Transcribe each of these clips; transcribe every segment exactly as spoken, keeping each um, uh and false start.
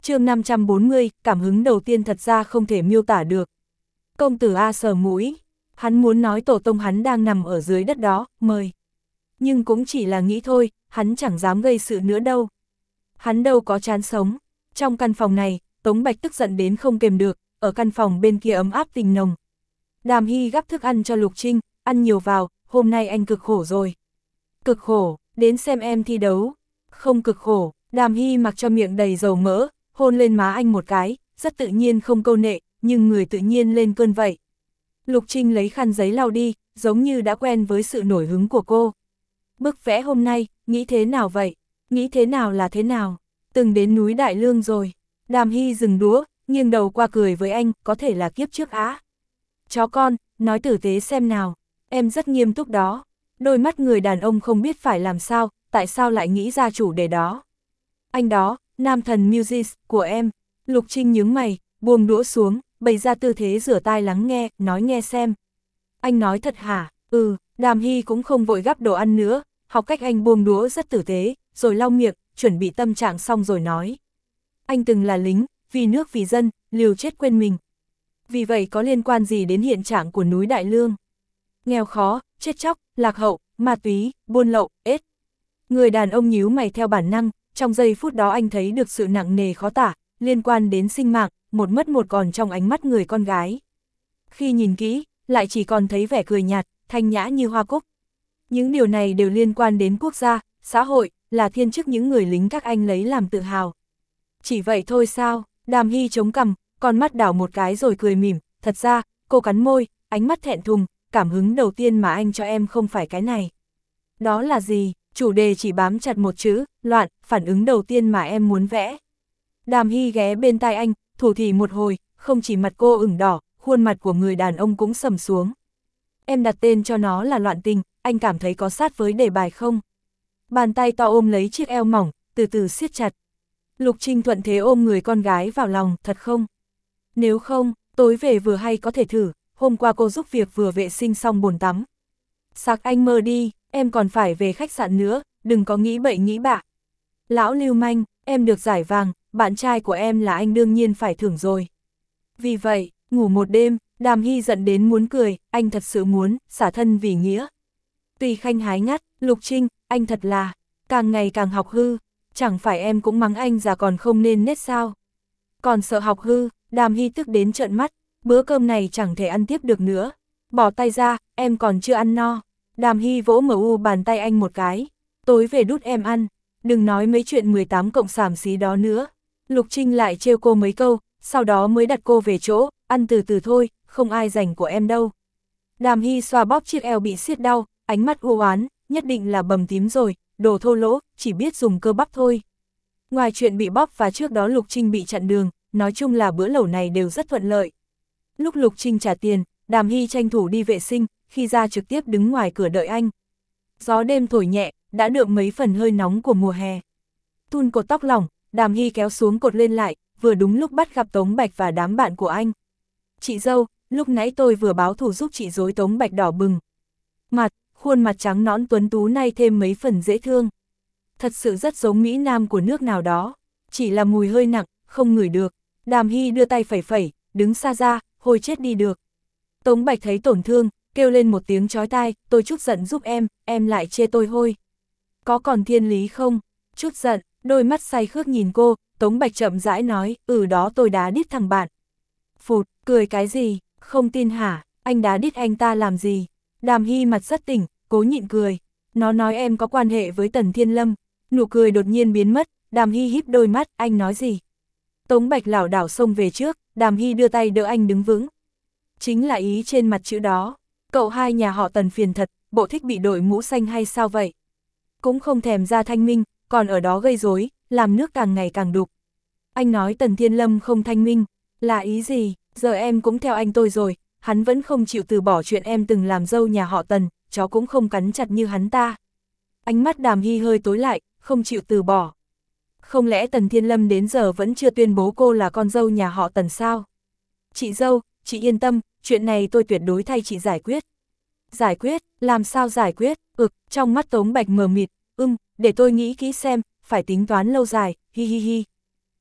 chương năm trăm bốn mươi, cảm hứng đầu tiên thật ra không thể miêu tả được. Công tử A sờ mũi, hắn muốn nói tổ tông hắn đang nằm ở dưới đất đó, mời. Nhưng cũng chỉ là nghĩ thôi, hắn chẳng dám gây sự nữa đâu. Hắn đâu có chán sống. Trong căn phòng này, Tống Bạch tức giận đến không kềm được, ở căn phòng bên kia ấm áp tình nồng. Đàm Hy gắp thức ăn cho Lục Trinh, ăn nhiều vào, hôm nay anh cực khổ rồi. Cực khổ, đến xem em thi đấu. Không cực khổ, Đàm Hy mặc cho miệng đầy dầu mỡ, hôn lên má anh một cái, rất tự nhiên không câu nệ, nhưng người tự nhiên lên cơn vậy. Lục Trinh lấy khăn giấy lau đi, giống như đã quen với sự nổi hứng của cô. Bức vẽ hôm nay, nghĩ thế nào vậy? Nghĩ thế nào là thế nào? Từng đến núi Đại Lương rồi. Đàm Hy dừng đũa, nghiêng đầu qua cười với anh, có thể là kiếp trước á. Chó con, nói tử tế xem nào. Em rất nghiêm túc đó. Đôi mắt người đàn ông không biết phải làm sao, tại sao lại nghĩ ra chủ đề đó. Anh đó, nam thần Muses của em. Lục Trinh nhướng mày, buông đũa xuống, bày ra tư thế rửa tai lắng nghe, nói nghe xem. Anh nói thật hả? Ừ, Đàm Hy cũng không vội gắp đồ ăn nữa, học cách anh buông đũa rất tử tế, rồi lau miệng, chuẩn bị tâm trạng xong rồi nói. Anh từng là lính, vì nước vì dân, liều chết quên mình. Vì vậy có liên quan gì đến hiện trạng của núi Đại Lương? Nghèo khó, chết chóc, lạc hậu, ma túy, buôn lậu, ết. Người đàn ông nhíu mày theo bản năng, trong giây phút đó anh thấy được sự nặng nề khó tả, liên quan đến sinh mạng, một mất một còn trong ánh mắt người con gái. Khi nhìn kỹ, lại chỉ còn thấy vẻ cười nhạt, thanh nhã như hoa cúc. Những điều này đều liên quan đến quốc gia, xã hội, là thiên chức những người lính các anh lấy làm tự hào. Chỉ vậy thôi sao? Đàm Hy chống cằm, con mắt đảo một cái rồi cười mỉm, thật ra, cô cắn môi, ánh mắt thẹn thùng, cảm hứng đầu tiên mà anh cho em không phải cái này. Đó là gì? Chủ đề chỉ bám chặt một chữ, loạn, phản ứng đầu tiên mà em muốn vẽ. Đàm Hy ghé bên tai anh, thủ thỉ một hồi, không chỉ mặt cô ửng đỏ, khuôn mặt của người đàn ông cũng sầm xuống. Em đặt tên cho nó là loạn tình, anh cảm thấy có sát với đề bài không? Bàn tay to ôm lấy chiếc eo mỏng, từ từ siết chặt. Lục Trinh thuận thế ôm người con gái vào lòng, thật không? Nếu không, tối về vừa hay có thể thử, hôm qua cô giúp việc vừa vệ sinh xong bồn tắm. Sạc anh mơ đi, em còn phải về khách sạn nữa, đừng có nghĩ bậy nghĩ bạ. Lão lưu manh, em được giải vàng, bạn trai của em là anh đương nhiên phải thưởng rồi. Vì vậy, ngủ một đêm, Đàm Hy giận đến muốn cười, anh thật sự muốn, xả thân vì nghĩa. Tùy khanh hái ngắt, Lục Trinh, anh thật là, càng ngày càng học hư, chẳng phải em cũng mắng anh già còn không nên nết sao. Còn sợ học hư, Đàm Hy tức đến trợn mắt, bữa cơm này chẳng thể ăn tiếp được nữa. Bỏ tay ra, em còn chưa ăn no. Đàm Hy vỗ mờ u bàn tay anh một cái. Tối về đút em ăn, đừng nói mấy chuyện mười tám cộng xàm xí đó nữa. Lục Trinh lại trêu cô mấy câu, sau đó mới đặt cô về chỗ, ăn từ từ thôi, không ai rảnh của em đâu. Đàm Hy xoa bóp chiếc eo bị siết đau, ánh mắt u oán, nhất định là bầm tím rồi, đồ thô lỗ, chỉ biết dùng cơ bắp thôi. Ngoài chuyện bị bóp và trước đó Lục Trinh bị chặn đường, nói chung là bữa lẩu này đều rất thuận lợi. Lúc Lục Trinh trả tiền, Đàm Hy tranh thủ đi vệ sinh, khi ra trực tiếp đứng ngoài cửa đợi anh. Gió đêm thổi nhẹ, đã đượm mấy phần hơi nóng của mùa hè. Thun cột tóc lỏng, Đàm Hy kéo xuống cột lên lại, vừa đúng lúc bắt gặp Tống Bạch và đám bạn của anh. Chị dâu, lúc nãy tôi vừa báo thù giúp chị dối Tống Bạch đỏ bừng. Mặt, khuôn mặt trắng nõn tuấn tú nay thêm mấy phần dễ thương. Thật sự rất giống Mỹ Nam của nước nào đó, chỉ là mùi hơi nặng, không ngửi được. Đàm Hy đưa tay phẩy phẩy, đứng xa ra, hồi chết đi được. Tống Bạch thấy tổn thương, kêu lên một tiếng chói tai, tôi chút giận giúp em, em lại chê tôi hôi. Có còn thiên lý không? Chút giận, đôi mắt say khước nhìn cô, Tống Bạch chậm rãi nói, ừ đó tôi đá đít thằng bạn. Phụt, cười cái gì, không tin hả, anh đá đít anh ta làm gì? Đàm Hy mặt rất tỉnh, cố nhịn cười. Nó nói em có quan hệ với Tần Thiên Lâm. Nụ cười đột nhiên biến mất, Đàm Hy híp đôi mắt, anh nói gì? Tống Bạch lảo đảo xông về trước, Đàm Hy đưa tay đỡ anh đứng vững. Chính là ý trên mặt chữ đó. Cậu hai nhà họ Tần phiền thật, bộ thích bị đội mũ xanh hay sao vậy? Cũng không thèm ra thanh minh, còn ở đó gây rối, làm nước càng ngày càng đục. Anh nói Tần Thiên Lâm không thanh minh, là ý gì? Giờ em cũng theo anh tôi rồi, hắn vẫn không chịu từ bỏ chuyện em từng làm dâu nhà họ Tần, chó cũng không cắn chặt như hắn ta. Ánh mắt Đàm Hy hơi tối lại, không chịu từ bỏ. Không lẽ Tần Thiên Lâm đến giờ vẫn chưa tuyên bố cô là con dâu nhà họ Tần sao? Chị dâu, chị yên tâm, chuyện này tôi tuyệt đối thay chị giải quyết. Giải quyết, làm sao giải quyết? Ực, trong mắt Tống Bạch mờ mịt, ưm, để tôi nghĩ kỹ xem, phải tính toán lâu dài, hi hi hi.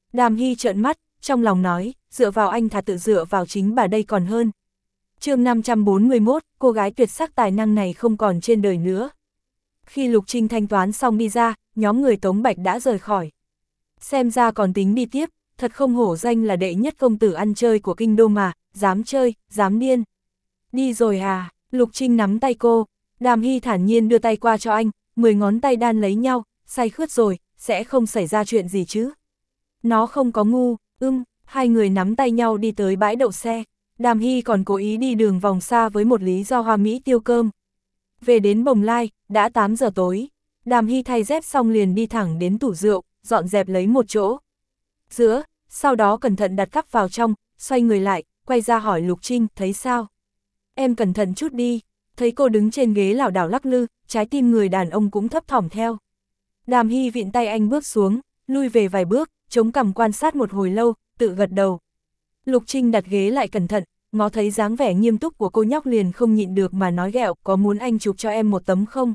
Đàm Hy trợn mắt, trong lòng nói, dựa vào anh thà tự dựa vào chính bà đây còn hơn. chương năm trăm bốn mươi mốt, cô gái tuyệt sắc tài năng này không còn trên đời nữa. Khi Lục Trinh thanh toán xong đi ra, nhóm người Tống Bạch đã rời khỏi. Xem ra còn tính đi tiếp, thật không hổ danh là đệ nhất công tử ăn chơi của kinh đô mà, dám chơi, dám điên. Đi rồi à, Lục Trinh nắm tay cô, Đàm Hy thản nhiên đưa tay qua cho anh, mười ngón tay đan lấy nhau, say khướt rồi, sẽ không xảy ra chuyện gì chứ. Nó không có ngu, ưm, hai người nắm tay nhau đi tới bãi đậu xe. Đàm Hy còn cố ý đi đường vòng xa với một lý do hoa mỹ tiêu cơm. Về đến Bồng Lai, đã tám giờ tối. Đàm Hy thay dép xong liền đi thẳng đến tủ rượu, dọn dẹp lấy một chỗ giữa, sau đó cẩn thận đặt cắp vào trong, xoay người lại, quay ra hỏi Lục Trinh, thấy sao? Em cẩn thận chút đi. Thấy cô đứng trên ghế lảo đảo lắc lư, trái tim người đàn ông cũng thấp thỏm theo. Đàm Hy vịn tay anh bước xuống, lui về vài bước, chống cằm quan sát một hồi lâu, tự gật đầu. Lục Trinh đặt ghế lại cẩn thận, ngó thấy dáng vẻ nghiêm túc của cô nhóc liền không nhịn được mà nói ghẹo, có muốn anh chụp cho em một tấm không?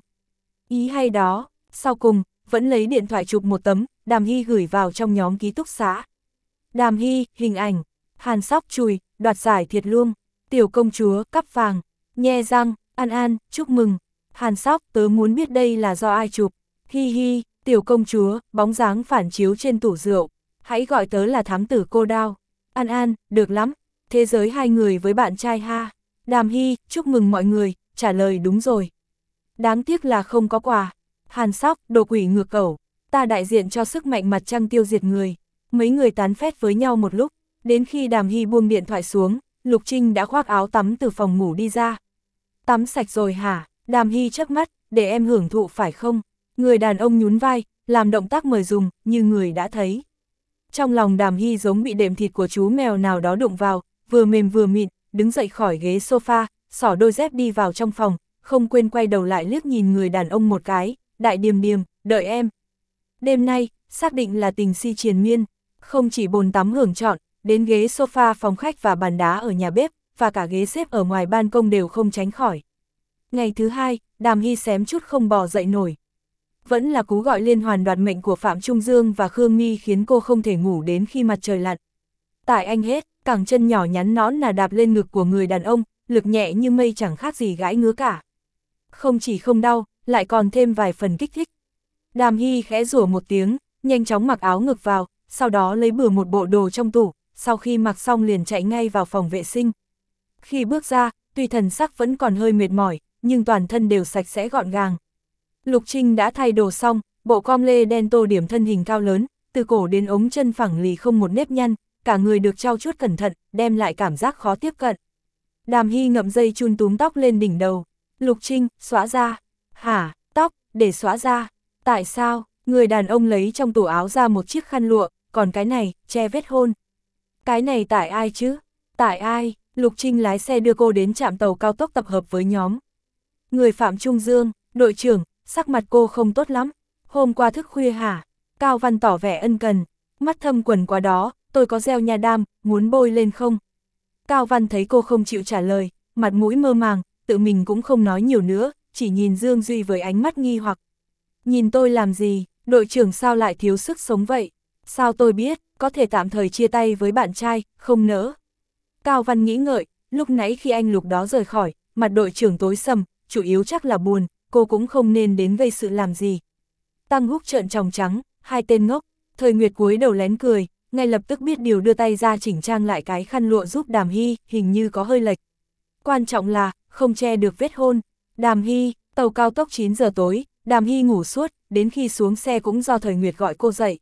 Ý hay đó, sau cùng, vẫn lấy điện thoại chụp một tấm, Đàm Hy gửi vào trong nhóm ký túc xá. Đàm Hy, hình ảnh, Hàn Sóc chùi, đoạt giải thiệt luôn, tiểu công chúa, cắp vàng, nhe răng, An An, chúc mừng. Hàn Sóc, tớ muốn biết đây là do ai chụp. Hi hi, tiểu công chúa, bóng dáng phản chiếu trên tủ rượu. Hãy gọi tớ là thám tử cô đao. An An, được lắm. Thế giới hai người với bạn trai ha. Đàm Hy, chúc mừng mọi người, trả lời đúng rồi. Đáng tiếc là không có quà. Hàn Sóc, đồ quỷ ngược cẩu. Ta đại diện cho sức mạnh mặt trăng tiêu diệt người. Mấy người tán phét với nhau một lúc. Đến khi Đàm Hy buông điện thoại xuống, Lục Trinh đã khoác áo tắm từ phòng ngủ đi ra. Tắm sạch rồi hả? Đàm Hy chớp mắt, để em hưởng thụ phải không? Người đàn ông nhún vai, làm động tác mời dùng, như người đã thấy. Trong lòng Đàm Hy giống bị đệm thịt của chú mèo nào đó đụng vào, vừa mềm vừa mịn, đứng dậy khỏi ghế sofa, xỏ đôi dép đi vào trong phòng, không quên quay đầu lại liếc nhìn người đàn ông một cái, đại điềm điềm, đợi em. Đêm nay, xác định là tình si triền miên, không chỉ bồn tắm hưởng trọn, đến ghế sofa phòng khách và bàn đá ở nhà bếp, và cả ghế xếp ở ngoài ban công đều không tránh khỏi. Ngày thứ hai, Đàm Hy xém chút không bò dậy nổi. Vẫn là cú gọi liên hoàn đoạt mệnh của Phạm Trung Dương và Khương My khiến cô không thể ngủ đến khi mặt trời lặn. Tại anh hết, cẳng chân nhỏ nhắn nõn là đạp lên ngực của người đàn ông, lực nhẹ như mây chẳng khác gì gãi ngứa cả. Không chỉ không đau, lại còn thêm vài phần kích thích. Đàm Hy khẽ rủa một tiếng, nhanh chóng mặc áo ngực vào, sau đó lấy bừa một bộ đồ trong tủ, sau khi mặc xong liền chạy ngay vào phòng vệ sinh. Khi bước ra, tuy thần sắc vẫn còn hơi mệt mỏi, nhưng toàn thân đều sạch sẽ gọn gàng. Lục Trinh đã thay đồ xong, bộ com lê đen tô điểm thân hình cao lớn, từ cổ đến ống chân phẳng lì không một nếp nhăn, cả người được trau chuốt cẩn thận, đem lại cảm giác khó tiếp cận. Đàm Hy ngậm dây chun túm tóc lên đỉnh đầu. Lục Trinh, xóa ra. Hả, tóc, để xóa ra. Tại sao? Người đàn ông lấy trong tủ áo ra một chiếc khăn lụa, còn cái này, che vết hôn. Cái này tại ai chứ? Tại ai? Lục Trinh lái xe đưa cô đến trạm tàu cao tốc tập hợp với nhóm. Người Phạm Trung Dương, đội trưởng, sắc mặt cô không tốt lắm. Hôm qua thức khuya hả? Cao Văn tỏ vẻ ân cần. Mắt thâm quần qua đó, tôi có gieo nha đam, muốn bôi lên không? Cao Văn thấy cô không chịu trả lời, mặt mũi mơ màng, tự mình cũng không nói nhiều nữa, chỉ nhìn Dương Duy với ánh mắt nghi hoặc. Nhìn tôi làm gì, đội trưởng sao lại thiếu sức sống vậy? Sao tôi biết, có thể tạm thời chia tay với bạn trai, không nỡ. Cao Văn nghĩ ngợi, lúc nãy khi anh Lục đó rời khỏi, mặt đội trưởng tối sầm, chủ yếu chắc là buồn, cô cũng không nên đến gây sự làm gì. Tăng Húc trợn tròng trắng, hai tên ngốc, Thời Nguyệt cúi đầu lén cười, ngay lập tức biết điều đưa tay ra chỉnh trang lại cái khăn lụa giúp Đàm Hy, hình như có hơi lệch. Quan trọng là, không che được vết hôn. Đàm Hy, tàu cao tốc chín giờ tối, Đàm Hy ngủ suốt, đến khi xuống xe cũng do Thời Nguyệt gọi cô dậy.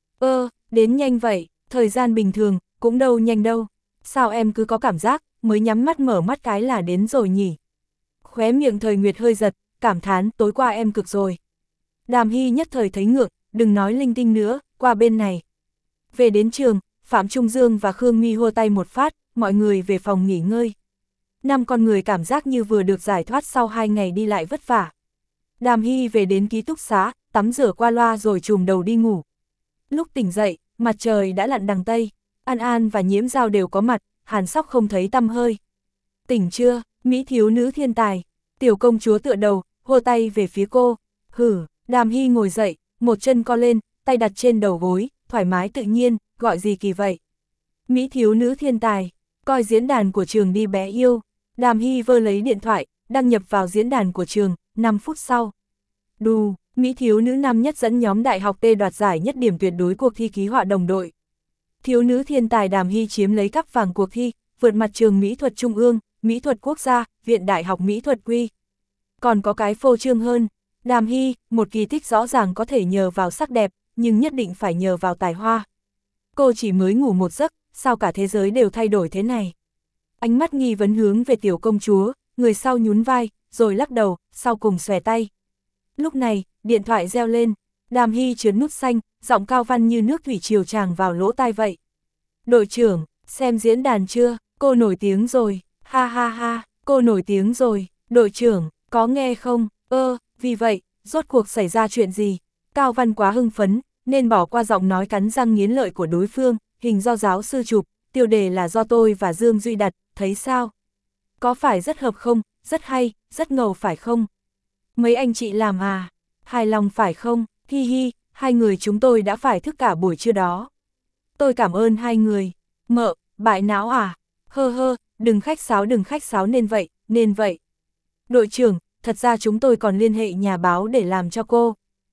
Ơ, đến nhanh vậy, thời gian bình thường, cũng đâu nhanh đâu. Sao em cứ có cảm giác, mới nhắm mắt mở mắt cái là đến rồi nhỉ? Khóe miệng Thời Nguyệt hơi giật, cảm thán, tối qua em cực rồi. Đàm Hy nhất thời thấy ngượng, đừng nói linh tinh nữa, qua bên này. Về đến trường, Phạm Trung Dương và Khương My hô tay một phát, mọi người về phòng nghỉ ngơi. Năm con người cảm giác như vừa được giải thoát sau hai ngày đi lại vất vả. Đàm Hy về đến ký túc xá, tắm rửa qua loa rồi trùm đầu đi ngủ. Lúc tỉnh dậy, mặt trời đã lặn đằng Tây, An An và Nhiễm Giao đều có mặt, Hàn Sóc không thấy tăm hơi. Tỉnh chưa, Mỹ thiếu nữ thiên tài, tiểu công chúa tựa đầu, hô tay về phía cô. Hử, Đàm Hy ngồi dậy, một chân co lên, tay đặt trên đầu gối, thoải mái tự nhiên, gọi gì kỳ vậy? Mỹ thiếu nữ thiên tài, coi diễn đàn của trường đi bé yêu. Đàm Hy vơ lấy điện thoại, đăng nhập vào diễn đàn của trường, năm phút sau. Đù, Mỹ thiếu nữ năm nhất dẫn nhóm đại học T đoạt giải nhất điểm tuyệt đối cuộc thi ký họa đồng đội. Thiếu nữ thiên tài Đàm Hy chiếm lấy cắp vàng cuộc thi, vượt mặt trường Mỹ thuật Trung ương, Mỹ thuật Quốc gia, Viện Đại học Mỹ thuật Quy. Còn có cái phô trương hơn, Đàm Hy, một kỳ tích rõ ràng có thể nhờ vào sắc đẹp, nhưng nhất định phải nhờ vào tài hoa. Cô chỉ mới ngủ một giấc, sao cả thế giới đều thay đổi thế này? Ánh mắt nghi vấn hướng về tiểu công chúa, người sau nhún vai, rồi lắc đầu, sau cùng xòe tay. Lúc này, điện thoại reo lên, Đàm Hy chướn nút xanh, giọng cao văn như nước thủy triều tràn vào lỗ tai vậy. Đội trưởng, xem diễn đàn chưa, cô nổi tiếng rồi, ha ha ha, cô nổi tiếng rồi, đội trưởng, có nghe không, ơ, vì vậy, rốt cuộc xảy ra chuyện gì? Cao văn quá hưng phấn, nên bỏ qua giọng nói cắn răng nghiến lợi của đối phương, hình do giáo sư chụp, tiêu đề là do tôi và Dương Duy đặt, thấy sao? Có phải rất hợp không, rất hay, rất ngầu phải không? Mấy anh chị làm à? Hài lòng phải không? Hi hi, hai người chúng tôi đã phải thức cả buổi trưa đó. Tôi cảm ơn hai người. Mợ, bại não à? Hơ hơ, đừng khách sáo đừng khách sáo nên vậy, nên vậy. Đội trưởng, thật ra chúng tôi còn liên hệ nhà báo để làm cho cô.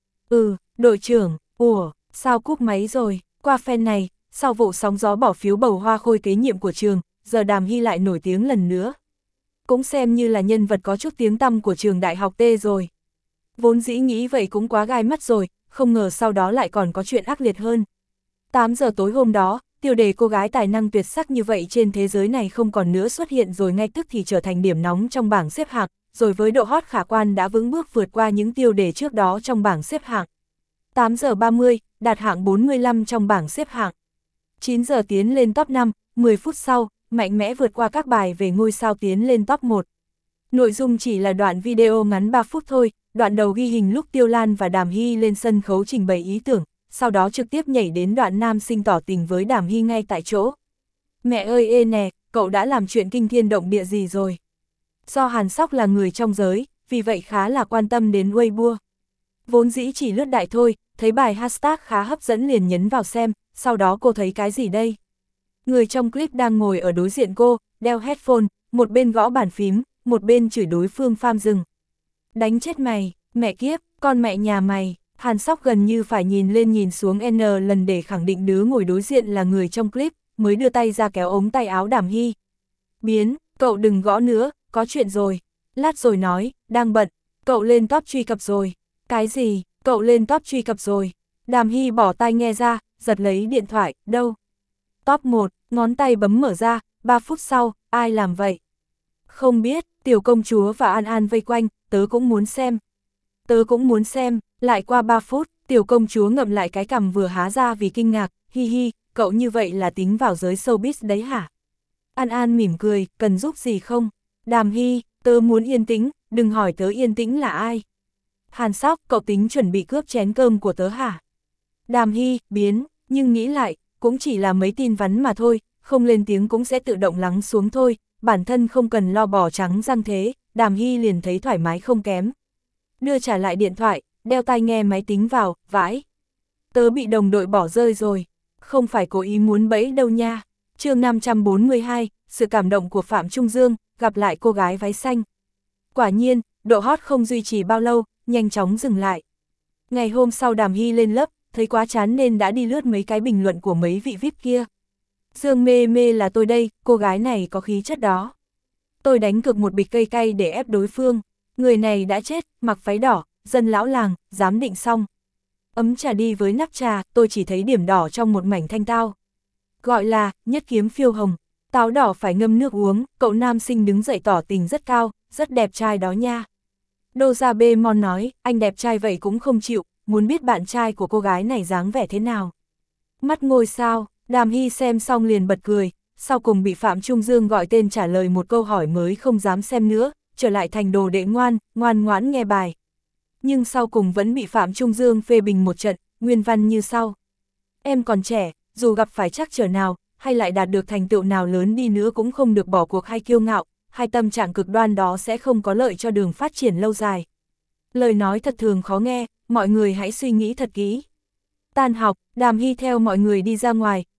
Ừ, đội trưởng, ủa, sao cúp máy rồi, qua fan này, sau vụ sóng gió bỏ phiếu bầu hoa khôi kế nhiệm của trường, giờ Đàm Hy lại nổi tiếng lần nữa. Cũng xem như là nhân vật có chút tiếng tăm của trường đại học T rồi. Vốn dĩ nghĩ vậy cũng quá gai mắt rồi, không ngờ sau đó lại còn có chuyện ác liệt hơn. tám giờ tối hôm đó, tiêu đề cô gái tài năng tuyệt sắc như vậy trên thế giới này không còn nữa xuất hiện rồi ngay tức thì trở thành điểm nóng trong bảng xếp hạng, rồi với độ hot khả quan đã vững bước vượt qua những tiêu đề trước đó trong bảng xếp hạng. tám giờ ba mươi, đạt hạng bốn mươi lăm trong bảng xếp hạng. chín giờ tiến lên top năm, mười phút sau, mạnh mẽ vượt qua các bài về ngôi sao tiến lên top một. Nội dung chỉ là đoạn video ngắn ba phút thôi, đoạn đầu ghi hình lúc Tiêu Lan và Đàm Hy lên sân khấu trình bày ý tưởng, sau đó trực tiếp nhảy đến đoạn nam sinh tỏ tình với Đàm Hy ngay tại chỗ. Mẹ ơi ê nè, cậu đã làm chuyện kinh thiên động địa gì rồi? Do Hàn Sóc là người trong giới, vì vậy khá là quan tâm đến Weibo. Vốn dĩ chỉ lướt đại thôi, thấy bài hashtag khá hấp dẫn liền nhấn vào xem, sau đó cô thấy cái gì đây? Người trong clip đang ngồi ở đối diện cô, đeo headphone, một bên gõ bàn phím, một bên chửi đối phương pham rừng. Đánh chết mày, mẹ kiếp, con mẹ nhà mày. Hàn Sóc gần như phải nhìn lên nhìn xuống N lần để khẳng định đứa ngồi đối diện là người trong clip, mới đưa tay ra kéo ống tay áo Đàm Hy. Biến, cậu đừng gõ nữa, có chuyện rồi. Lát rồi nói, đang bận, cậu lên top truy cập rồi. Cái gì, cậu lên top truy cập rồi. Đàm Hy bỏ tai nghe ra, giật lấy điện thoại, đâu? Top một, ngón tay bấm mở ra, ba phút sau, ai làm vậy? Không biết, tiểu công chúa và An An vây quanh, tớ cũng muốn xem. Tớ cũng muốn xem, lại qua ba phút, tiểu công chúa ngậm lại cái cằm vừa há ra vì kinh ngạc, hi hi, cậu như vậy là tính vào giới showbiz đấy hả? An An mỉm cười, cần giúp gì không? Đàm Hy, tớ muốn yên tĩnh, đừng hỏi tớ yên tĩnh là ai. Hàn Sóc, cậu tính chuẩn bị cướp chén cơm của tớ hả? Đàm Hy, biến, nhưng nghĩ lại, cũng chỉ là mấy tin vắn mà thôi, không lên tiếng cũng sẽ tự động lắng xuống thôi, bản thân không cần lo bỏ trắng răng thế, Đàm Hy liền thấy thoải mái không kém. Đưa trả lại điện thoại, đeo tai nghe máy tính vào, vãi. Tớ bị đồng đội bỏ rơi rồi, không phải cố ý muốn bẫy đâu nha. Chương năm trăm bốn mươi hai, sự cảm động của Phạm Trung Dương, gặp lại cô gái váy xanh. Quả nhiên, độ hot không duy trì bao lâu, nhanh chóng dừng lại. Ngày hôm sau Đàm Hy lên lớp, thấy quá chán nên đã đi lướt mấy cái bình luận của mấy vị vi ai pi kia. Dương mê mê là tôi đây, cô gái này có khí chất đó. Tôi đánh cược một bịch cây cay để ép đối phương. Người này đã chết, mặc váy đỏ, dân lão làng, giám định xong. Ấm trà đi với nắp trà, tôi chỉ thấy điểm đỏ trong một mảnh thanh tao. Gọi là, nhất kiếm phiêu hồng. Táo đỏ phải ngâm nước uống, cậu nam sinh đứng dậy tỏ tình rất cao, rất đẹp trai đó nha. Đô Gia Bê Mon nói, anh đẹp trai vậy cũng không chịu, muốn biết bạn trai của cô gái này dáng vẻ thế nào. Mắt ngôi sao, Đàm Hy xem xong liền bật cười, sau cùng bị Phạm Trung Dương gọi tên trả lời một câu hỏi mới không dám xem nữa, trở lại thành đồ đệ ngoan, ngoan ngoãn nghe bài. Nhưng sau cùng vẫn bị Phạm Trung Dương phê bình một trận, nguyên văn như sau. Em còn trẻ, dù gặp phải trắc trở nào, hay lại đạt được thành tựu nào lớn đi nữa cũng không được bỏ cuộc hay kiêu ngạo, hai tâm trạng cực đoan đó sẽ không có lợi cho đường phát triển lâu dài. Lời nói thật thường khó nghe, mọi người hãy suy nghĩ thật kỹ. Tan học, Đàm Hy theo mọi người đi ra ngoài,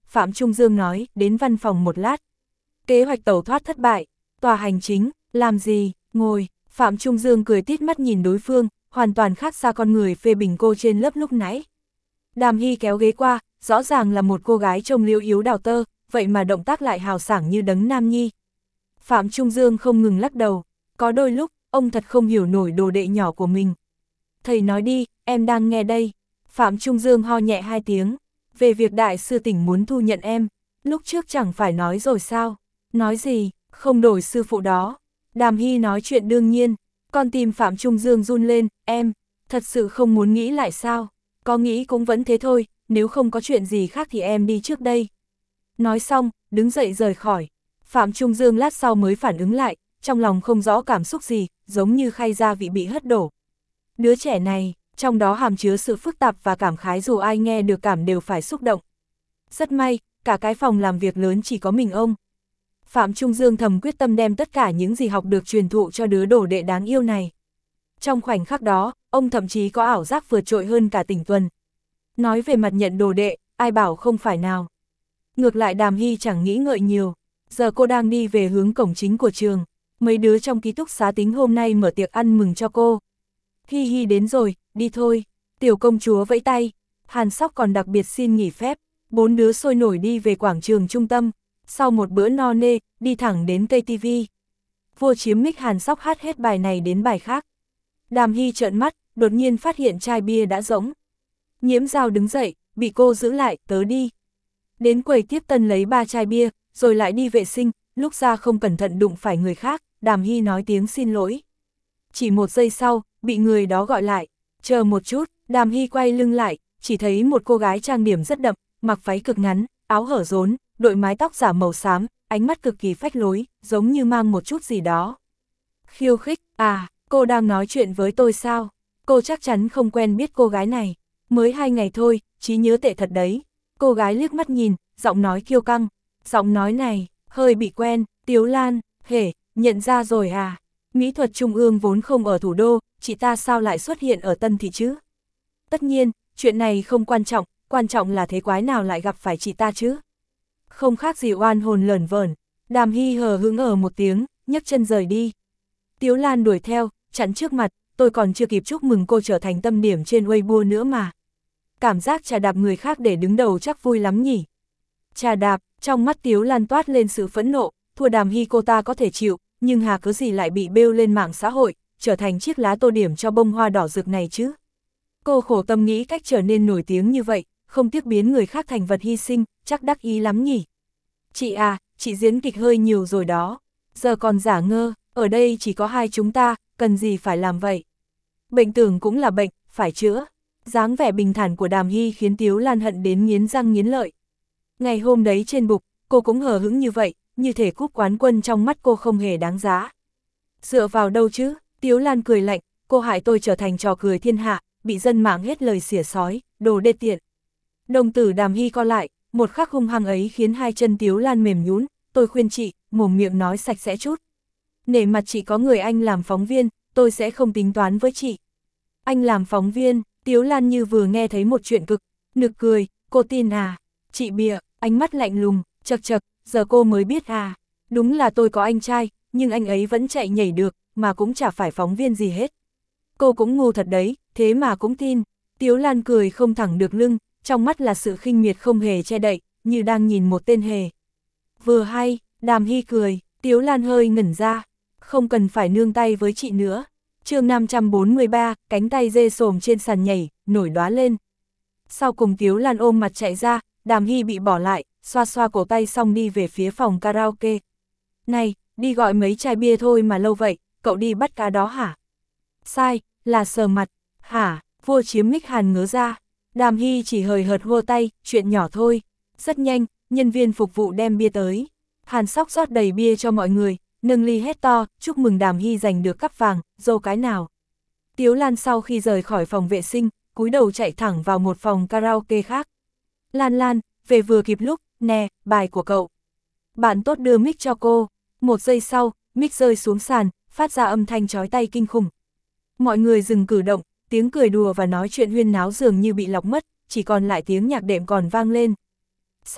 Phạm Trung Dương nói, đến văn phòng một lát. Kế hoạch tẩu thoát thất bại, tòa hành chính, làm gì, ngồi, Phạm Trung Dương cười tít mắt nhìn đối phương, hoàn toàn khác xa con người phê bình cô trên lớp lúc nãy. Đàm Hy kéo ghế qua, rõ ràng là một cô gái trông liễu yếu đào tơ, vậy mà động tác lại hào sảng như đấng nam nhi. Phạm Trung Dương không ngừng lắc đầu, có đôi lúc, ông thật không hiểu nổi đồ đệ nhỏ của mình. Thầy nói đi, em đang nghe đây. Phạm Trung Dương ho nhẹ hai tiếng, về việc đại sư tỉnh muốn thu nhận em, lúc trước chẳng phải nói rồi sao? Nói gì, không đổi sư phụ đó. Đàm Hy nói chuyện đương nhiên, con tim Phạm Trung Dương run lên, em, thật sự không muốn nghĩ lại sao? Có nghĩ cũng vẫn thế thôi, nếu không có chuyện gì khác thì em đi trước đây. Nói xong, đứng dậy rời khỏi. Phạm Trung Dương lát sau mới phản ứng lại, trong lòng không rõ cảm xúc gì, giống như khay gia vị bị hất đổ. Đứa trẻ này, trong đó hàm chứa sự phức tạp và cảm khái dù ai nghe được cảm đều phải xúc động. Rất may, cả cái phòng làm việc lớn chỉ có mình ông. Phạm Trung Dương thầm quyết tâm đem tất cả những gì học được truyền thụ cho đứa đồ đệ đáng yêu này. Trong khoảnh khắc đó, ông thậm chí có ảo giác vượt trội hơn cả Tỉnh Tuần. Nói về mặt nhận đồ đệ, ai bảo không phải nào. Ngược lại Đàm Hy chẳng nghĩ ngợi nhiều, giờ cô đang đi về hướng cổng chính của trường, mấy đứa trong ký túc xá tính hôm nay mở tiệc ăn mừng cho cô. Hi hi đến rồi, đi thôi, tiểu công chúa vẫy tay, Hàn Sóc còn đặc biệt xin nghỉ phép, bốn đứa sôi nổi đi về quảng trường trung tâm, sau một bữa no nê, đi thẳng đến cây ti vi. Vua Chiếm mic Hàn Sóc hát hết bài này đến bài khác. Đàm Hy trợn mắt, đột nhiên phát hiện chai bia đã rỗng. Nhiễm Giao đứng dậy, bị cô giữ lại, tớ đi. Đến quầy tiếp tân lấy ba chai bia, rồi lại đi vệ sinh, lúc ra không cẩn thận đụng phải người khác, Đàm Hy nói tiếng xin lỗi. Chỉ một giây sau, bị người đó gọi lại, chờ một chút, Đàm Hy quay lưng lại, chỉ thấy một cô gái trang điểm rất đậm, mặc váy cực ngắn, áo hở rốn, đội mái tóc giả màu xám, ánh mắt cực kỳ phách lối, giống như mang một chút gì đó. Khiêu khích, à, cô đang nói chuyện với tôi sao? Cô chắc chắn không quen biết cô gái này, mới hai ngày thôi, trí nhớ tệ thật đấy. Cô gái liếc mắt nhìn, giọng nói kiêu căng, giọng nói này, hơi bị quen, Tiếu Lan, hề, nhận ra rồi à? Mỹ thuật trung ương vốn không ở thủ đô, chị ta sao lại xuất hiện ở Tân Thị chứ? Tất nhiên, chuyện này không quan trọng, quan trọng là thế quái nào lại gặp phải chị ta chứ? Không khác gì oan hồn lởn vởn. Đàm Hy hờ hững ở một tiếng, nhấc chân rời đi. Tiếu Lan đuổi theo, chắn trước mặt, tôi còn chưa kịp chúc mừng cô trở thành tâm điểm trên Weibo nữa mà. Cảm giác trà đạp người khác để đứng đầu chắc vui lắm nhỉ. Trà đạp, trong mắt Tiếu Lan toát lên sự phẫn nộ, thua Đàm Hy cô ta có thể chịu, nhưng hà cớ gì lại bị bêu lên mạng xã hội, trở thành chiếc lá tô điểm cho bông hoa đỏ rực này chứ. Cô khổ tâm nghĩ cách trở nên nổi tiếng như vậy, không tiếc biến người khác thành vật hy sinh, chắc đắc ý lắm nhỉ. Chị à, chị diễn kịch hơi nhiều rồi đó, giờ còn giả ngơ, ở đây chỉ có hai chúng ta, cần gì phải làm vậy. Bệnh tưởng cũng là bệnh, phải chữa. Dáng vẻ bình thản của Đàm Hy khiến Tiếu Lan hận đến nghiến răng nghiến lợi. Ngày hôm đấy trên bục, cô cũng hờ hững như vậy, như thể cúp quán quân trong mắt cô không hề đáng giá. Dựa vào đâu chứ, Tiếu Lan cười lạnh, cô hại tôi trở thành trò cười thiên hạ, bị dân mạng hết lời xỉa sói, đồ đê tiện. Đồng tử Đàm Hy co lại, một khắc hung hăng ấy khiến hai chân Tiếu Lan mềm nhũn, tôi khuyên chị, mồm miệng nói sạch sẽ chút. Nể mặt chị có người anh làm phóng viên, tôi sẽ không tính toán với chị. Anh làm phóng viên, Tiếu Lan như vừa nghe thấy một chuyện cực, nực cười, cô tin à? Chị bịa, ánh mắt lạnh lùng, chật chật, giờ cô mới biết à? Đúng là tôi có anh trai, nhưng anh ấy vẫn chạy nhảy được, mà cũng chả phải phóng viên gì hết. Cô cũng ngu thật đấy, thế mà cũng tin. Tiếu Lan cười không thẳng được lưng, trong mắt là sự khinh miệt không hề che đậy, như đang nhìn một tên hề. Vừa hay, Đàm Hy cười, Tiếu Lan hơi ngẩn ra, không cần phải nương tay với chị nữa. Chương năm trăm bốn mươi ba, cánh tay dê xồm trên sàn nhảy, nổi đóa lên. Sau cùng Tiếu Lan ôm mặt chạy ra, Đàm Hy bị bỏ lại, xoa xoa cổ tay xong đi về phía phòng karaoke. Này, đi gọi mấy chai bia thôi mà lâu vậy, cậu đi bắt cá đó hả? Sai, là sờ mặt, hả? Vua Chiếm mic Hàn ngớ ra. Đàm Hy chỉ hời hợt hô tay, chuyện nhỏ thôi. Rất nhanh, nhân viên phục vụ đem bia tới. Hàn Sóc rót đầy bia cho mọi người, nâng ly hét to, chúc mừng Đàm Hy giành được cắp vàng, dâu cái nào. Tiếu Lan sau khi rời khỏi phòng vệ sinh, cúi đầu chạy thẳng vào một phòng karaoke khác. Lan Lan, về vừa kịp lúc, nè, bài của cậu. Bạn tốt đưa mic cho cô. Một giây sau, mic rơi xuống sàn, phát ra âm thanh chói tai kinh khủng. Mọi người dừng cử động, tiếng cười đùa và nói chuyện huyên náo dường như bị lọc mất, chỉ còn lại tiếng nhạc đệm còn vang lên. Sao,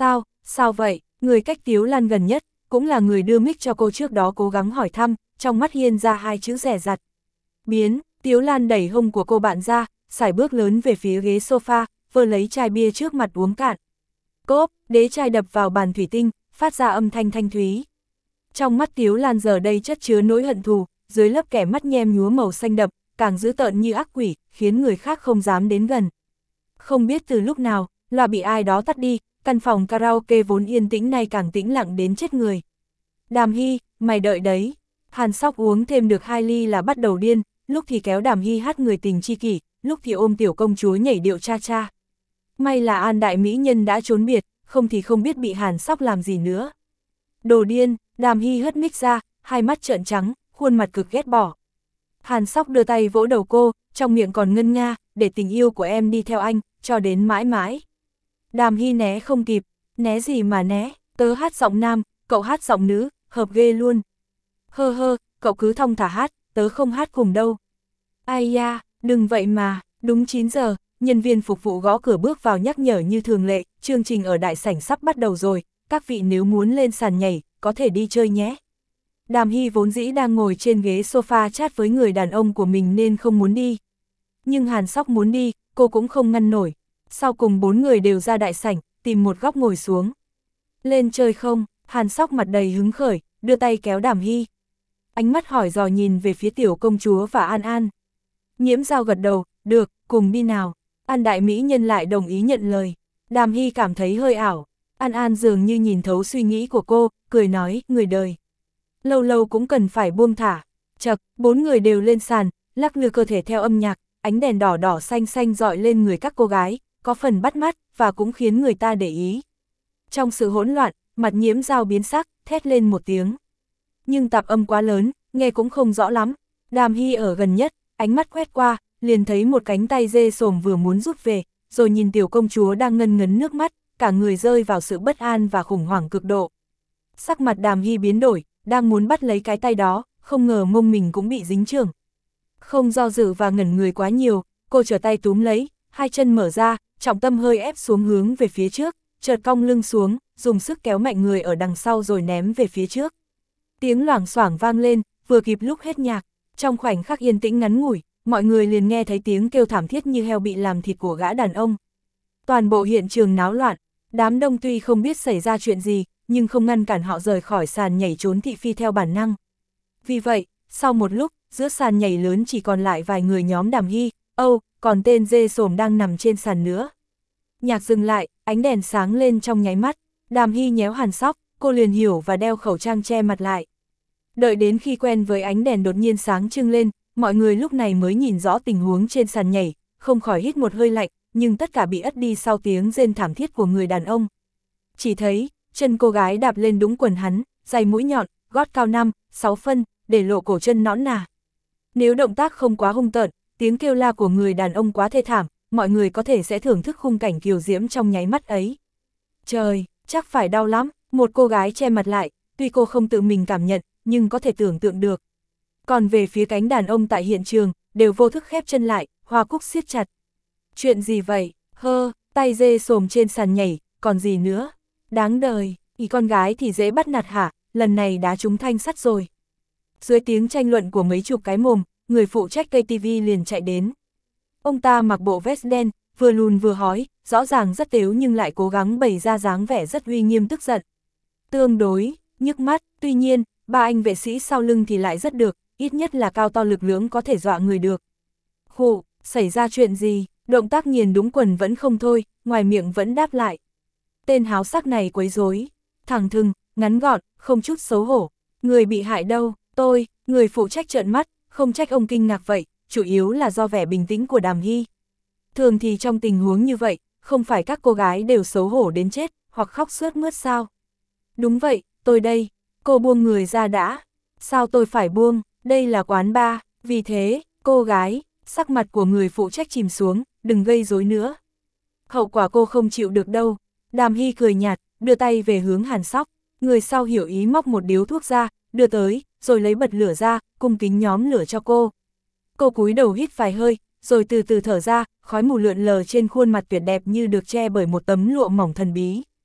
Sao vậy? Người cách Tiếu Lan gần nhất, cũng là người đưa mic cho cô trước đó cố gắng hỏi thăm, trong mắt hiên ra hai chữ dè dặt. Biến, Tiếu Lan đẩy hông của cô bạn ra, sải bước lớn về phía ghế sofa, vơ lấy chai bia trước mặt uống cạn. Cốp, đế chai đập vào bàn thủy tinh, phát ra âm thanh thanh thúy. Trong mắt Tiếu Lan giờ đây chất chứa nỗi hận thù, dưới lớp kẻ mắt nhem nhúa màu xanh đậm, càng dữ tợn như ác quỷ, khiến người khác không dám đến gần. Không biết từ lúc nào, loa bị ai đó tắt đi, căn phòng karaoke vốn yên tĩnh nay càng tĩnh lặng đến chết người. Đàm Hy, mày đợi đấy. Hàn Sóc uống thêm được hai ly là bắt đầu điên, lúc thì kéo Đàm Hy hát người tình chi kỷ, lúc thì ôm tiểu công chúa nhảy điệu cha cha. May là An đại mỹ nhân đã trốn biệt, không thì không biết bị Hàn Sóc làm gì nữa. Đồ điên, Đàm Hy hất mic ra, hai mắt trợn trắng, khuôn mặt cực ghét bỏ. Hàn Sóc đưa tay vỗ đầu cô, trong miệng còn ngân nga, để tình yêu của em đi theo anh, cho đến mãi mãi. Đàm Hy né không kịp, né gì mà né, tớ hát giọng nam, cậu hát giọng nữ, hợp ghê luôn. Hơ hơ, cậu cứ thong thả hát, tớ không hát cùng đâu. Ai da, đừng vậy mà, đúng chín giờ, nhân viên phục vụ gõ cửa bước vào nhắc nhở như thường lệ, chương trình ở đại sảnh sắp bắt đầu rồi, các vị nếu muốn lên sàn nhảy, có thể đi chơi nhé. Đàm Hy vốn dĩ đang ngồi trên ghế sofa chat với người đàn ông của mình nên không muốn đi. Nhưng Hàn Sóc muốn đi, cô cũng không ngăn nổi. Sau cùng bốn người đều ra đại sảnh, tìm một góc ngồi xuống. Lên chơi không? Hàn Sóc mặt đầy hứng khởi, đưa tay kéo Đàm Hy. Ánh mắt hỏi dò nhìn về phía tiểu công chúa và An An. Nhiễm Giao gật đầu, được, cùng đi nào. An đại mỹ nhân lại đồng ý nhận lời. Đàm Hy cảm thấy hơi ảo. An An dường như nhìn thấu suy nghĩ của cô, cười nói, người đời. Lâu lâu cũng cần phải buông thả. Chật, bốn người đều lên sàn, lắc lư cơ thể theo âm nhạc, ánh đèn đỏ đỏ xanh xanh dọi lên người các cô gái, có phần bắt mắt, và cũng khiến người ta để ý. Trong sự hỗn loạn, mặt Nhiễm Giao biến sắc, thét lên một tiếng. Nhưng tạp âm quá lớn, nghe cũng không rõ lắm. Đàm Hy ở gần nhất, ánh mắt quét qua, liền thấy một cánh tay dê sồm vừa muốn rút về, rồi nhìn tiểu công chúa đang ngân ngấn nước mắt, cả người rơi vào sự bất an và khủng hoảng cực độ. Sắc mặt Đàm Hy biến đổi, đang muốn bắt lấy cái tay đó, không ngờ mông mình cũng bị dính chưởng. Không do dự và ngẩn người quá nhiều, cô trở tay túm lấy, hai chân mở ra, trọng tâm hơi ép xuống hướng về phía trước, chợt cong lưng xuống, dùng sức kéo mạnh người ở đằng sau rồi ném về phía trước. Tiếng loảng xoảng vang lên, vừa kịp lúc hết nhạc, trong khoảnh khắc yên tĩnh ngắn ngủi, mọi người liền nghe thấy tiếng kêu thảm thiết như heo bị làm thịt của gã đàn ông. Toàn bộ hiện trường náo loạn, đám đông tuy không biết xảy ra chuyện gì, nhưng không ngăn cản họ rời khỏi sàn nhảy trốn thị phi theo bản năng. Vì vậy, sau một lúc, giữa sàn nhảy lớn chỉ còn lại vài người nhóm Đàm Hy, Âu, còn tên dê sồm đang nằm trên sàn nữa. Nhạc dừng lại, ánh đèn sáng lên trong nháy mắt, Đàm Hy nhéo Hàn Sóc, cô liền hiểu và đeo khẩu trang che mặt lại. Đợi đến khi quen với ánh đèn đột nhiên sáng trưng lên, mọi người lúc này mới nhìn rõ tình huống trên sàn nhảy, không khỏi hít một hơi lạnh, nhưng tất cả bị ất đi sau tiếng rên thảm thiết của người đàn ông. Chỉ thấy, chân cô gái đạp lên đúng quần hắn, giày mũi nhọn, gót cao năm, sáu phân, để lộ cổ chân nõn nà. Nếu động tác không quá hung tợn, tiếng kêu la của người đàn ông quá thê thảm, mọi người có thể sẽ thưởng thức khung cảnh kiều diễm trong nháy mắt ấy. Trời, chắc phải đau lắm, một cô gái che mặt lại, tuy cô không tự mình cảm nhận, nhưng có thể tưởng tượng được. Còn về phía cánh đàn ông tại hiện trường, đều vô thức khép chân lại, hoa cúc siết chặt. Chuyện gì vậy? Hơ, tay dê sồm trên sàn nhảy, còn gì nữa? Đáng đời, ý con gái thì dễ bắt nạt hả, lần này đá trúng thanh sắt rồi. Dưới tiếng tranh luận của mấy chục cái mồm, người phụ trách ca tê vê liền chạy đến. Ông ta mặc bộ vest đen, vừa lùn vừa hói, rõ ràng rất tếu nhưng lại cố gắng bày ra dáng vẻ rất uy nghiêm tức giận. Tương đối, nhức mắt, tuy nhiên, ba anh vệ sĩ sau lưng thì lại rất được, ít nhất là cao to lực lưỡng có thể dọa người được. Khụ, xảy ra chuyện gì, động tác nghiền đúng quần vẫn không thôi, ngoài miệng vẫn đáp lại. Tên háo sắc này quấy rối, thẳng thừng, ngắn gọn, không chút xấu hổ. Người bị hại đâu, tôi, người phụ trách trợn mắt, không trách ông kinh ngạc vậy, chủ yếu là do vẻ bình tĩnh của Đàm Hy. Thường thì trong tình huống như vậy, không phải các cô gái đều xấu hổ đến chết, hoặc khóc sướt mướt sao? Đúng vậy, tôi đây, cô buông người ra đã. Sao tôi phải buông, đây là quán bar, vì thế, cô gái, sắc mặt của người phụ trách chìm xuống, đừng gây rối nữa. Hậu quả cô không chịu được đâu. Đàm Hy cười nhạt, đưa tay về hướng Hàn Sóc, người sau hiểu ý móc một điếu thuốc ra, đưa tới, rồi lấy bật lửa ra, cung kính nhóm lửa cho cô. Cô cúi đầu hít vài hơi, rồi từ từ thở ra, khói mù lượn lờ trên khuôn mặt tuyệt đẹp như được che bởi một tấm lụa mỏng thần bí.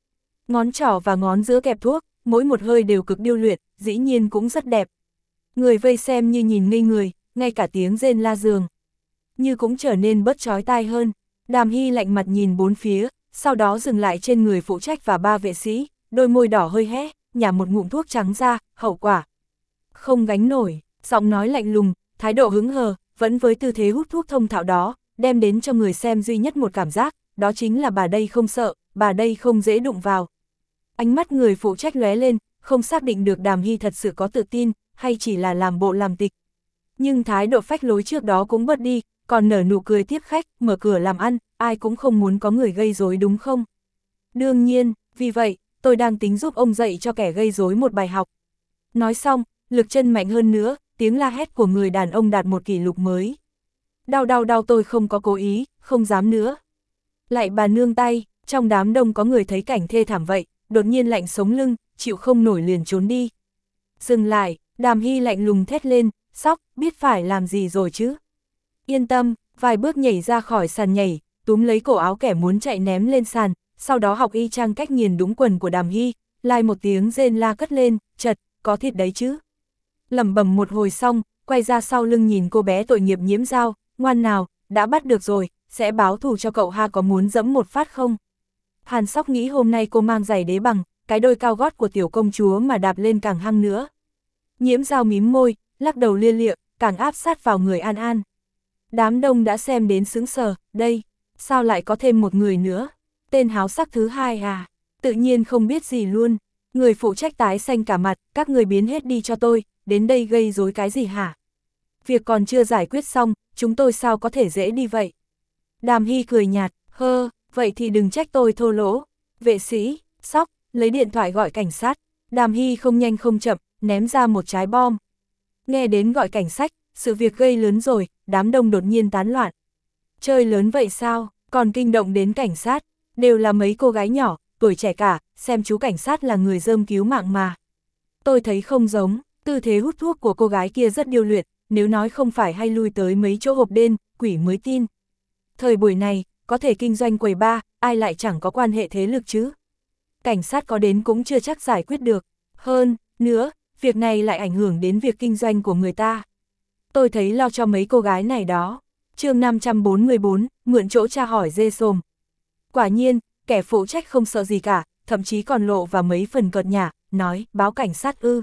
Ngón trỏ và ngón giữa kẹp thuốc, mỗi một hơi đều cực điêu luyện, dĩ nhiên cũng rất đẹp. Người vây xem như nhìn ngây người, ngay cả tiếng rên la giường như cũng trở nên bớt chói tai hơn. Đàm Hy lạnh mặt nhìn bốn phía, sau đó dừng lại trên người phụ trách và ba vệ sĩ, đôi môi đỏ hơi hé, nhả một ngụm thuốc trắng ra, hậu quả không gánh nổi, giọng nói lạnh lùng, thái độ hứng hờ, vẫn với tư thế hút thuốc thông thạo đó, đem đến cho người xem duy nhất một cảm giác, đó chính là bà đây không sợ, bà đây không dễ đụng vào. Ánh mắt người phụ trách lóe lên, không xác định được Đàm Hy thật sự có tự tin, hay chỉ là làm bộ làm tịch. Nhưng thái độ phách lối trước đó cũng bớt đi, còn nở nụ cười tiếp khách, mở cửa làm ăn, ai cũng không muốn có người gây rối đúng không? Đương nhiên, vì vậy, tôi đang tính giúp ông dạy cho kẻ gây rối một bài học. Nói xong, lực chân mạnh hơn nữa, tiếng la hét của người đàn ông đạt một kỷ lục mới. Đau đau đau, tôi không có cố ý, không dám nữa. Lại bà nương tay, trong đám đông có người thấy cảnh thê thảm vậy, đột nhiên lạnh sống lưng, chịu không nổi liền trốn đi. Dừng lại, Đàm Hy lạnh lùng thét lên, Sóc, biết phải làm gì rồi chứ? Yên tâm, vài bước nhảy ra khỏi sàn nhảy, túm lấy cổ áo kẻ muốn chạy ném lên sàn, sau đó học y chang cách nghiền đúng quần của Đàm Hy, lai một tiếng rên la cất lên, chật, có thịt đấy chứ. Lẩm bẩm một hồi xong, quay ra sau lưng nhìn cô bé tội nghiệp Nhiễm Dao, ngoan nào, đã bắt được rồi, sẽ báo thù cho cậu ha, có muốn dẫm một phát không? Hàn Sóc nghĩ hôm nay cô mang giày đế bằng, cái đôi cao gót của tiểu công chúa mà đạp lên càng hăng nữa. Nhiễm Dao mím môi, lắc đầu lia lịa, càng áp sát vào người An An. Đám đông đã xem đến sững sờ, đây, sao lại có thêm một người nữa? Tên háo sắc thứ hai à? Tự nhiên không biết gì luôn. Người phụ trách tái xanh cả mặt, các người biến hết đi cho tôi, đến đây gây rối cái gì hả? Việc còn chưa giải quyết xong, chúng tôi sao có thể dễ đi vậy? Đàm Hy cười nhạt, hơ, vậy thì đừng trách tôi thô lỗ. Vệ sĩ, Sóc, lấy điện thoại gọi cảnh sát. Đàm Hy không nhanh không chậm, ném ra một trái bom. Nghe đến gọi cảnh sát, sự việc gây lớn rồi, đám đông đột nhiên tán loạn. Chơi lớn vậy sao, còn kinh động đến cảnh sát, đều là mấy cô gái nhỏ, tuổi trẻ cả, xem chú cảnh sát là người rơm cứu mạng mà. Tôi thấy không giống, tư thế hút thuốc của cô gái kia rất điêu luyện, nếu nói không phải hay lui tới mấy chỗ hộp đen, quỷ mới tin. Thời buổi này, có thể kinh doanh quầy bar, ai lại chẳng có quan hệ thế lực chứ. Cảnh sát có đến cũng chưa chắc giải quyết được. Hơn nữa, việc này lại ảnh hưởng đến việc kinh doanh của người ta. Tôi thấy lo cho mấy cô gái này đó. Chương năm trăm bốn mươi bốn, mượn chỗ tra hỏi dê sồm. Quả nhiên, kẻ phụ trách không sợ gì cả, thậm chí còn lộ vào mấy phần cợt nhả, nói, báo cảnh sát ư.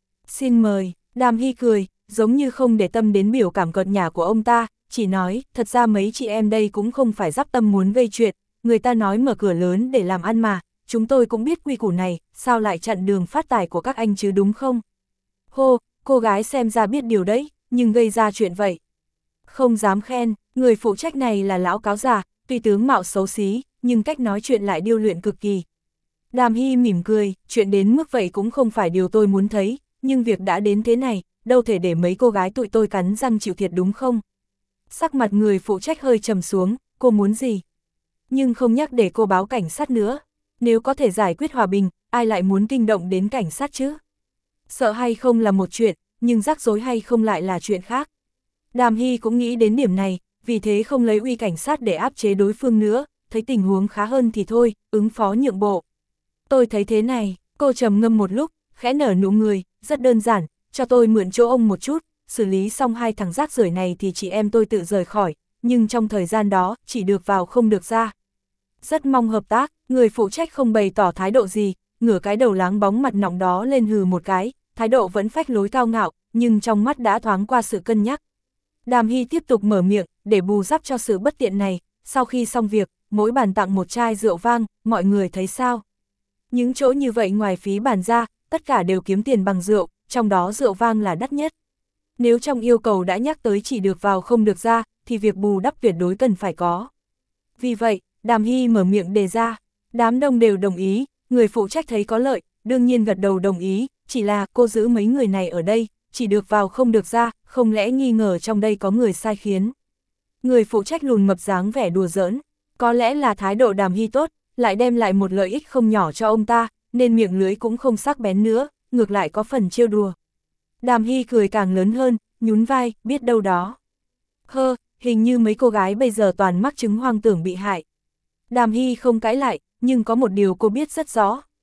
Xin mời, Đàm Hy cười, giống như không để tâm đến biểu cảm cợt nhả của ông ta, chỉ nói, thật ra mấy chị em đây cũng không phải dắp tâm muốn gây chuyện, người ta nói mở cửa lớn để làm ăn mà, chúng tôi cũng biết quy củ này, sao lại chặn đường phát tài của các anh chứ đúng không? Hô, cô gái xem ra biết điều đấy, nhưng gây ra chuyện vậy. Không dám khen, người phụ trách này là lão cáo già, tuy tướng mạo xấu xí, nhưng cách nói chuyện lại điêu luyện cực kỳ. Đàm Hy mỉm cười, chuyện đến mức vậy cũng không phải điều tôi muốn thấy, nhưng việc đã đến thế này, đâu thể để mấy cô gái tụi tôi cắn răng chịu thiệt đúng không? Sắc mặt người phụ trách hơi trầm xuống, cô muốn gì? Nhưng không nhắc để cô báo cảnh sát nữa. Nếu có thể giải quyết hòa bình, ai lại muốn kinh động đến cảnh sát chứ? Sợ hay không là một chuyện, nhưng rắc rối hay không lại là chuyện khác. Đàm Hy cũng nghĩ đến điểm này, vì thế không lấy uy cảnh sát để áp chế đối phương nữa, thấy tình huống khá hơn thì thôi, ứng phó nhượng bộ. Tôi thấy thế này, cô trầm ngâm một lúc, khẽ nở nụ người, rất đơn giản, cho tôi mượn chỗ ông một chút, xử lý xong hai thằng rác rưởi này thì chị em tôi tự rời khỏi, nhưng trong thời gian đó, chỉ được vào không được ra. Rất mong hợp tác, người phụ trách không bày tỏ thái độ gì, ngửa cái đầu láng bóng mặt nọng đó lên hừ một cái, thái độ vẫn phách lối cao ngạo, nhưng trong mắt đã thoáng qua sự cân nhắc. Đàm Hy tiếp tục mở miệng, để bù đắp cho sự bất tiện này, sau khi xong việc, mỗi bàn tặng một chai rượu vang, mọi người thấy sao? Những chỗ như vậy ngoài phí bàn ra, tất cả đều kiếm tiền bằng rượu, trong đó rượu vang là đắt nhất. Nếu trong yêu cầu đã nhắc tới chỉ được vào không được ra, thì việc bù đắp tuyệt đối cần phải có. Vì vậy, Đàm Hy mở miệng đề ra, đám đông đều đồng ý, người phụ trách thấy có lợi, đương nhiên gật đầu đồng ý, chỉ là cô giữ mấy người này ở đây, chỉ được vào không được ra, không lẽ nghi ngờ trong đây có người sai khiến. Người phụ trách lùn mập dáng vẻ đùa giỡn, có lẽ là thái độ Đàm Hy tốt, lại đem lại một lợi ích không nhỏ cho ông ta, nên miệng lưỡi cũng không sắc bén nữa, ngược lại có phần trêu đùa. Đàm Hy cười càng lớn hơn, nhún vai, biết đâu đó. Hơ, hình như mấy cô gái bây giờ toàn mắc chứng hoang tưởng bị hại. Đàm Hy không cãi lại, nhưng có một điều cô biết rất rõ,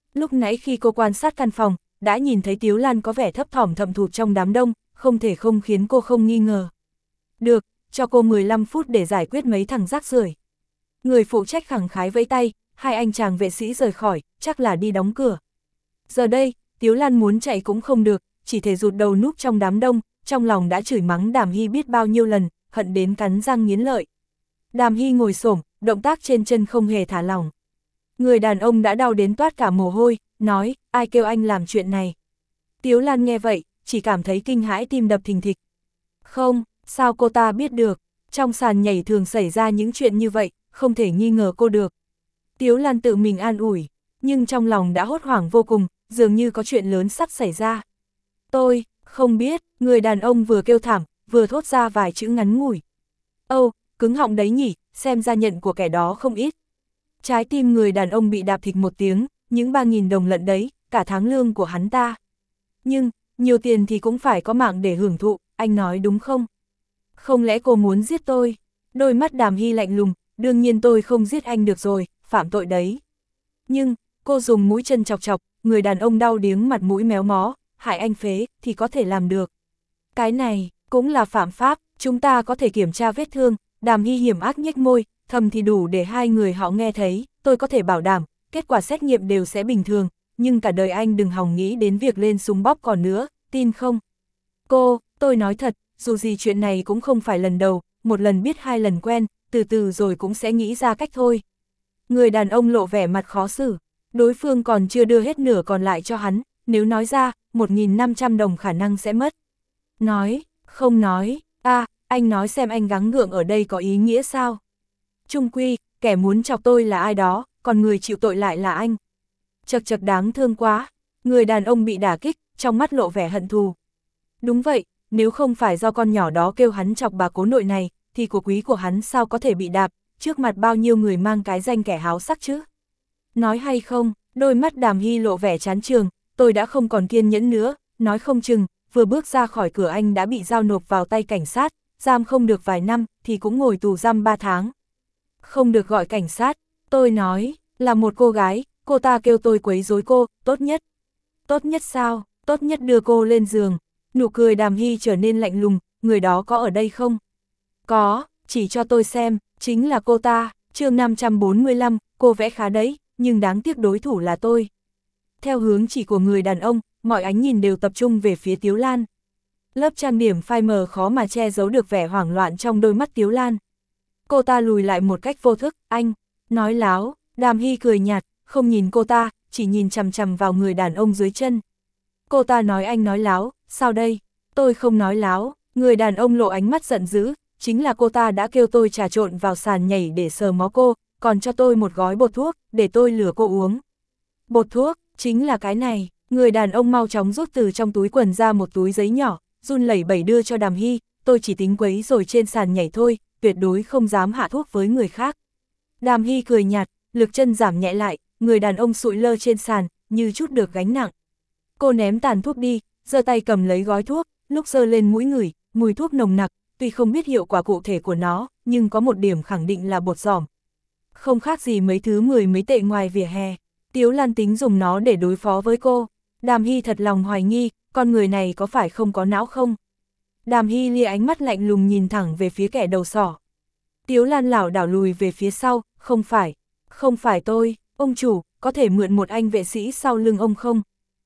Lúc nãy khi cô quan sát căn phòng, đã nhìn thấy Tiếu Lan có vẻ thấp thỏm thậm thụt trong đám đông, không thể không khiến cô không nghi ngờ. Được, cho cô mười lăm phút để giải quyết mấy thằng rác rưởi. Người phụ trách khẳng khái vẫy tay, hai anh chàng vệ sĩ rời khỏi, chắc là đi đóng cửa. Giờ đây, Tiếu Lan muốn chạy cũng không được, chỉ thể rụt đầu núp trong đám đông, trong lòng đã chửi mắng Đàm Hy biết bao nhiêu lần, hận đến cắn răng nghiến lợi. Đàm Hy ngồi xổm, động tác trên chân không hề thả lỏng. Người đàn ông đã đau đến toát cả mồ hôi, nói, ai kêu anh làm chuyện này. Tiếu Lan nghe vậy, chỉ cảm thấy kinh hãi tim đập thình thịch. Không, sao cô ta biết được, trong sàn nhảy thường xảy ra những chuyện như vậy, không thể nghi ngờ cô được. Tiếu Lan tự mình an ủi, nhưng trong lòng đã hốt hoảng vô cùng, dường như có chuyện lớn sắp xảy ra. Tôi, không biết, người đàn ông vừa kêu thảm, vừa thốt ra vài chữ ngắn ngủi. Âu, cứng họng đấy nhỉ, xem ra nhận của kẻ đó không ít. Trái tim người đàn ông bị đạp thịch một tiếng, những ba nghìn đồng lận đấy, cả tháng lương của hắn ta. Nhưng, nhiều tiền thì cũng phải có mạng để hưởng thụ, anh nói đúng không? Không lẽ cô muốn giết tôi? Đôi mắt Đàm Hy lạnh lùng, đương nhiên tôi không giết anh được rồi, phạm tội đấy. Nhưng, cô dùng mũi chân chọc chọc, người đàn ông đau điếng mặt mũi méo mó, hại anh phế, thì có thể làm được. Cái này, cũng là phạm pháp, chúng ta có thể kiểm tra vết thương. Đàm Hy hiểm ác nhếch môi, thầm thì đủ để hai người họ nghe thấy, tôi có thể bảo đảm, kết quả xét nghiệm đều sẽ bình thường, nhưng cả đời anh đừng hòng nghĩ đến việc lên súng bóp còn nữa, tin không? Cô, tôi nói thật, dù gì chuyện này cũng không phải lần đầu, một lần biết hai lần quen, từ từ rồi cũng sẽ nghĩ ra cách thôi. Người đàn ông lộ vẻ mặt khó xử, đối phương còn chưa đưa hết nửa còn lại cho hắn, nếu nói ra, một nghìn năm trăm đồng khả năng sẽ mất. Nói, không nói, à, anh nói xem anh gắng gượng ở đây có ý nghĩa sao? Chung quy, kẻ muốn chọc tôi là ai đó, còn người chịu tội lại là anh. Chật chật đáng thương quá, người đàn ông bị đả kích, trong mắt lộ vẻ hận thù. Đúng vậy, nếu không phải do con nhỏ đó kêu hắn chọc bà cố nội này, thì của quý của hắn sao có thể bị đạp, trước mặt bao nhiêu người mang cái danh kẻ háo sắc chứ? Nói hay không, đôi mắt Đàm Hy lộ vẻ chán trường, tôi đã không còn kiên nhẫn nữa, nói không chừng, vừa bước ra khỏi cửa anh đã bị giao nộp vào tay cảnh sát, giam không được vài năm, thì cũng ngồi tù giam ba tháng. Không được gọi cảnh sát, tôi nói, là một cô gái, cô ta kêu tôi quấy rối cô, tốt nhất. Tốt nhất sao, tốt nhất đưa cô lên giường. Nụ cười Đàm Hy trở nên lạnh lùng, người đó có ở đây không? Có, chỉ cho tôi xem, chính là cô ta, chương năm trăm bốn mươi lăm, cô vẽ khá đấy, nhưng đáng tiếc đối thủ là tôi. Theo hướng chỉ của người đàn ông, mọi ánh nhìn đều tập trung về phía Tiếu Lan. Lớp trang điểm phai mờ khó mà che giấu được vẻ hoảng loạn trong đôi mắt Tiếu Lan. Cô ta lùi lại một cách vô thức, anh, nói láo, Đàm Hy cười nhạt, không nhìn cô ta, chỉ nhìn chằm chằm vào người đàn ông dưới chân. Cô ta nói anh nói láo, sao đây? Tôi không nói láo, người đàn ông lộ ánh mắt giận dữ, chính là cô ta đã kêu tôi trà trộn vào sàn nhảy để sờ mó cô, còn cho tôi một gói bột thuốc, để tôi lừa cô uống. Bột thuốc, chính là cái này, người đàn ông mau chóng rút từ trong túi quần ra một túi giấy nhỏ, run lẩy bẩy đưa cho Đàm Hy, tôi chỉ tính quấy rồi trên sàn nhảy thôi, tuyệt đối không dám hạ thuốc với người khác. Đàm Hy cười nhạt, lực chân giảm nhẹ lại, người đàn ông sụi lơ trên sàn, như chút được gánh nặng. Cô ném tàn thuốc đi, giơ tay cầm lấy gói thuốc, lúc giơ lên mũi ngửi, mùi thuốc nồng nặc, tuy không biết hiệu quả cụ thể của nó, nhưng có một điểm khẳng định là bột giỏm. Không khác gì mấy thứ mười mấy tệ ngoài vỉa hè. Tiếu Lan tính dùng nó để đối phó với cô. Đàm Hy thật lòng hoài nghi, con người này có phải không có não không? Đàm Hy lia ánh mắt lạnh lùng nhìn thẳng về phía kẻ đầu sỏ. Tiếu Lan lảo đảo lùi về phía sau, không phải, không phải tôi, ông chủ, có thể mượn một anh vệ sĩ sau lưng ông không?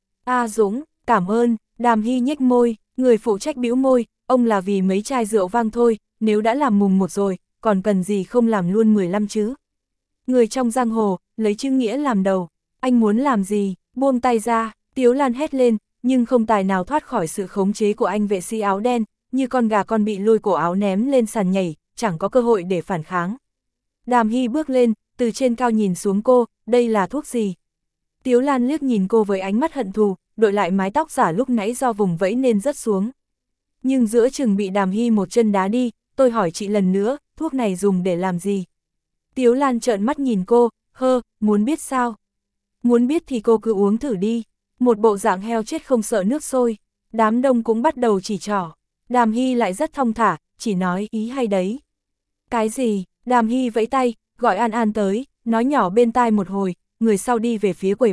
A Dũng, cảm ơn, Đàm Hy nhếch môi, người phụ trách bĩu môi, ông là vì mấy chai rượu vang thôi, nếu đã làm mùng một rồi, còn cần gì không làm luôn mười lăm chứ? Người trong giang hồ, lấy chữ nghĩa làm đầu, anh muốn làm gì, buông tay ra, Tiếu Lan hét lên, nhưng không tài nào thoát khỏi sự khống chế của anh vệ sĩ áo đen, như con gà con bị lôi cổ áo ném lên sàn nhảy, chẳng có cơ hội để phản kháng. Đàm Hy bước lên, từ trên cao nhìn xuống cô, đây là thuốc gì? Tiếu Lan liếc nhìn cô với ánh mắt hận thù, đội lại mái tóc giả lúc nãy do vùng vẫy nên rớt xuống. Nhưng giữa chừng bị Đàm Hy một chân đá đi, tôi hỏi chị lần nữa, thuốc này dùng để làm gì? Tiếu Lan trợn mắt nhìn cô, hơ, muốn biết sao? Muốn biết thì cô cứ uống thử đi. Một bộ dạng heo chết không sợ nước sôi. Đám đông cũng bắt đầu chỉ trỏ. Đàm Hy lại rất thong thả, chỉ nói ý hay đấy. Cái gì? Đàm Hy vẫy tay, gọi An An tới, nói nhỏ bên tai một hồi, người sau đi về phía quầy bar,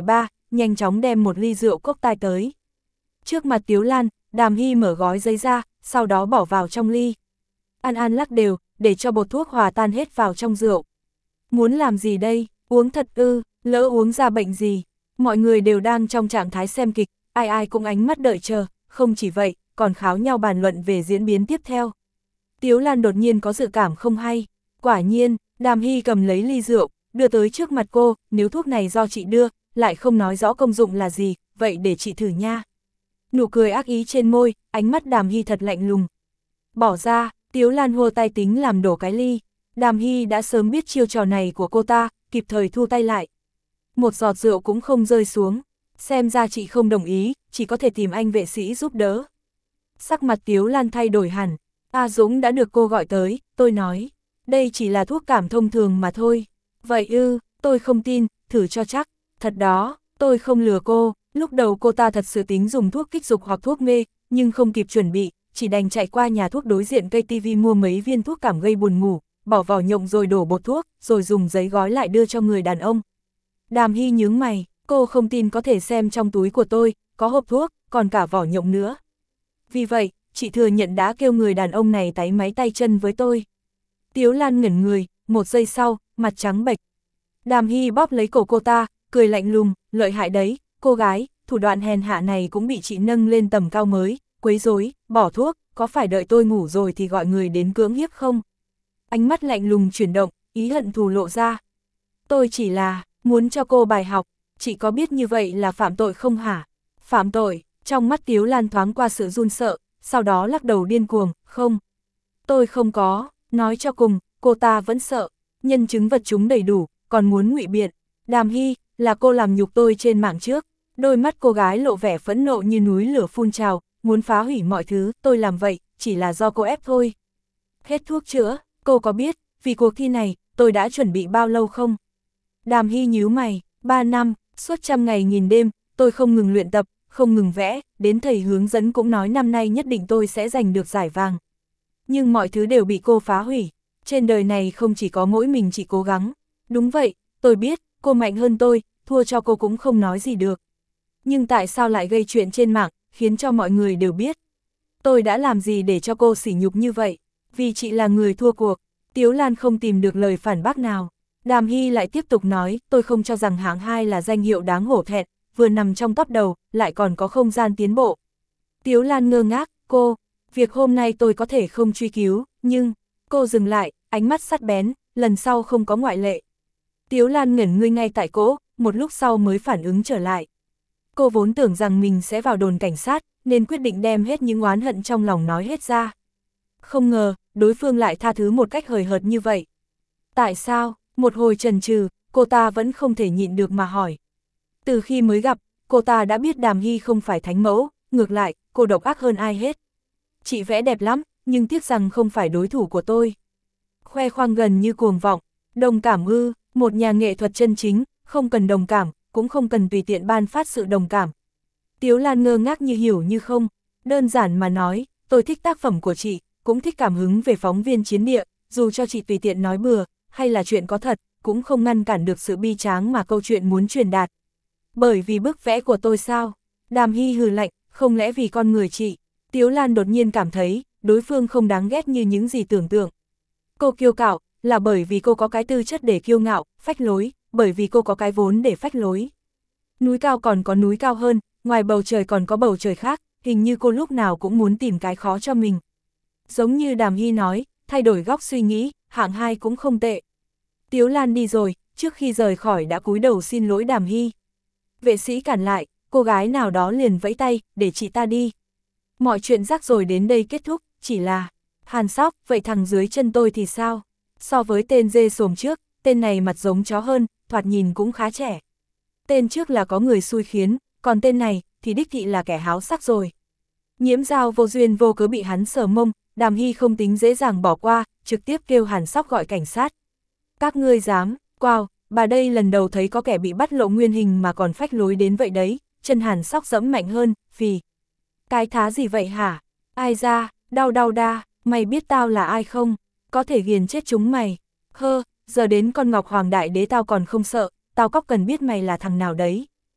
nhanh chóng đem một ly rượu cốc tai tới. Trước mặt Tiếu Lan, Đàm Hy mở gói giấy ra, sau đó bỏ vào trong ly. An An lắc đều, để cho bột thuốc hòa tan hết vào trong rượu. Muốn làm gì đây, uống thật ư, lỡ uống ra bệnh gì. Mọi người đều đang trong trạng thái xem kịch, ai ai cũng ánh mắt đợi chờ, không chỉ vậy, còn kháo nhau bàn luận về diễn biến tiếp theo. Tiếu Lan đột nhiên có dự cảm không hay, quả nhiên, Đàm Hy cầm lấy ly rượu, đưa tới trước mặt cô, nếu thuốc này do chị đưa, lại không nói rõ công dụng là gì, vậy để chị thử nha. Nụ cười ác ý trên môi, ánh mắt Đàm Hy thật lạnh lùng. Bỏ ra, Tiếu Lan hô tay tính làm đổ cái ly. Đàm Hy đã sớm biết chiêu trò này của cô ta, kịp thời thu tay lại. Một giọt rượu cũng không rơi xuống, xem ra chị không đồng ý, chỉ có thể tìm anh vệ sĩ giúp đỡ. Sắc mặt Tiếu Lan thay đổi hẳn, A Dũng đã được cô gọi tới, tôi nói, đây chỉ là thuốc cảm thông thường mà thôi. Vậy ư, tôi không tin, thử cho chắc, thật đó, tôi không lừa cô. Lúc đầu cô ta thật sự tính dùng thuốc kích dục hoặc thuốc mê, nhưng không kịp chuẩn bị, chỉ đành chạy qua nhà thuốc đối diện cây ti vi mua mấy viên thuốc cảm gây buồn ngủ, bỏ vỏ nhộng rồi đổ bột thuốc, rồi dùng giấy gói lại đưa cho người đàn ông. Đàm Hy nhướng mày, cô không tin có thể xem trong túi của tôi, có hộp thuốc, còn cả vỏ nhộng nữa. Vì vậy, chị thừa nhận đã kêu người đàn ông này táy máy tay chân với tôi. Tiếu Lan ngẩn người, một giây sau, mặt trắng bệch. Đàm Hy bóp lấy cổ cô ta, cười lạnh lùng, lợi hại đấy, cô gái, thủ đoạn hèn hạ này cũng bị chị nâng lên tầm cao mới, quấy rối, bỏ thuốc, có phải đợi tôi ngủ rồi thì gọi người đến cưỡng hiếp không? Ánh mắt lạnh lùng chuyển động, ý hận thù lộ ra. Tôi chỉ là, muốn cho cô bài học, chị có biết như vậy là phạm tội không hả? Phạm tội, trong mắt Tiếu Lan thoáng qua sự run sợ, sau đó lắc đầu điên cuồng, không. Tôi không có, nói cho cùng, cô ta vẫn sợ, nhân chứng vật chúng đầy đủ, còn muốn ngụy biện. Đàm Hy, là cô làm nhục tôi trên mạng trước. Đôi mắt cô gái lộ vẻ phẫn nộ như núi lửa phun trào, muốn phá hủy mọi thứ, tôi làm vậy, chỉ là do cô ép thôi. Hết thuốc chữa, cô có biết, vì cuộc thi này, tôi đã chuẩn bị bao lâu không? Đàm Hy nhíu mày, ba năm, suốt trăm ngày nghìn đêm, tôi không ngừng luyện tập, không ngừng vẽ, đến thầy hướng dẫn cũng nói năm nay nhất định tôi sẽ giành được giải vàng. Nhưng mọi thứ đều bị cô phá hủy, trên đời này không chỉ có mỗi mình chị cố gắng. Đúng vậy, tôi biết, cô mạnh hơn tôi, thua cho cô cũng không nói gì được. Nhưng tại sao lại gây chuyện trên mạng, khiến cho mọi người đều biết? Tôi đã làm gì để cho cô sỉ nhục như vậy? Vì chị là người thua cuộc. Tiếu Lan không tìm được lời phản bác nào. Đàm Hy lại tiếp tục nói, tôi không cho rằng hạng hai là danh hiệu đáng hổ thẹn, vừa nằm trong top đầu, lại còn có không gian tiến bộ. Tiếu Lan ngơ ngác, cô, việc hôm nay tôi có thể không truy cứu, nhưng, cô dừng lại, ánh mắt sắc bén, lần sau không có ngoại lệ. Tiếu Lan ngẩn người ngay tại cỗ, một lúc sau mới phản ứng trở lại. Cô vốn tưởng rằng mình sẽ vào đồn cảnh sát, nên quyết định đem hết những oán hận trong lòng nói hết ra. Không ngờ, đối phương lại tha thứ một cách hời hợt như vậy. Tại sao? Một hồi chần chừ, cô ta vẫn không thể nhịn được mà hỏi. Từ khi mới gặp, cô ta đã biết Đàm Hy không phải thánh mẫu, ngược lại, cô độc ác hơn ai hết. Chị vẽ đẹp lắm, nhưng tiếc rằng không phải đối thủ của tôi. Khoe khoang gần như cuồng vọng, đồng cảm ư, một nhà nghệ thuật chân chính, không cần đồng cảm, cũng không cần tùy tiện ban phát sự đồng cảm. Tiếu Lan ngơ ngác như hiểu như không, đơn giản mà nói, tôi thích tác phẩm của chị, cũng thích cảm hứng về phóng viên chiến địa, dù cho chị tùy tiện nói bừa, hay là chuyện có thật, cũng không ngăn cản được sự bi tráng mà câu chuyện muốn truyền đạt. Bởi vì bức vẽ của tôi sao? Đàm Hy hừ lạnh, không lẽ vì con người chị? Tiếu Lan đột nhiên cảm thấy, đối phương không đáng ghét như những gì tưởng tượng. Cô kiêu cạo, là bởi vì cô có cái tư chất để kiêu ngạo, phách lối, bởi vì cô có cái vốn để phách lối. Núi cao còn có núi cao hơn, ngoài bầu trời còn có bầu trời khác, hình như cô lúc nào cũng muốn tìm cái khó cho mình. Giống như Đàm Hy nói, thay đổi góc suy nghĩ, hạng hai cũng không tệ. Tiếu Lan đi rồi, trước khi rời khỏi đã cúi đầu xin lỗi Đàm Hy. Vệ sĩ cản lại, cô gái nào đó liền vẫy tay, để chị ta đi. Mọi chuyện rắc rồi đến đây kết thúc, chỉ là... Hàn Sóc, vậy thằng dưới chân tôi thì sao? So với tên dê xồm trước, tên này mặt giống chó hơn, thoạt nhìn cũng khá trẻ. Tên trước là có người xui khiến, còn tên này thì đích thị là kẻ háo sắc rồi. Nhiễm Giao vô duyên vô cớ bị hắn sờ mông, Đàm Hy không tính dễ dàng bỏ qua, trực tiếp kêu Hàn Sóc gọi cảnh sát. Các ngươi dám, wow, bà đây lần đầu thấy có kẻ bị bắt lộ nguyên hình mà còn phách lối đến vậy đấy, chân Hàn Sóc dẫm mạnh hơn, phì. Cái thá gì vậy hả? Ai ra, đau đau đa, mày biết tao là ai không? Có thể ghiền chết chúng mày. Hơ, giờ đến con Ngọc Hoàng Đại Đế tao còn không sợ, tao cóc cần biết mày là thằng nào đấy.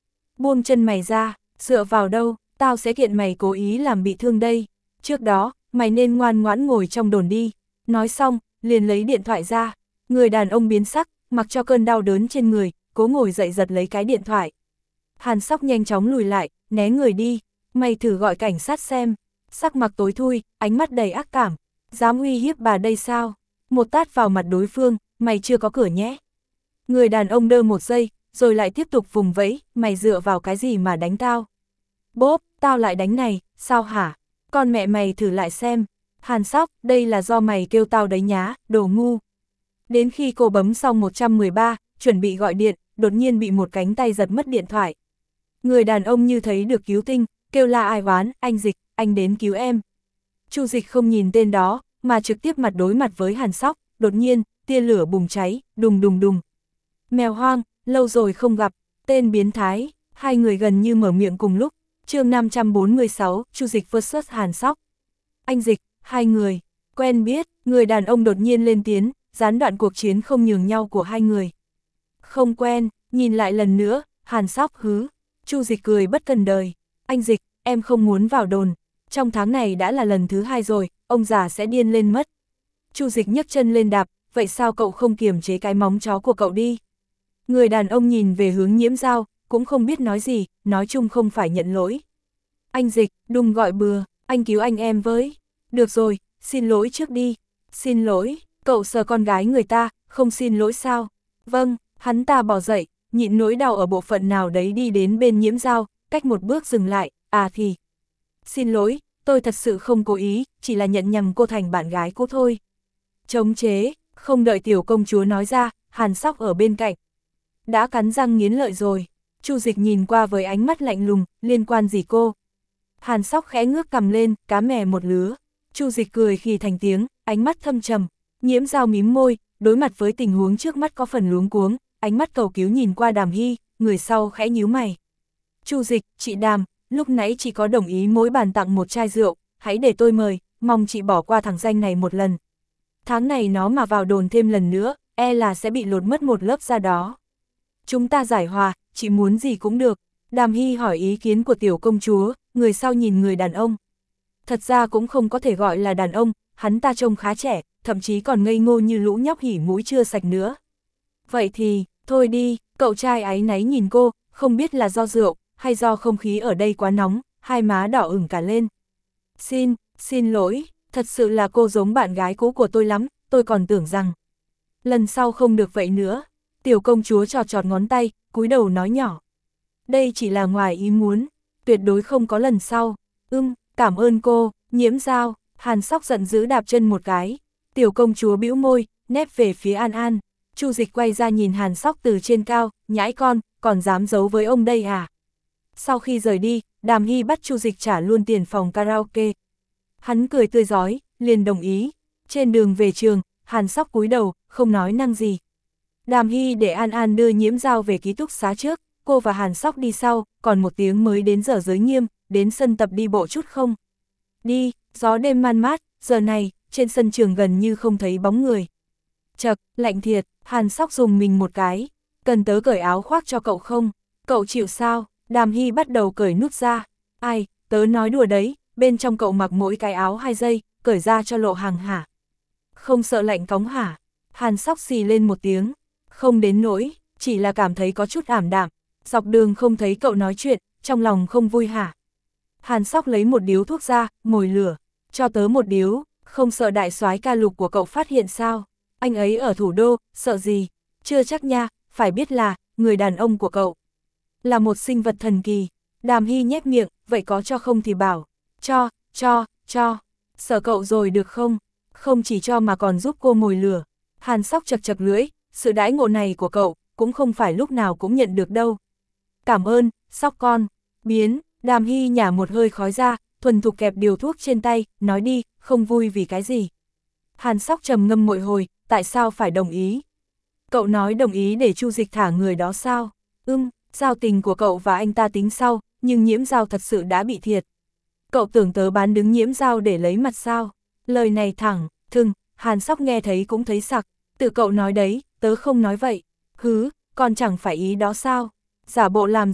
buông chân mày ra, dựa vào đâu, tao sẽ kiện mày cố ý làm bị thương đây. Trước đó, mày nên ngoan ngoãn ngồi trong đồn đi. Nói xong, liền lấy điện thoại ra. Người đàn ông biến sắc, mặc cho cơn đau đớn trên người, cố ngồi dậy giật lấy cái điện thoại. Hàn Sóc nhanh chóng lùi lại, né người đi. Mày thử gọi cảnh sát xem. Sắc mặt tối thui, ánh mắt đầy ác cảm. Dám uy hiếp bà đây sao? Một tát vào mặt đối phương, mày chưa có cửa nhé. Người đàn ông đơ một giây, rồi lại tiếp tục vùng vẫy, mày dựa vào cái gì mà đánh tao? Bốp, tao lại đánh này, sao hả? Con mẹ mày thử lại xem. Hàn Sóc, đây là do mày kêu tao đấy nhá, đồ ngu. Đến khi cô bấm xong một một ba, chuẩn bị gọi điện, đột nhiên bị một cánh tay giật mất điện thoại. Người đàn ông như thấy được cứu tinh, kêu la ai oán, anh Dịch, anh đến cứu em. Chu Dịch không nhìn tên đó, mà trực tiếp mặt đối mặt với Hàn Sóc, đột nhiên, tia lửa bùng cháy, đùng đùng đùng. Mèo hoang, lâu rồi không gặp, tên biến thái, hai người gần như mở miệng cùng lúc. Chương năm trăm bốn mươi sáu, Chu Dịch versus Hàn Sóc. Anh Dịch, hai người, quen biết, người đàn ông đột nhiên lên tiếng, gián đoạn cuộc chiến không nhường nhau của hai người. Không quen, nhìn lại lần nữa, Hàn Sóc hứ. Chu Dịch cười bất cần đời. Anh Dịch, em không muốn vào đồn. Trong tháng này đã là lần thứ hai rồi, ông già sẽ điên lên mất. Chu Dịch nhấc chân lên đạp, vậy sao cậu không kiềm chế cái móng chó của cậu đi? Người đàn ông nhìn về hướng Nhiễm Dao, cũng không biết nói gì, nói chung không phải nhận lỗi. Anh Dịch, đừng gọi bừa, anh cứu anh em với. Được rồi, xin lỗi trước đi. Xin lỗi, cậu sờ con gái người ta, không xin lỗi sao? Vâng, hắn ta bỏ dậy, nhịn nỗi đau ở bộ phận nào đấy đi đến bên Nhiễm Dao, cách một bước dừng lại, à thì. Xin lỗi, tôi thật sự không cố ý, chỉ là nhận nhầm cô thành bạn gái cô thôi. Chống chế, không đợi tiểu công chúa nói ra, Hàn Sóc ở bên cạnh. Đã cắn răng nghiến lợi rồi. Chu Dịch nhìn qua với ánh mắt lạnh lùng, liên quan gì cô? Hàn Sóc khẽ ngước cằm lên, cá mè một lứa. Chu Dịch cười khì thành tiếng, ánh mắt thâm trầm. Nhiễm Dao mím môi, đối mặt với tình huống trước mắt có phần luống cuống, ánh mắt cầu cứu nhìn qua Đàm Hy, người sau khẽ nhíu mày. Chu Dịch, chị Đàm, lúc nãy chị có đồng ý mỗi bàn tặng một chai rượu, hãy để tôi mời, mong chị bỏ qua thằng danh này một lần. Tháng này nó mà vào đồn thêm lần nữa, e là sẽ bị lột mất một lớp da đó. Chúng ta giải hòa, chị muốn gì cũng được. Đàm Hy hỏi ý kiến của tiểu công chúa, người sau nhìn người đàn ông. Thật ra cũng không có thể gọi là đàn ông, hắn ta trông khá trẻ, thậm chí còn ngây ngô như lũ nhóc hỉ mũi chưa sạch nữa. Vậy thì, thôi đi, cậu trai áy náy nhìn cô, không biết là do rượu, hay do không khí ở đây quá nóng, hai má đỏ ửng cả lên. Xin, xin lỗi, thật sự là cô giống bạn gái cũ của tôi lắm, tôi còn tưởng rằng lần sau không được vậy nữa. Tiểu công chúa trọt trọt ngón tay, cúi đầu nói nhỏ. Đây chỉ là ngoài ý muốn, tuyệt đối không có lần sau. Ưm, cảm ơn cô, Nhiễm Dao. Hàn Sóc giận dữ đạp chân một cái. Tiểu công chúa bĩu môi, nép về phía An An. Chu Dịch quay ra nhìn Hàn Sóc từ trên cao, nhãi con, còn dám giấu với ông đây à? Sau khi rời đi, Đàm Hy bắt Chu Dịch trả luôn tiền phòng karaoke. Hắn cười tươi rói, liền đồng ý. Trên đường về trường, Hàn Sóc cúi đầu, không nói năng gì. Đàm Hy để An An đưa Nhiễm Dao về ký túc xá trước, cô và Hàn Sóc đi sau, còn một tiếng mới đến giờ giới nghiêm, đến sân tập đi bộ chút không? Đi, gió đêm man mát, giờ này, trên sân trường gần như không thấy bóng người. Chậc, lạnh thiệt, Hàn Sóc dùng mình một cái. Cần tớ cởi áo khoác cho cậu không? Cậu chịu sao? Đàm Hy bắt đầu cởi nút ra. Ai, tớ nói đùa đấy, bên trong cậu mặc mỗi cái áo hai giây, cởi ra cho lộ hàng hả? Không sợ lạnh cóng hả? Hàn Sóc xì lên một tiếng. Không đến nỗi, chỉ là cảm thấy có chút ảm đạm. Dọc đường không thấy cậu nói chuyện, trong lòng không vui hả? Hàn Sóc lấy một điếu thuốc ra, mồi lửa. Cho tớ một điếu, không sợ đại soái ca Lục của cậu phát hiện sao? Anh ấy ở thủ đô, sợ gì? Chưa chắc nha, phải biết là, người đàn ông của cậu là một sinh vật thần kỳ. Đàm Hy nhếch miệng, vậy có cho không thì bảo. Cho, cho, cho. Sợ cậu rồi được không? Không chỉ cho mà còn giúp cô mồi lửa. Hàn Sóc chật chật lưỡi, sự đãi ngộ này của cậu, cũng không phải lúc nào cũng nhận được đâu. Cảm ơn, Sóc con. Biến, Đàm Hy nhả một hơi khói ra, thuần thục kẹp điều thuốc trên tay, nói đi, không vui vì cái gì. Hàn Sóc trầm ngâm một hồi, tại sao phải đồng ý? Cậu nói đồng ý để Chu Dịch thả người đó sao? Ưm, giao tình của cậu và anh ta tính sau, nhưng Nhiễm Dao thật sự đã bị thiệt. Cậu tưởng tớ bán đứng Nhiễm Dao để lấy mặt sao? Lời này thẳng, thừng, Hàn Sóc nghe thấy cũng thấy sặc. Tự cậu nói đấy, tớ không nói vậy. Hứ, còn chẳng phải ý đó sao? Giả bộ làm gì?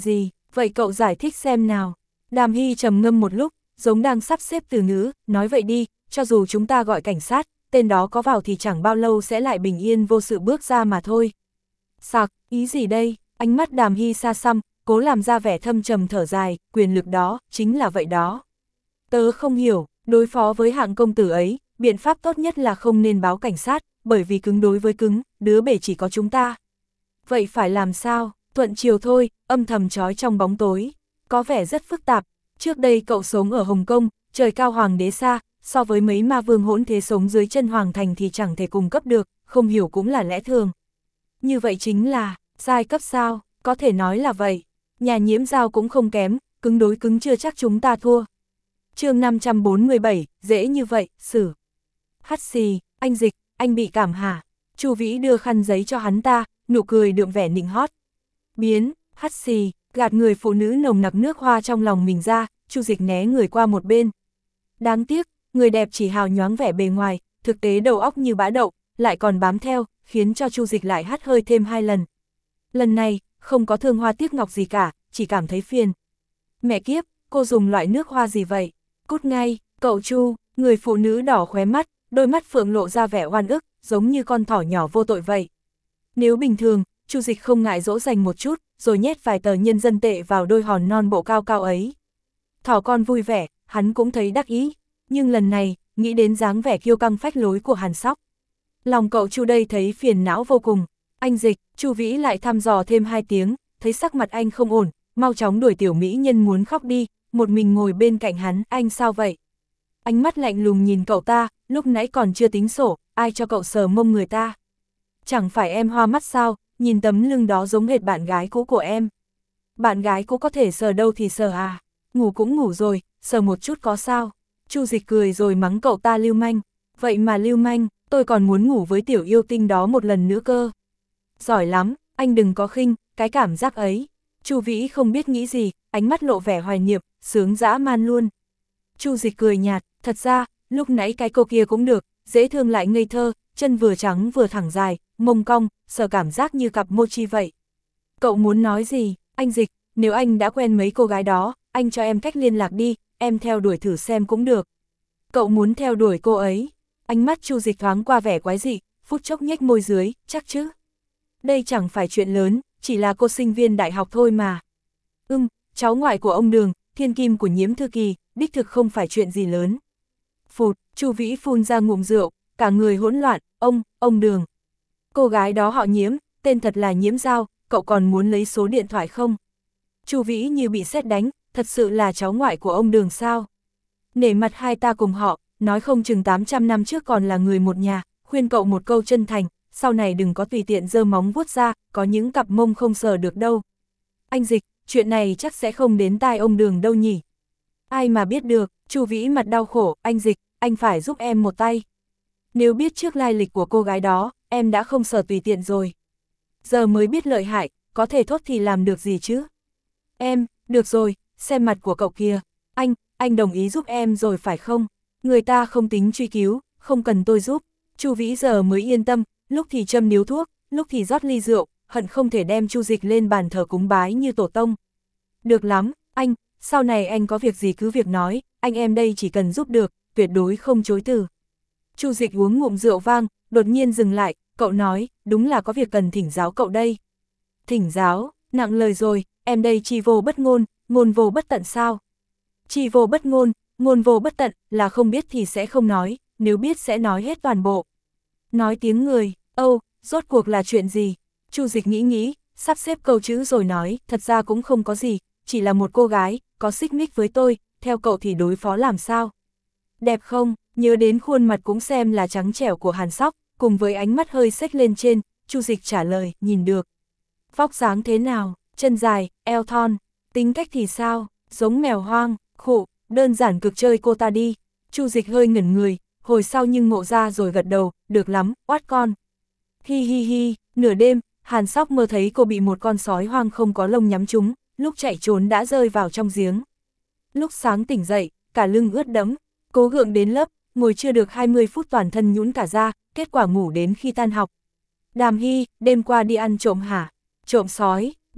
Vậy cậu giải thích xem nào. Đàm Hy trầm ngâm một lúc, giống đang sắp xếp từ ngữ, nói vậy đi, cho dù chúng ta gọi cảnh sát, tên đó có vào thì chẳng bao lâu sẽ lại bình yên vô sự bước ra mà thôi. Sặc, ý gì đây? Ánh mắt Đàm Hy xa xăm, cố làm ra vẻ thâm trầm thở dài, quyền lực đó, chính là vậy đó. Tớ không hiểu, đối phó với hạng công tử ấy, biện pháp tốt nhất là không nên báo cảnh sát, bởi vì cứng đối với cứng, đứa bể chỉ có chúng ta. Vậy phải làm sao? Thuận chiều thôi, âm thầm trói trong bóng tối. Có vẻ rất phức tạp. Trước đây cậu sống ở Hồng Kông, trời cao hoàng đế xa, so với mấy ma vương hỗn thế sống dưới chân hoàng thành thì chẳng thể cùng cấp được, không hiểu cũng là lẽ thường. Như vậy chính là, giai cấp sao, có thể nói là vậy. Nhà Nhiễm Giao cũng không kém, cứng đối cứng chưa chắc chúng ta thua. chương năm trăm bốn mươi bảy, dễ như vậy, xử. Hắt xì, anh Dịch, anh bị cảm hả? Chu Vĩ đưa khăn giấy cho hắn ta, nụ cười đượm vẻ nịnh hót. Biến, hắt xì, gạt người phụ nữ nồng nặc nước hoa trong lòng mình ra, Chu Dịch né người qua một bên. Đáng tiếc, người đẹp chỉ hào nhoáng vẻ bề ngoài, thực tế đầu óc như bã đậu, lại còn bám theo, khiến cho Chu Dịch lại hắt hơi thêm hai lần. Lần này, không có thương hoa tiếc ngọc gì cả, chỉ cảm thấy phiền. Mẹ kiếp, cô dùng loại nước hoa gì vậy? Cút ngay, cậu Chu, người phụ nữ đỏ khóe mắt, đôi mắt phượng lộ ra vẻ oan ức, giống như con thỏ nhỏ vô tội vậy. Nếu bình thường, Chu Dịch không ngại dỗ dành một chút, rồi nhét vài tờ nhân dân tệ vào đôi hòn non bộ cao cao ấy. Thỏ con vui vẻ, hắn cũng thấy đắc ý, nhưng lần này, nghĩ đến dáng vẻ kiêu căng phách lối của Hàn Sóc. Lòng cậu Chu đây thấy phiền não vô cùng. Anh Dịch, Chu Vĩ lại thăm dò thêm hai tiếng, thấy sắc mặt anh không ổn, mau chóng đuổi tiểu mỹ nhân muốn khóc đi, một mình ngồi bên cạnh hắn, anh sao vậy? Ánh mắt lạnh lùng nhìn cậu ta, lúc nãy còn chưa tính sổ, ai cho cậu sờ mông người ta? Chẳng phải em hoa mắt sao, nhìn tấm lưng đó giống hệt bạn gái cũ của em. Bạn gái cũ có thể sờ đâu thì sờ à, ngủ cũng ngủ rồi, sờ một chút có sao? Chu Dịch cười rồi mắng cậu ta lưu manh, vậy mà lưu manh, tôi còn muốn ngủ với tiểu yêu tinh đó một lần nữa cơ. Giỏi lắm, anh đừng có khinh, cái cảm giác ấy. Chu Vĩ không biết nghĩ gì, ánh mắt lộ vẻ hoài niệm, sướng dã man luôn. Chu Dịch cười nhạt, thật ra, lúc nãy cái cô kia cũng được, dễ thương lại ngây thơ, chân vừa trắng vừa thẳng dài, mông cong, sờ cảm giác như cặp mochi vậy. Cậu muốn nói gì, anh Dịch, nếu anh đã quen mấy cô gái đó, anh cho em cách liên lạc đi, em theo đuổi thử xem cũng được. Cậu muốn theo đuổi cô ấy? Ánh mắt Chu Dịch thoáng qua vẻ quái dị, phút chốc nhếch môi dưới, chắc chứ. Đây chẳng phải chuyện lớn, chỉ là cô sinh viên đại học thôi mà. Ừm, cháu ngoại của ông Đường, thiên kim của Nhiễm Thư Kỳ, đích thực không phải chuyện gì lớn. Phụt, Chu Vĩ phun ra ngụm rượu, cả người hỗn loạn, ông, ông Đường. Cô gái đó họ Nhiễm, tên thật là Nhiễm Giao, cậu còn muốn lấy số điện thoại không? Chu Vĩ như bị sét đánh, thật sự là cháu ngoại của ông Đường sao? Nể mặt hai ta cùng họ, nói không chừng tám trăm năm trước còn là người một nhà, khuyên cậu một câu chân thành, sau này đừng có tùy tiện giơ móng vuốt ra, có những cặp mông không sờ được đâu. Anh Dịch, chuyện này chắc sẽ không đến tai ông Đường đâu nhỉ? Ai mà biết được, Chu Vĩ mặt đau khổ, anh Dịch, anh phải giúp em một tay. Nếu biết trước lai lịch của cô gái đó, em đã không sờ tùy tiện rồi. Giờ mới biết lợi hại, có thể thốt thì làm được gì chứ? Em, được rồi, xem mặt của cậu kia. Anh, anh đồng ý giúp em rồi phải không? Người ta không tính truy cứu, không cần tôi giúp. Chu Vĩ giờ mới yên tâm, lúc thì châm điếu thuốc, lúc thì rót ly rượu, hận không thể đem Chu Dịch lên bàn thờ cúng bái như tổ tông. Được lắm, anh, sau này anh có việc gì cứ việc nói, anh em đây chỉ cần giúp được, tuyệt đối không chối từ. Chu Dịch uống ngụm rượu vang, đột nhiên dừng lại, cậu nói, đúng là có việc cần thỉnh giáo cậu đây. Thỉnh giáo, nặng lời rồi, em đây chi vô bất ngôn, ngôn vô bất tận sao? Chi vô bất ngôn, ngôn vô bất tận, là không biết thì sẽ không nói, nếu biết sẽ nói hết toàn bộ. Nói tiếng người, âu, oh, rốt cuộc là chuyện gì? Chu Dịch nghĩ nghĩ, sắp xếp câu chữ rồi nói, thật ra cũng không có gì, chỉ là một cô gái, có xích mích với tôi, theo cậu thì đối phó làm sao? Đẹp không? Nhớ đến khuôn mặt cũng xem là trắng trẻo của Hàn Sóc, cùng với ánh mắt hơi xếch lên trên, Chu Dịch trả lời, nhìn được. Vóc dáng thế nào? Chân dài, eo thon, tính cách thì sao? Giống mèo hoang, khụ, đơn giản cực chơi cô ta đi. Chu Dịch hơi ngẩn người, hồi sau nhưng ngộ ra rồi gật đầu, được lắm, oát con. Hi hi hi, nửa đêm, Hàn Sóc mơ thấy cô bị một con sói hoang không có lông nhắm trúng, lúc chạy trốn đã rơi vào trong giếng. Lúc sáng tỉnh dậy, cả lưng ướt đẫm, cố gượng đến lớp, ngồi chưa được hai mươi phút toàn thân nhũn cả ra, kết quả ngủ đến khi tan học. Đàm Hy, đêm qua đi ăn trộm hả? Trộm sói,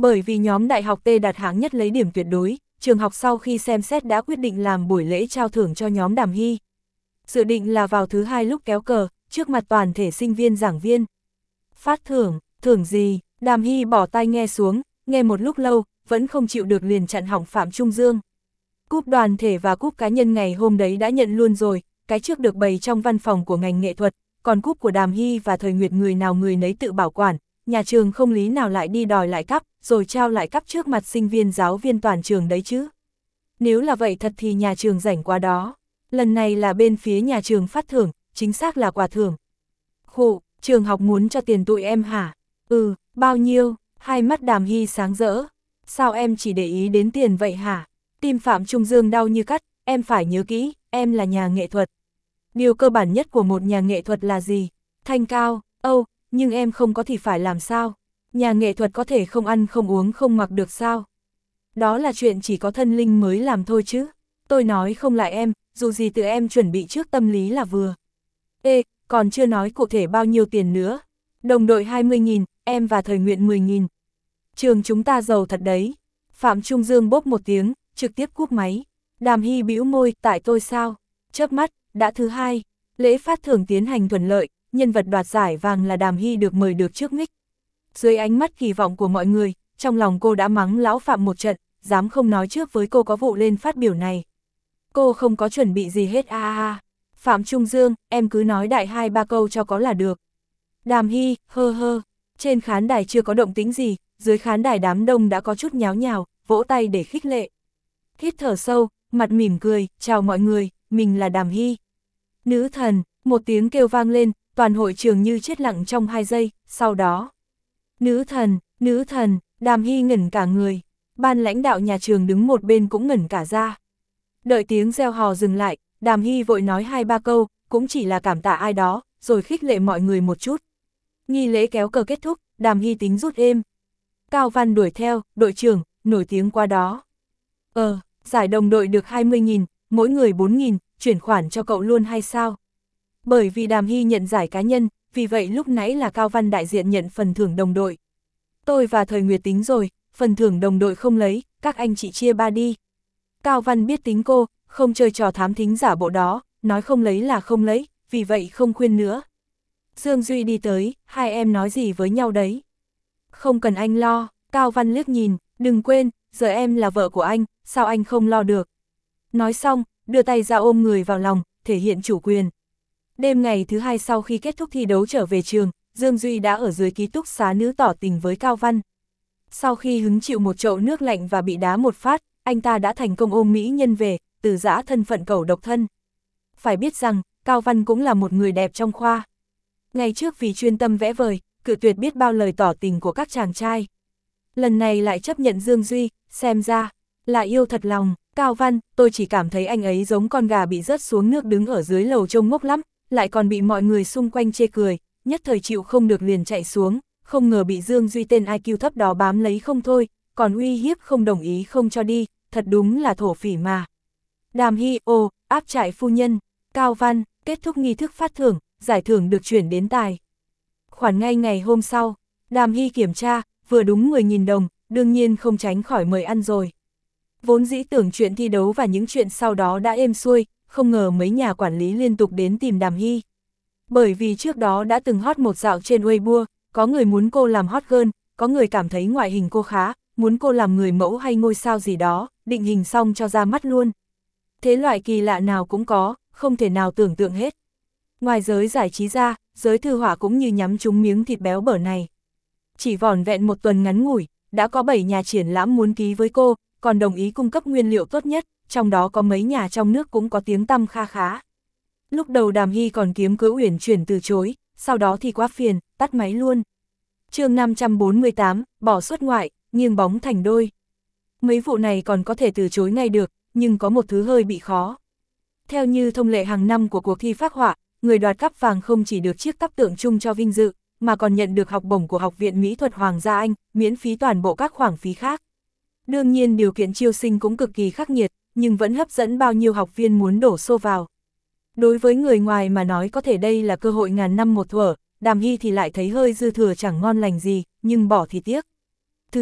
Bởi vì nhóm đại học T đạt hạng nhất lấy điểm tuyệt đối, trường học sau khi xem xét đã quyết định làm buổi lễ trao thưởng cho nhóm Đàm Hy. Dự định là vào thứ hai lúc kéo cờ, trước mặt toàn thể sinh viên giảng viên. Phát thưởng, thưởng gì? Đàm Hy bỏ tai nghe xuống, nghe một lúc lâu, vẫn không chịu được liền chặn hỏng Phạm Trung Dương. Cúp đoàn thể và cúp cá nhân ngày hôm đấy đã nhận luôn rồi, cái trước được bày trong văn phòng của ngành nghệ thuật, còn cúp của Đàm Hy và Thời Nguyệt người nào người nấy tự bảo quản, nhà trường không lý nào lại đi đòi lại cắp, rồi trao lại cắp trước mặt sinh viên giáo viên toàn trường đấy chứ. Nếu là vậy thật thì nhà trường rảnh quá đó. Lần này là bên phía nhà trường phát thưởng, chính xác là quà thưởng. Khụ, trường học muốn cho tiền tụi em hả? Ừ, bao nhiêu? Hai mắt Đàm Hy sáng rỡ. Sao em chỉ để ý đến tiền vậy hả? Tim Phạm Trung Dương đau như cắt, em phải nhớ kỹ, em là nhà nghệ thuật. Điều cơ bản nhất của một nhà nghệ thuật là gì? Thanh cao, âu, nhưng em không có thì phải làm sao? Nhà nghệ thuật có thể không ăn không uống không mặc được sao? Đó là chuyện chỉ có thân linh mới làm thôi chứ. Tôi nói không lại em, dù gì tự em chuẩn bị trước tâm lý là vừa. Ê, còn chưa nói cụ thể bao nhiêu tiền nữa. Đồng đội hai mươi nghìn, em và Thời Nguyện mười nghìn. Trường chúng ta giàu thật đấy. Phạm Trung Dương bốp một tiếng, trực tiếp cúp máy. Đàm Hy bĩu môi, tại tôi sao? Chớp mắt, đã thứ hai. Lễ phát thưởng tiến hành thuận lợi, nhân vật đoạt giải vàng là Đàm Hy được mời được trước mic. Dưới ánh mắt kỳ vọng của mọi người, trong lòng cô đã mắng lão Phạm một trận, dám không nói trước với cô có vụ lên phát biểu này. Cô không có chuẩn bị gì hết a a. Phạm Trung Dương, em cứ nói đại hai ba câu cho có là được. Đàm Hy, hơ hơ. Trên khán đài chưa có động tĩnh gì, dưới khán đài đám đông đã có chút nháo nhào, vỗ tay để khích lệ. Hít thở sâu, mặt mỉm cười, chào mọi người, mình là Đàm Hy. Nữ thần, một tiếng kêu vang lên, toàn hội trường như chết lặng trong hai giây, sau đó. Nữ thần, nữ thần, Đàm Hy ngẩn cả người. Ban lãnh đạo nhà trường đứng một bên cũng ngẩn cả ra. Đợi tiếng reo hò dừng lại, Đàm Hy vội nói hai ba câu, cũng chỉ là cảm tạ ai đó, rồi khích lệ mọi người một chút. Nghi lễ kéo cờ kết thúc, Đàm Hy tính rút êm. Cao Văn đuổi theo, đội trưởng, nổi tiếng qua đó. Ờ, giải đồng đội được hai mươi nghìn, mỗi người bốn nghìn, chuyển khoản cho cậu luôn hay sao? Bởi vì Đàm Hy nhận giải cá nhân, vì vậy lúc nãy là Cao Văn đại diện nhận phần thưởng đồng đội. Tôi và Thời Nguyệt tính rồi, phần thưởng đồng đội không lấy, các anh chị chia ba đi. Cao Văn biết tính cô, không chơi trò thám thính giả bộ đó, nói không lấy là không lấy, vì vậy không khuyên nữa. Dương Duy đi tới, hai em nói gì với nhau đấy? Không cần anh lo, Cao Văn liếc nhìn, đừng quên, giờ em là vợ của anh, sao anh không lo được? Nói xong, đưa tay ra ôm người vào lòng, thể hiện chủ quyền. Đêm ngày thứ hai sau khi kết thúc thi đấu trở về trường, Dương Duy đã ở dưới ký túc xá nữ tỏ tình với Cao Văn. Sau khi hứng chịu một chậu nước lạnh và bị đá một phát, anh ta đã thành công ôm mỹ nhân về, từ giã thân phận cẩu độc thân. Phải biết rằng, Cao Văn cũng là một người đẹp trong khoa. Ngày trước vì chuyên tâm vẽ vời, cự tuyệt biết bao lời tỏ tình của các chàng trai. Lần này lại chấp nhận Dương Duy, xem ra, là yêu thật lòng. Cao Văn, tôi chỉ cảm thấy anh ấy giống con gà bị rớt xuống nước đứng ở dưới lầu trông ngốc lắm, lại còn bị mọi người xung quanh chê cười, nhất thời chịu không được liền chạy xuống, không ngờ bị Dương Duy tên i kiu thấp đó bám lấy không thôi, còn uy hiếp không đồng ý không cho đi, thật đúng là thổ phỉ mà. Đàm Hy, ồ, áp trại phu nhân. Cao Văn, kết thúc nghi thức phát thưởng, giải thưởng được chuyển đến tài khoản ngay ngày hôm sau. Đàm Hy kiểm tra, vừa đúng mười nghìn đồng, đương nhiên không tránh khỏi mời ăn rồi. Vốn dĩ tưởng chuyện thi đấu và những chuyện sau đó đã êm xuôi, không ngờ mấy nhà quản lý liên tục đến tìm Đàm Hy. Bởi vì trước đó đã từng hot một dạo trên Weibo, có người muốn cô làm hot girl, có người cảm thấy ngoại hình cô khá, muốn cô làm người mẫu hay ngôi sao gì đó, định hình xong cho ra mắt luôn. Thế loại kỳ lạ nào cũng có, không thể nào tưởng tượng hết. Ngoài giới giải trí ra, giới thư họa cũng như nhắm trúng miếng thịt béo bở này. Chỉ vỏn vẹn một tuần ngắn ngủi, đã có bảy nhà triển lãm muốn ký với cô, còn đồng ý cung cấp nguyên liệu tốt nhất, trong đó có mấy nhà trong nước cũng có tiếng tăm kha khá. Lúc đầu Đàm Hy còn kiếm cớ uyển chuyển từ chối, sau đó thì quá phiền, tắt máy luôn. Chương năm trăm bốn mươi tám, bỏ xuất ngoại, nghiêng bóng thành đôi. Mấy vụ này còn có thể từ chối ngay được, nhưng có một thứ hơi bị khó. Theo như thông lệ hàng năm của cuộc thi phác họa, người đoạt cắp vàng không chỉ được chiếc cắp tượng trưng cho vinh dự, mà còn nhận được học bổng của Học viện Mỹ thuật Hoàng gia Anh, miễn phí toàn bộ các khoản phí khác. Đương nhiên điều kiện chiêu sinh cũng cực kỳ khắc nghiệt, nhưng vẫn hấp dẫn bao nhiêu học viên muốn đổ xô vào. Đối với người ngoài mà nói có thể đây là cơ hội ngàn năm một thuở, Đàm Hy thì lại thấy hơi dư thừa chẳng ngon lành gì, nhưng bỏ thì tiếc. Thứ nhất,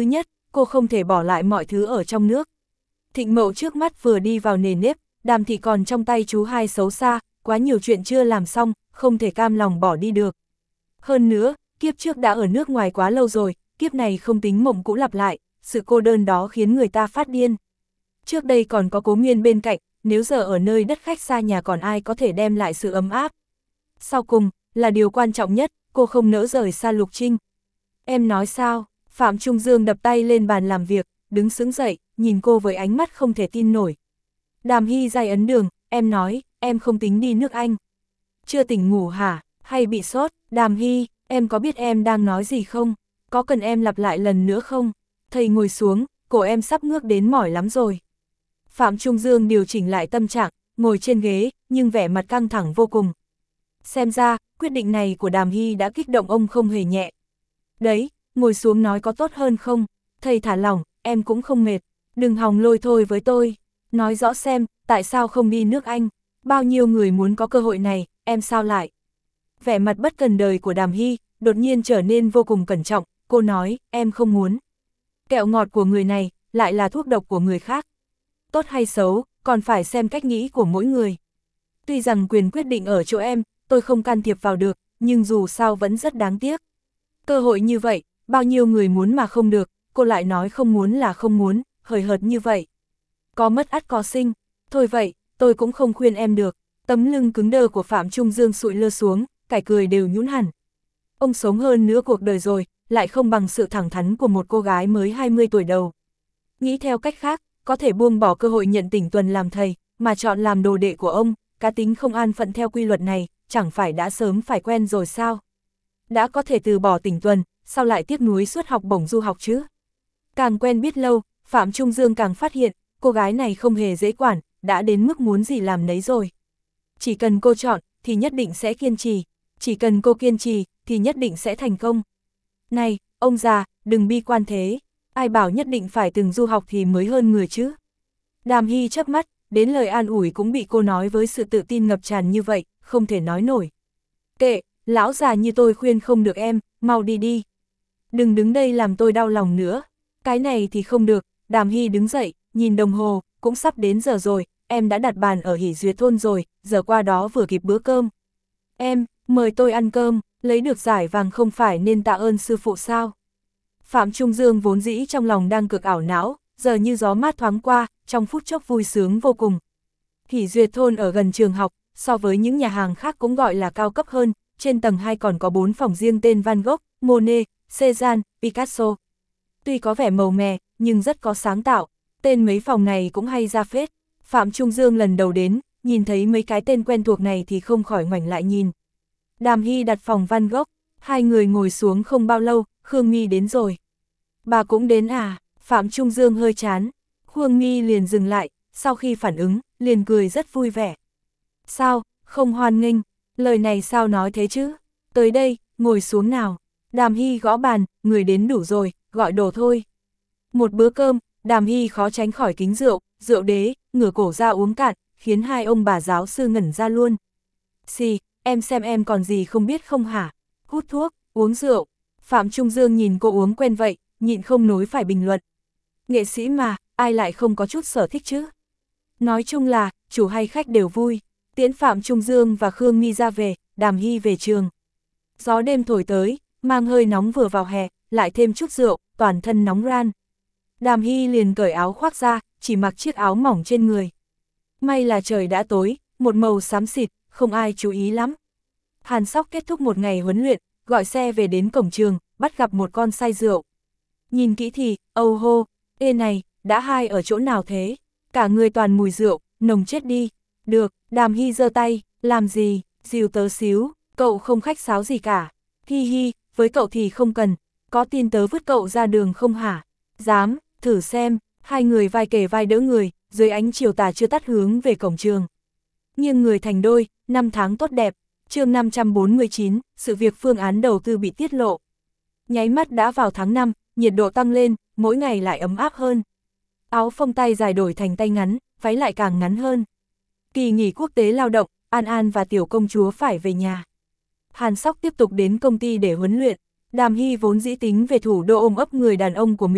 cô không thể bỏ lại mọi thứ ở trong nước. Thịnh Mậu trước mắt vừa đi vào nề nếp, Đàm thị còn trong tay chú hai xấu xa, quá nhiều chuyện chưa làm xong, không thể cam lòng bỏ đi được. Hơn nữa, kiếp trước đã ở nước ngoài quá lâu rồi, kiếp này không tính mộng cũ lặp lại, sự cô đơn đó khiến người ta phát điên. Trước đây còn có Cố Nguyên bên cạnh, nếu giờ ở nơi đất khách xa nhà còn ai có thể đem lại sự ấm áp. Sau cùng, là điều quan trọng nhất, cô không nỡ rời xa Lục Trinh. Em nói sao? Phạm Trung Dương đập tay lên bàn làm việc, đứng sững dậy, nhìn cô với ánh mắt không thể tin nổi. Đàm Hy dày ấn đường, em nói, em không tính đi nước Anh. Chưa tỉnh ngủ hả? Hay bị sốt? Đàm Hy, em có biết em đang nói gì không? Có cần em lặp lại lần nữa không? Thầy ngồi xuống, cổ em sắp ngước đến mỏi lắm rồi. Phạm Trung Dương điều chỉnh lại tâm trạng, ngồi trên ghế, nhưng vẻ mặt căng thẳng vô cùng. Xem ra, quyết định này của Đàm Hy đã kích động ông không hề nhẹ. Đấy, ngồi xuống nói có tốt hơn không? Thầy thả lỏng, em cũng không mệt. Đừng hòng lôi thôi với tôi. Nói rõ xem, tại sao không đi nước Anh? Bao nhiêu người muốn có cơ hội này, em sao lại? Vẻ mặt bất cần đời của Đàm Hy, đột nhiên trở nên vô cùng cẩn trọng, cô nói, em không muốn. Kẹo ngọt của người này, lại là thuốc độc của người khác. Tốt hay xấu, còn phải xem cách nghĩ của mỗi người. Tuy rằng quyền quyết định ở chỗ em, tôi không can thiệp vào được, nhưng dù sao vẫn rất đáng tiếc. Cơ hội như vậy, bao nhiêu người muốn mà không được, cô lại nói không muốn là không muốn, hời hợt như vậy. Có mất ắt có sinh, thôi vậy, tôi cũng không khuyên em được. Tấm lưng cứng đơ của Phạm Trung Dương sụi lơ xuống, cải cười đều nhũn hẳn. Ông sống hơn nữa cuộc đời rồi, lại không bằng sự thẳng thắn của một cô gái mới hai mươi tuổi đầu. Nghĩ theo cách khác, có thể buông bỏ cơ hội nhận Tỉnh Tuần làm thầy, mà chọn làm đồ đệ của ông, cá tính không an phận theo quy luật này, chẳng phải đã sớm phải quen rồi sao? Đã có thể từ bỏ Tỉnh Tuần, sao lại tiếc nuối suốt học bổng du học chứ? Càng quen biết lâu, Phạm Trung Dương càng phát hiện, cô gái này không hề dễ quản, đã đến mức muốn gì làm nấy rồi. Chỉ cần cô chọn, thì nhất định sẽ kiên trì, chỉ cần cô kiên trì, thì nhất định sẽ thành công. Này, ông già, đừng bi quan thế, ai bảo nhất định phải từng du học thì mới hơn người chứ. Đàm Hy chớp mắt, đến lời an ủi cũng bị cô nói với sự tự tin ngập tràn như vậy, không thể nói nổi. Kệ, lão già như tôi khuyên không được em, mau đi đi. Đừng đứng đây làm tôi đau lòng nữa. Cái này thì không được. Đàm Hy đứng dậy, nhìn đồng hồ, cũng sắp đến giờ rồi, em đã đặt bàn ở Hỷ Duyệt thôn rồi, giờ qua đó vừa kịp bữa cơm. Em, mời tôi ăn cơm, lấy được giải vàng không phải nên tạ ơn sư phụ sao? Phạm Trung Dương vốn dĩ trong lòng đang cực ảo não, giờ như gió mát thoáng qua, trong phút chốc vui sướng vô cùng. Hỷ Duyệt thôn ở gần trường học, so với những nhà hàng khác cũng gọi là cao cấp hơn, trên tầng hai còn có bốn phòng riêng tên Van Gogh, Monet, Cézanne, Picasso. Tuy có vẻ màu mè, nhưng rất có sáng tạo, tên mấy phòng này cũng hay ra phết. Phạm Trung Dương lần đầu đến, nhìn thấy mấy cái tên quen thuộc này thì không khỏi ngoảnh lại nhìn. Đàm Hy đặt phòng Van Gogh, hai người ngồi xuống không bao lâu, Khương My đến rồi. Bà cũng đến à? Phạm Trung Dương hơi chán. Khương My liền dừng lại, sau khi phản ứng, liền cười rất vui vẻ. Sao, không hoan nghênh, lời này sao nói thế chứ? Tới đây, ngồi xuống nào. Đàm Hy gõ bàn, người đến đủ rồi, gọi đồ thôi. Một bữa cơm, Đàm Hy khó tránh khỏi kính rượu, rượu đế, ngửa cổ ra uống cạn, khiến hai ông bà giáo sư ngẩn ra luôn. Xì, em xem em còn gì không biết không hả? Hút thuốc, uống rượu. Phạm Trung Dương nhìn cô uống quen vậy, nhịn không nối phải bình luận. Nghệ sĩ mà, ai lại không có chút sở thích chứ? Nói chung là, chủ hay khách đều vui. Tiễn Phạm Trung Dương và Khương My ra về, Đàm Hy về trường. Gió đêm thổi tới, mang hơi nóng vừa vào hè, lại thêm chút rượu, toàn thân nóng ran. Đàm Hy liền cởi áo khoác ra, chỉ mặc chiếc áo mỏng trên người. May là trời đã tối, một màu xám xịt, không ai chú ý lắm. Hàn Sóc kết thúc một ngày huấn luyện, gọi xe về đến cổng trường, bắt gặp một con say rượu. Nhìn kỹ thì, âu hô, ê này, đã hai ở chỗ nào thế? Cả người toàn mùi rượu, nồng chết đi. Được, Đàm Hy giơ tay, làm gì, dìu tớ xíu, cậu không khách sáo gì cả. Hi hi, với cậu thì không cần, có tin tớ vứt cậu ra đường không hả? Dám, thử xem, hai người vai kề vai đỡ người, dưới ánh chiều tà chưa tắt hướng về cổng trường. Nghiêng người thành đôi, năm tháng tốt đẹp, chương năm trăm bốn mươi chín, sự việc phương án đầu tư bị tiết lộ. Nháy mắt đã vào tháng năm, nhiệt độ tăng lên, mỗi ngày lại ấm áp hơn. Áo phông tay dài đổi thành tay ngắn, váy lại càng ngắn hơn. Kỳ nghỉ quốc tế lao động, An An và tiểu công chúa phải về nhà. Hàn Sóc tiếp tục đến công ty để huấn luyện. Đàm Hy vốn dĩ tính về thủ đô ôm ấp người đàn ông của mình,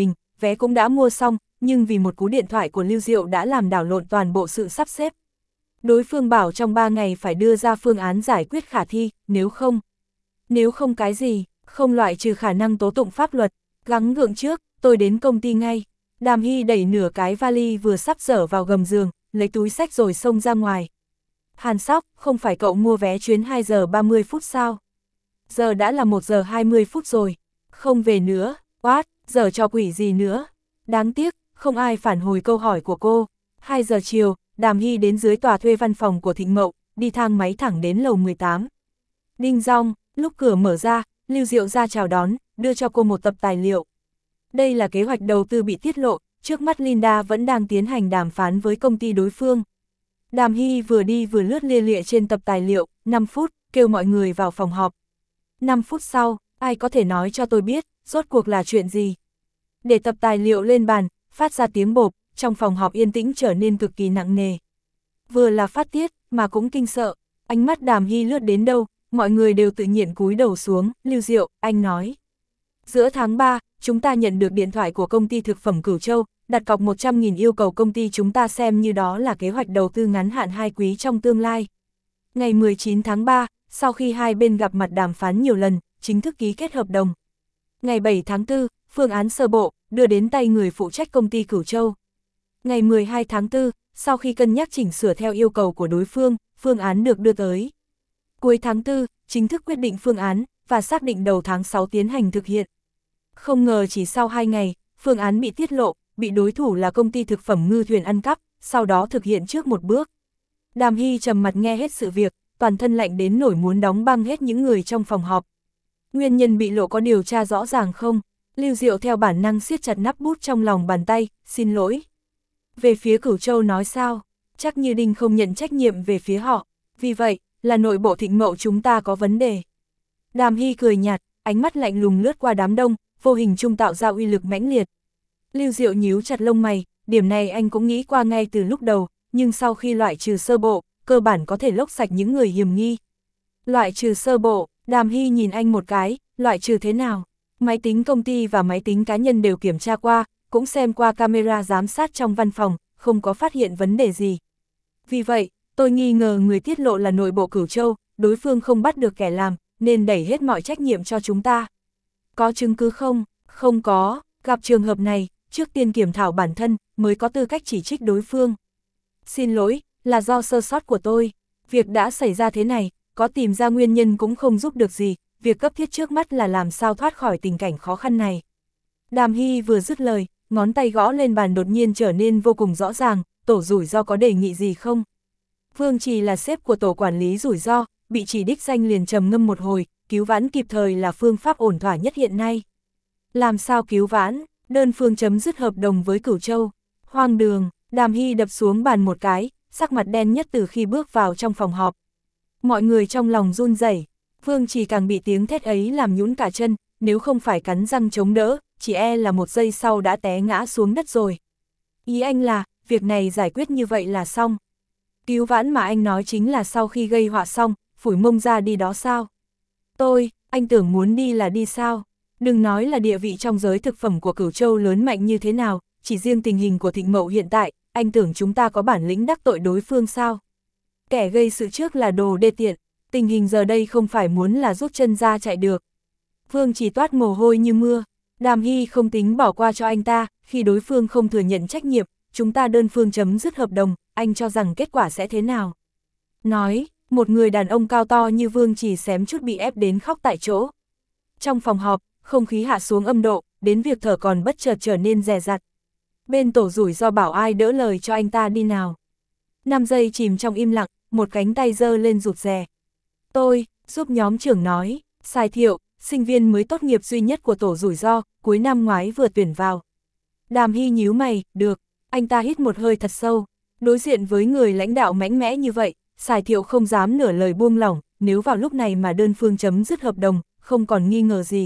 vé cũng đã mua xong, nhưng vì một cú điện thoại của Lưu Diệu đã làm đảo lộn toàn bộ sự sắp xếp. Đối phương bảo trong ba ngày phải đưa ra phương án giải quyết khả thi, nếu không. Nếu không cái gì, không loại trừ khả năng tố tụng pháp luật, gắng gượng trước, tôi đến công ty ngay. Đàm Hy đẩy nửa cái vali vừa sắp dở vào gầm giường, lấy túi xách rồi xông ra ngoài. Hàn Sóc, không phải cậu mua vé chuyến hai giờ ba mươi phút sao? Giờ đã là một giờ hai mươi phút rồi, không về nữa, oát, giờ cho quỷ gì nữa. Đáng tiếc, không ai phản hồi câu hỏi của cô. hai giờ chiều, Đàm Hy đến dưới tòa thuê văn phòng của Thịnh Mậu, đi thang máy thẳng đến lầu mười tám. Đinh dong, lúc cửa mở ra, Lưu Diệu ra chào đón, đưa cho cô một tập tài liệu. Đây là kế hoạch đầu tư bị tiết lộ, trước mắt Linda vẫn đang tiến hành đàm phán với công ty đối phương. Đàm Hy vừa đi vừa lướt lia lịa trên tập tài liệu, năm phút, kêu mọi người vào phòng họp. năm phút sau, ai có thể nói cho tôi biết, rốt cuộc là chuyện gì? Để tập tài liệu lên bàn, phát ra tiếng bộp, trong phòng họp yên tĩnh trở nên cực kỳ nặng nề. Vừa là phát tiết, mà cũng kinh sợ, ánh mắt Đàm Hy lướt đến đâu, mọi người đều tự nhiên cúi đầu xuống. Lưu Diệu, anh nói. Giữa tháng ba, chúng ta nhận được điện thoại của công ty thực phẩm Cửu Châu, đặt cọc một trăm nghìn yêu cầu công ty chúng ta xem như đó là kế hoạch đầu tư ngắn hạn hai quý trong tương lai. Ngày mười chín tháng ba, sau khi hai bên gặp mặt đàm phán nhiều lần, chính thức ký kết hợp đồng. Ngày bảy tháng tư, phương án sơ bộ, đưa đến tay người phụ trách công ty Cửu Châu. Ngày mười hai tháng tư, sau khi cân nhắc chỉnh sửa theo yêu cầu của đối phương, phương án được đưa tới. Cuối tháng tư, chính thức quyết định phương án, và xác định đầu tháng sáu tiến hành thực hiện. Không ngờ chỉ sau hai ngày, phương án bị tiết lộ, bị đối thủ là công ty thực phẩm Ngư Thuyền ăn cắp, sau đó thực hiện trước một bước. Đàm Hy trầm mặt nghe hết sự việc, toàn thân lạnh đến nổi muốn đóng băng hết những người trong phòng họp. Nguyên nhân bị lộ có điều tra rõ ràng không? Lưu Diệu theo bản năng siết chặt nắp bút trong lòng bàn tay, xin lỗi. Về phía Cửu Châu nói sao? Chắc như Đinh không nhận trách nhiệm về phía họ, vì vậy, là nội bộ Thịnh Mậu chúng ta có vấn đề. Đàm Hy cười nhạt, ánh mắt lạnh lùng lướt qua đám đông, vô hình trung tạo ra uy lực mãnh liệt. Lưu Diệu nhíu chặt lông mày, điểm này anh cũng nghĩ qua ngay từ lúc đầu, nhưng sau khi loại trừ sơ bộ, cơ bản có thể lốc sạch những người hiểm nghi. Loại trừ sơ bộ, Đàm Hy nhìn anh một cái, loại trừ thế nào? Máy tính công ty và máy tính cá nhân đều kiểm tra qua, cũng xem qua camera giám sát trong văn phòng, không có phát hiện vấn đề gì. Vì vậy, tôi nghi ngờ người tiết lộ là nội bộ Cửu Châu, đối phương không bắt được kẻ làm, nên đẩy hết mọi trách nhiệm cho chúng ta. Có chứng cứ không? Không có, gặp trường hợp này, trước tiên kiểm thảo bản thân, mới có tư cách chỉ trích đối phương. Xin lỗi, là do sơ sót của tôi. Việc đã xảy ra thế này, có tìm ra nguyên nhân cũng không giúp được gì, việc cấp thiết trước mắt là làm sao thoát khỏi tình cảnh khó khăn này. Đàm Hy vừa dứt lời, ngón tay gõ lên bàn đột nhiên trở nên vô cùng rõ ràng, tổ rủi ro có đề nghị gì không? Vương Trì là sếp của tổ quản lý rủi ro, bị chỉ đích danh liền trầm ngâm một hồi, cứu vãn kịp thời là phương pháp ổn thỏa nhất hiện nay. Làm sao cứu vãn? Đơn phương chấm dứt hợp đồng với Cửu Châu. Hoang đường, Đàm Hy đập xuống bàn một cái, sắc mặt đen nhất từ khi bước vào trong phòng họp. Mọi người trong lòng run rẩy, Vương Trì càng bị tiếng thét ấy làm nhũn cả chân, nếu không phải cắn răng chống đỡ, chỉ e là một giây sau đã té ngã xuống đất rồi. Ý anh là, việc này giải quyết như vậy là xong. Cứu vãn mà anh nói chính là sau khi gây họa xong, phủi mông ra đi đó sao? Tôi, anh tưởng muốn đi là đi sao? Đừng nói là địa vị trong giới thực phẩm của Cửu Châu lớn mạnh như thế nào, chỉ riêng tình hình của Thịnh Mậu hiện tại, anh tưởng chúng ta có bản lĩnh đắc tội đối phương sao? Kẻ gây sự trước là đồ đê tiện, tình hình giờ đây không phải muốn là rút chân ra chạy được. Vương chỉ toát mồ hôi như mưa, Đàm Hy không tính bỏ qua cho anh ta, khi đối phương không thừa nhận trách nhiệm, chúng ta đơn phương chấm dứt hợp đồng, anh cho rằng kết quả sẽ thế nào? Nói, một người đàn ông cao to như Vương chỉ xém chút bị ép đến khóc tại chỗ. Trong phòng họp, không khí hạ xuống âm độ, đến việc thở còn bất chợt trở nên dè dặt. Bên tổ rủi ro bảo ai đỡ lời cho anh ta đi nào. năm giây chìm trong im lặng, một cánh tay giơ lên rụt rè. Tôi, giúp nhóm trưởng nói, Sài Thiệu, sinh viên mới tốt nghiệp duy nhất của tổ rủi ro, cuối năm ngoái vừa tuyển vào. Đàm Hy nhíu mày, được, anh ta hít một hơi thật sâu. Đối diện với người lãnh đạo mạnh mẽ như vậy, Sài Thiệu không dám nửa lời buông lỏng, nếu vào lúc này mà đơn phương chấm dứt hợp đồng, không còn nghi ngờ gì.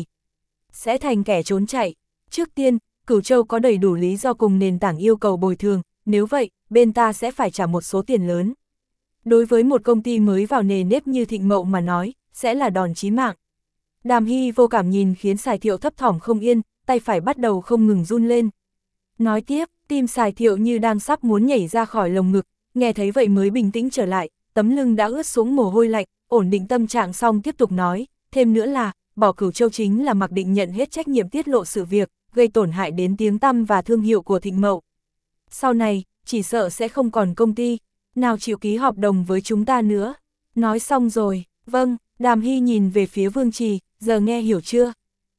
Sẽ thành kẻ trốn chạy. Trước tiên, Cửu Châu có đầy đủ lý do cùng nền tảng yêu cầu bồi thường, nếu vậy, bên ta sẽ phải trả một số tiền lớn. Đối với một công ty mới vào nề nếp như Thịnh Mậu mà nói, sẽ là đòn chí mạng. Đàm Hy vô cảm nhìn khiến Sài Thiệu thấp thỏm không yên, tay phải bắt đầu không ngừng run lên. Nói tiếp, tim Sài Thiệu như đang sắp muốn nhảy ra khỏi lồng ngực, nghe thấy vậy mới bình tĩnh trở lại, tấm lưng đã ướt xuống mồ hôi lạnh, ổn định tâm trạng xong tiếp tục nói, thêm nữa là, bỏ Cửu Châu chính là mặc định nhận hết trách nhiệm tiết lộ sự việc, gây tổn hại đến tiếng tăm và thương hiệu của Thịnh Mậu. Sau này, chỉ sợ sẽ không còn công ty nào chịu ký hợp đồng với chúng ta nữa. Nói xong rồi, vâng, Đàm Hy nhìn về phía Vương Trì, giờ nghe hiểu chưa?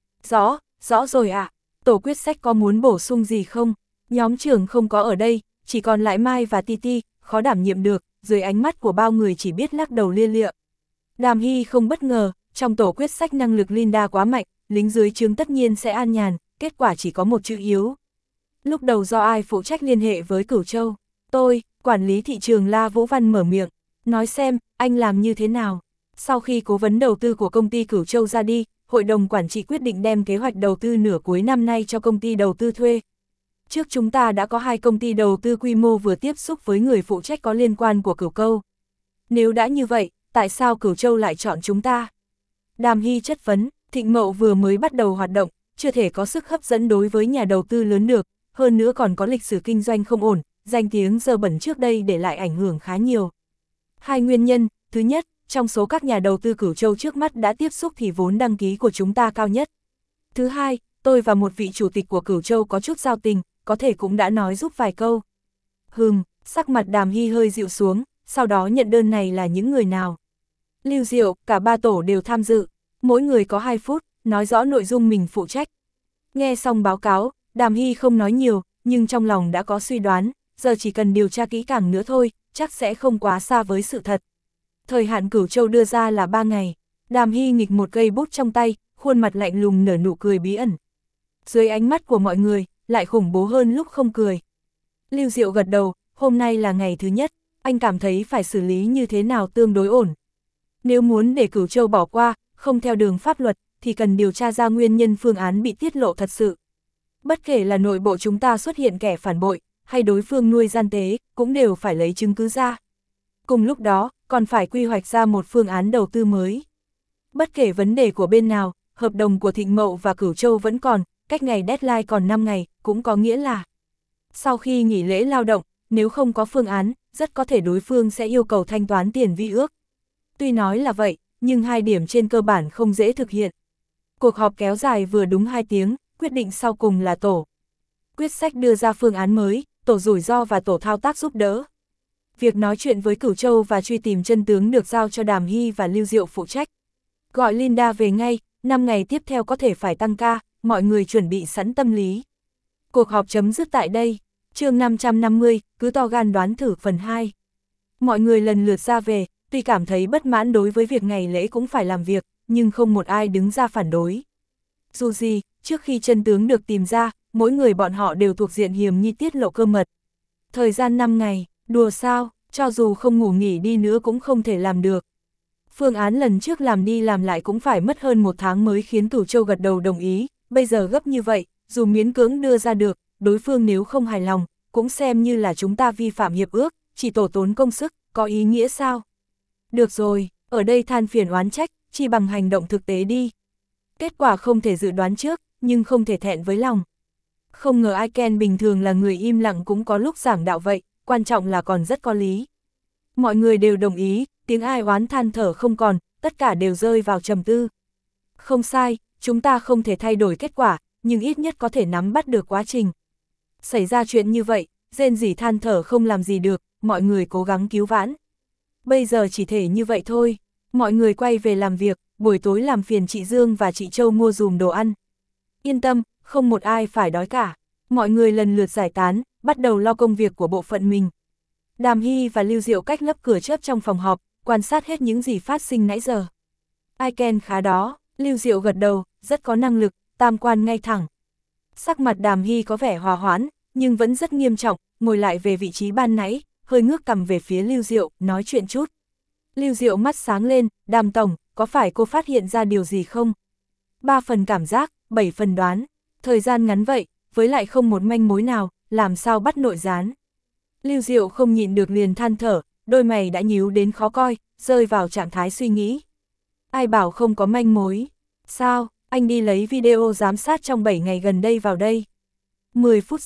Rõ, rõ rồi ạ. À. Tổ quyết sách có muốn bổ sung gì không? Nhóm trưởng không có ở đây, chỉ còn lại Mai và Titi, khó đảm nhiệm được, dưới ánh mắt của bao người chỉ biết lắc đầu lia lịa. Đàm Hy không bất ngờ, trong tổ quyết sách năng lực Linda quá mạnh, lính dưới trướng tất nhiên sẽ an nhàn, kết quả chỉ có một chữ yếu. Lúc đầu do ai phụ trách liên hệ với Cửu Châu? Tôi, quản lý thị trường La Vũ Văn mở miệng, nói xem, anh làm như thế nào? Sau khi cố vấn đầu tư của công ty Cửu Châu ra đi, hội đồng quản trị quyết định đem kế hoạch đầu tư nửa cuối năm nay cho công ty đầu tư thuê. Trước chúng ta đã có hai công ty đầu tư quy mô vừa tiếp xúc với người phụ trách có liên quan của Cửu Câu. Nếu đã như vậy, tại sao Cửu Châu lại chọn chúng ta? Đàm Hy chất vấn, Thịnh Mậu vừa mới bắt đầu hoạt động, chưa thể có sức hấp dẫn đối với nhà đầu tư lớn được, hơn nữa còn có lịch sử kinh doanh không ổn, danh tiếng dơ bẩn trước đây để lại ảnh hưởng khá nhiều. Hai nguyên nhân, thứ nhất, trong số các nhà đầu tư Cửu Châu trước mắt đã tiếp xúc thì vốn đăng ký của chúng ta cao nhất. Thứ hai, tôi và một vị chủ tịch của Cửu Châu có chút giao tình, có thể cũng đã nói giúp vài câu. Hừm, sắc mặt Đàm Hy hơi dịu xuống, sau đó nhận đơn này là những người nào? Lưu Diệu, cả ba tổ đều tham dự, mỗi người có hai phút, nói rõ nội dung mình phụ trách. Nghe xong báo cáo, Đàm Hy không nói nhiều, nhưng trong lòng đã có suy đoán, giờ chỉ cần điều tra kỹ càng nữa thôi, chắc sẽ không quá xa với sự thật. Thời hạn Cửu Châu đưa ra là ba ngày, Đàm Hy nghịch một cây bút trong tay, khuôn mặt lạnh lùng nở nụ cười bí ẩn. Dưới ánh mắt của mọi người, lại khủng bố hơn lúc không cười. Lưu Diệu gật đầu, hôm nay là ngày thứ nhất, anh cảm thấy phải xử lý như thế nào tương đối ổn. Nếu muốn để Cửu Châu bỏ qua, không theo đường pháp luật, thì cần điều tra ra nguyên nhân phương án bị tiết lộ thật sự. Bất kể là nội bộ chúng ta xuất hiện kẻ phản bội, hay đối phương nuôi gian tế, cũng đều phải lấy chứng cứ ra. Cùng lúc đó, còn phải quy hoạch ra một phương án đầu tư mới. Bất kể vấn đề của bên nào, hợp đồng của Thịnh Mậu và Cửu Châu vẫn còn, cách ngày deadline còn năm ngày, cũng có nghĩa là sau khi nghỉ lễ lao động, nếu không có phương án, rất có thể đối phương sẽ yêu cầu thanh toán tiền vi ước. Tuy nói là vậy, nhưng hai điểm trên cơ bản không dễ thực hiện. Cuộc họp kéo dài vừa đúng hai tiếng, quyết định sau cùng là tổ quyết sách đưa ra phương án mới, tổ rủi ro và tổ thao tác giúp đỡ. Việc nói chuyện với Cửu Châu và truy tìm chân tướng được giao cho Đàm Hy và Lưu Diệu phụ trách. Gọi Linda về ngay, năm ngày tiếp theo có thể phải tăng ca, mọi người chuẩn bị sẵn tâm lý. Cuộc họp chấm dứt tại đây. Chương năm trăm năm mươi, cứ to gan đoán thử phần hai. Mọi người lần lượt ra về, tuy cảm thấy bất mãn đối với việc ngày lễ cũng phải làm việc, nhưng không một ai đứng ra phản đối. Dù gì, trước khi chân tướng được tìm ra, mỗi người bọn họ đều thuộc diện hiểm nghi tiết lộ cơ mật. Thời gian năm ngày, đùa sao, cho dù không ngủ nghỉ đi nữa cũng không thể làm được. Phương án lần trước làm đi làm lại cũng phải mất hơn một tháng mới khiến Cửu Châu gật đầu đồng ý, bây giờ gấp như vậy, dù miễn cưỡng đưa ra được, đối phương nếu không hài lòng, cũng xem như là chúng ta vi phạm hiệp ước, chỉ tổ tốn công sức, có ý nghĩa sao? Được rồi, ở đây than phiền oán trách, chỉ bằng hành động thực tế đi. Kết quả không thể dự đoán trước, nhưng không thể thẹn với lòng. Không ngờ Aiken bình thường là người im lặng cũng có lúc giảng đạo vậy, quan trọng là còn rất có lý. Mọi người đều đồng ý, tiếng ai oán than thở không còn, tất cả đều rơi vào trầm tư. Không sai, chúng ta không thể thay đổi kết quả, nhưng ít nhất có thể nắm bắt được quá trình. Xảy ra chuyện như vậy, rên rỉ than thở không làm gì được, mọi người cố gắng cứu vãn. Bây giờ chỉ thể như vậy thôi, mọi người quay về làm việc, buổi tối làm phiền chị Dương và chị Châu mua dùm đồ ăn. Yên tâm, không một ai phải đói cả. Mọi người lần lượt giải tán, bắt đầu lo công việc của bộ phận mình. Đàm Hy và Lưu Diệu cách lấp cửa chớp trong phòng họp, quan sát hết những gì phát sinh nãy giờ. Aiken khá đó, Lưu Diệu gật đầu, rất có năng lực, tam quan ngay thẳng. Sắc mặt Đàm Hy có vẻ hòa hoãn, nhưng vẫn rất nghiêm trọng, ngồi lại về vị trí ban nãy, hơi ngước cằm về phía Lưu Diệu, nói chuyện chút. Lưu Diệu mắt sáng lên, Đàm tổng, có phải cô phát hiện ra điều gì không? Ba phần cảm giác, bảy phần đoán, thời gian ngắn vậy, với lại không một manh mối nào, làm sao bắt nội gián. Lưu Diệu không nhịn được liền than thở, đôi mày đã nhíu đến khó coi, rơi vào trạng thái suy nghĩ. Ai bảo không có manh mối? Sao, anh đi lấy video giám sát trong bảy ngày gần đây vào đây. mười phút sau,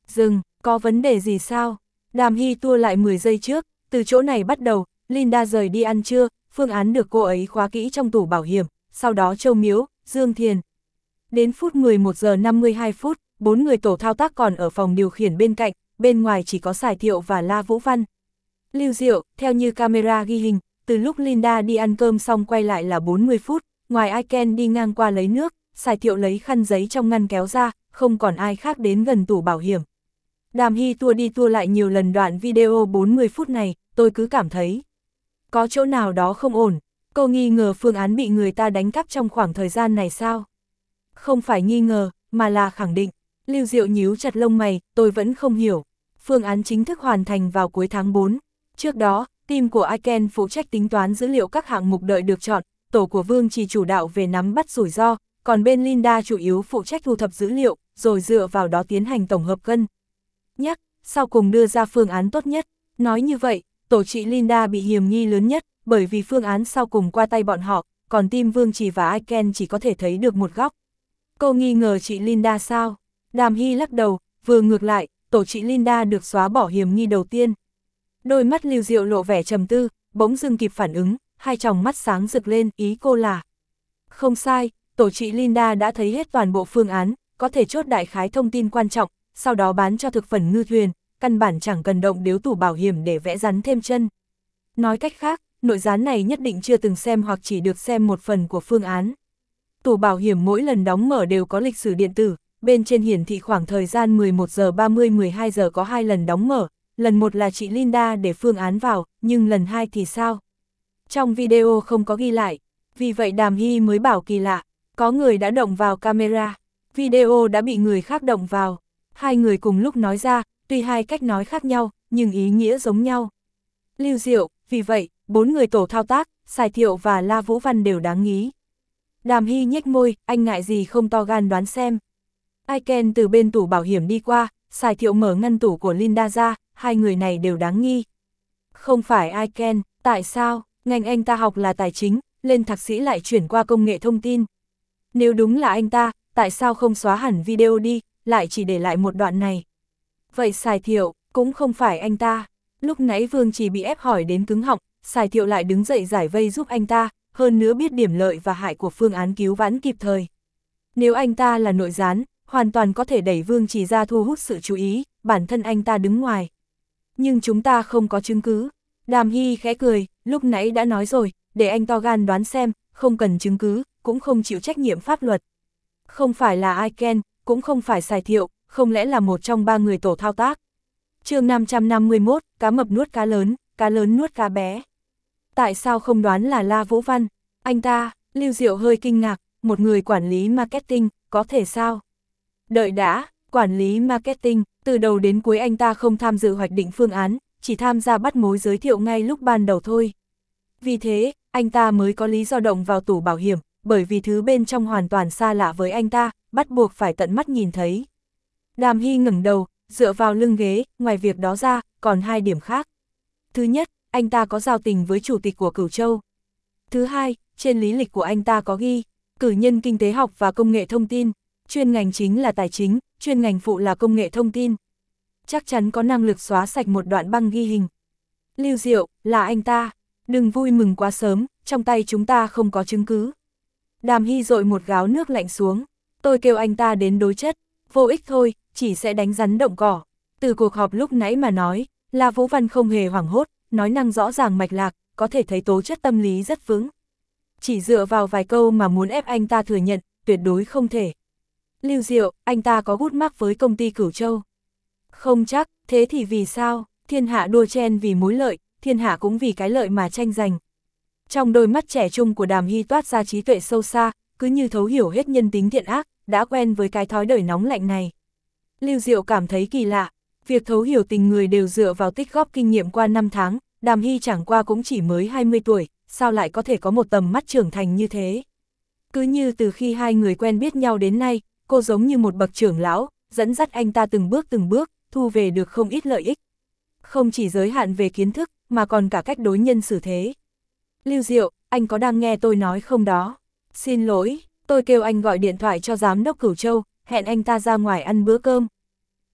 Dừng, có vấn đề gì sao? Đàm Hy tua lại mười giây trước, từ chỗ này bắt đầu, Linda rời đi ăn trưa, phương án được cô ấy khóa kỹ trong tủ bảo hiểm, sau đó Châu Miếu, Dương Thiền. Đến phút mười một giờ năm mươi hai phút, bốn người tổ thao tác còn ở phòng điều khiển bên cạnh, bên ngoài chỉ có Sài Thiệu và La Vũ Văn. Lưu Diệu, theo như camera ghi hình, từ lúc Linda đi ăn cơm xong quay lại là bốn mươi phút, ngoài Aiken đi ngang qua lấy nước, Sài Thiệu lấy khăn giấy trong ngăn kéo ra, không còn ai khác đến gần tủ bảo hiểm. Đàm Hy tua đi tua lại nhiều lần đoạn video bốn mươi phút này, tôi cứ cảm thấy có chỗ nào đó không ổn. Cô nghi ngờ phương án bị người ta đánh cắp trong khoảng thời gian này sao? Không phải nghi ngờ, mà là khẳng định. Lưu Diệu nhíu chặt lông mày, tôi vẫn không hiểu. Phương án chính thức hoàn thành vào cuối tháng tư. Trước đó, team của Aiken phụ trách tính toán dữ liệu các hạng mục đợi được chọn, tổ của Vương chỉ chủ đạo về nắm bắt rủi ro, còn bên Linda chủ yếu phụ trách thu thập dữ liệu, rồi dựa vào đó tiến hành tổng hợp cân nhắc, sau cùng đưa ra phương án tốt nhất. Nói như vậy, tổ chị Linda bị hiểm nghi lớn nhất, bởi vì phương án sau cùng qua tay bọn họ, còn team Vương Chỉ và Aiken chỉ có thể thấy được một góc. Cô nghi ngờ chị Linda sao? Đàm Hy lắc đầu, vừa ngược lại, tổ chị Linda được xóa bỏ hiểm nghi đầu tiên. Đôi mắt Lưu Diệu lộ vẻ trầm tư, bỗng dưng kịp phản ứng, hai tròng mắt sáng rực lên, ý cô là không sai, tổ chị Linda đã thấy hết toàn bộ phương án, có thể chốt đại khái thông tin quan trọng, sau đó bán cho thực phẩm ngư thuyền, căn bản chẳng cần động điếu tủ bảo hiểm để vẽ rắn thêm chân. Nói cách khác, nội gián này nhất định chưa từng xem hoặc chỉ được xem một phần của phương án. Tủ bảo hiểm mỗi lần đóng mở đều có lịch sử điện tử, bên trên hiển thị khoảng thời gian mười một giờ ba mươi mười hai giờ có hai lần đóng mở, lần một là chị Linda để phương án vào, nhưng lần hai thì sao? Trong video không có ghi lại, vì vậy Đàm Hy mới bảo kỳ lạ, có người đã động vào camera, video đã bị người khác động vào. Hai người cùng lúc nói ra, tuy hai cách nói khác nhau, nhưng ý nghĩa giống nhau. Lưu Diệu, vì vậy, bốn người tổ thao tác, Sài Thiệu và La Vũ Văn đều đáng nghi. Đàm Hy nhếch môi, anh ngại gì không to gan đoán xem. Aiken từ bên tủ bảo hiểm đi qua, Sài Thiệu mở ngăn tủ của Linda ra, hai người này đều đáng nghi. Không phải Aiken, tại sao, ngành anh ta học là tài chính, lên thạc sĩ lại chuyển qua công nghệ thông tin. Nếu đúng là anh ta, tại sao không xóa hẳn video đi, lại chỉ để lại một đoạn này. Vậy Sài Thiệu, cũng không phải anh ta. Lúc nãy Vương chỉ bị ép hỏi đến cứng họng, Sài Thiệu lại đứng dậy giải vây giúp anh ta, hơn nữa biết điểm lợi và hại của phương án cứu vãn kịp thời. Nếu anh ta là nội gián, hoàn toàn có thể đẩy Vương chỉ ra thu hút sự chú ý, bản thân anh ta đứng ngoài. Nhưng chúng ta không có chứng cứ. Đàm Hy khẽ cười, lúc nãy đã nói rồi, để anh to gan đoán xem, không cần chứng cứ, cũng không chịu trách nhiệm pháp luật. Không phải là Aiken, cũng không phải Sài Thiệu, không lẽ là một trong ba người tổ thao tác. Chương năm trăm năm mươi mốt, cá mập nuốt cá lớn, cá lớn nuốt cá bé. Tại sao không đoán là La Vũ Văn? Anh ta, Lưu Diệu hơi kinh ngạc, một người quản lý marketing, có thể sao? Đợi đã, quản lý marketing, từ đầu đến cuối anh ta không tham dự hoạch định phương án, chỉ tham gia bắt mối giới thiệu ngay lúc ban đầu thôi. Vì thế, anh ta mới có lý do động vào tủ bảo hiểm, bởi vì thứ bên trong hoàn toàn xa lạ với anh ta, bắt buộc phải tận mắt nhìn thấy. Đàm Hy ngẩng đầu, dựa vào lưng ghế, ngoài việc đó ra, còn hai điểm khác. Thứ nhất, anh ta có giao tình với chủ tịch của Cửu Châu. Thứ hai, trên lý lịch của anh ta có ghi, cử nhân kinh tế học và công nghệ thông tin, chuyên ngành chính là tài chính, chuyên ngành phụ là công nghệ thông tin. Chắc chắn có năng lực xóa sạch một đoạn băng ghi hình. Lưu Diệu, là anh ta, đừng vui mừng quá sớm, trong tay chúng ta không có chứng cứ. Đàm Hy dội một gáo nước lạnh xuống, tôi kêu anh ta đến đối chất, vô ích thôi, chỉ sẽ đánh rắn động cỏ. Từ cuộc họp lúc nãy mà nói, La Vũ Văn không hề hoảng hốt, nói năng rõ ràng mạch lạc, có thể thấy tố chất tâm lý rất vững. Chỉ dựa vào vài câu mà muốn ép anh ta thừa nhận, tuyệt đối không thể. Lưu Diệu, anh ta có gút mắc với công ty Cửu Châu. Không chắc, thế thì vì sao, thiên hạ đua chen vì mối lợi, thiên hạ cũng vì cái lợi mà tranh giành. Trong đôi mắt trẻ trung của Đàm Hy toát ra trí tuệ sâu xa, cứ như thấu hiểu hết nhân tính thiện ác, đã quen với cái thói đời nóng lạnh này. Lưu Diệu cảm thấy kỳ lạ, việc thấu hiểu tình người đều dựa vào tích góp kinh nghiệm qua năm tháng, Đàm Hy chẳng qua cũng chỉ mới hai mươi tuổi, sao lại có thể có một tầm mắt trưởng thành như thế. Cứ như từ khi hai người quen biết nhau đến nay, cô giống như một bậc trưởng lão, dẫn dắt anh ta từng bước từng bước, thu về được không ít lợi ích. Không chỉ giới hạn về kiến thức, mà còn cả cách đối nhân xử thế. Lưu Diệu, anh có đang nghe tôi nói không đó? Xin lỗi, tôi kêu anh gọi điện thoại cho giám đốc Cửu Châu, hẹn anh ta ra ngoài ăn bữa cơm.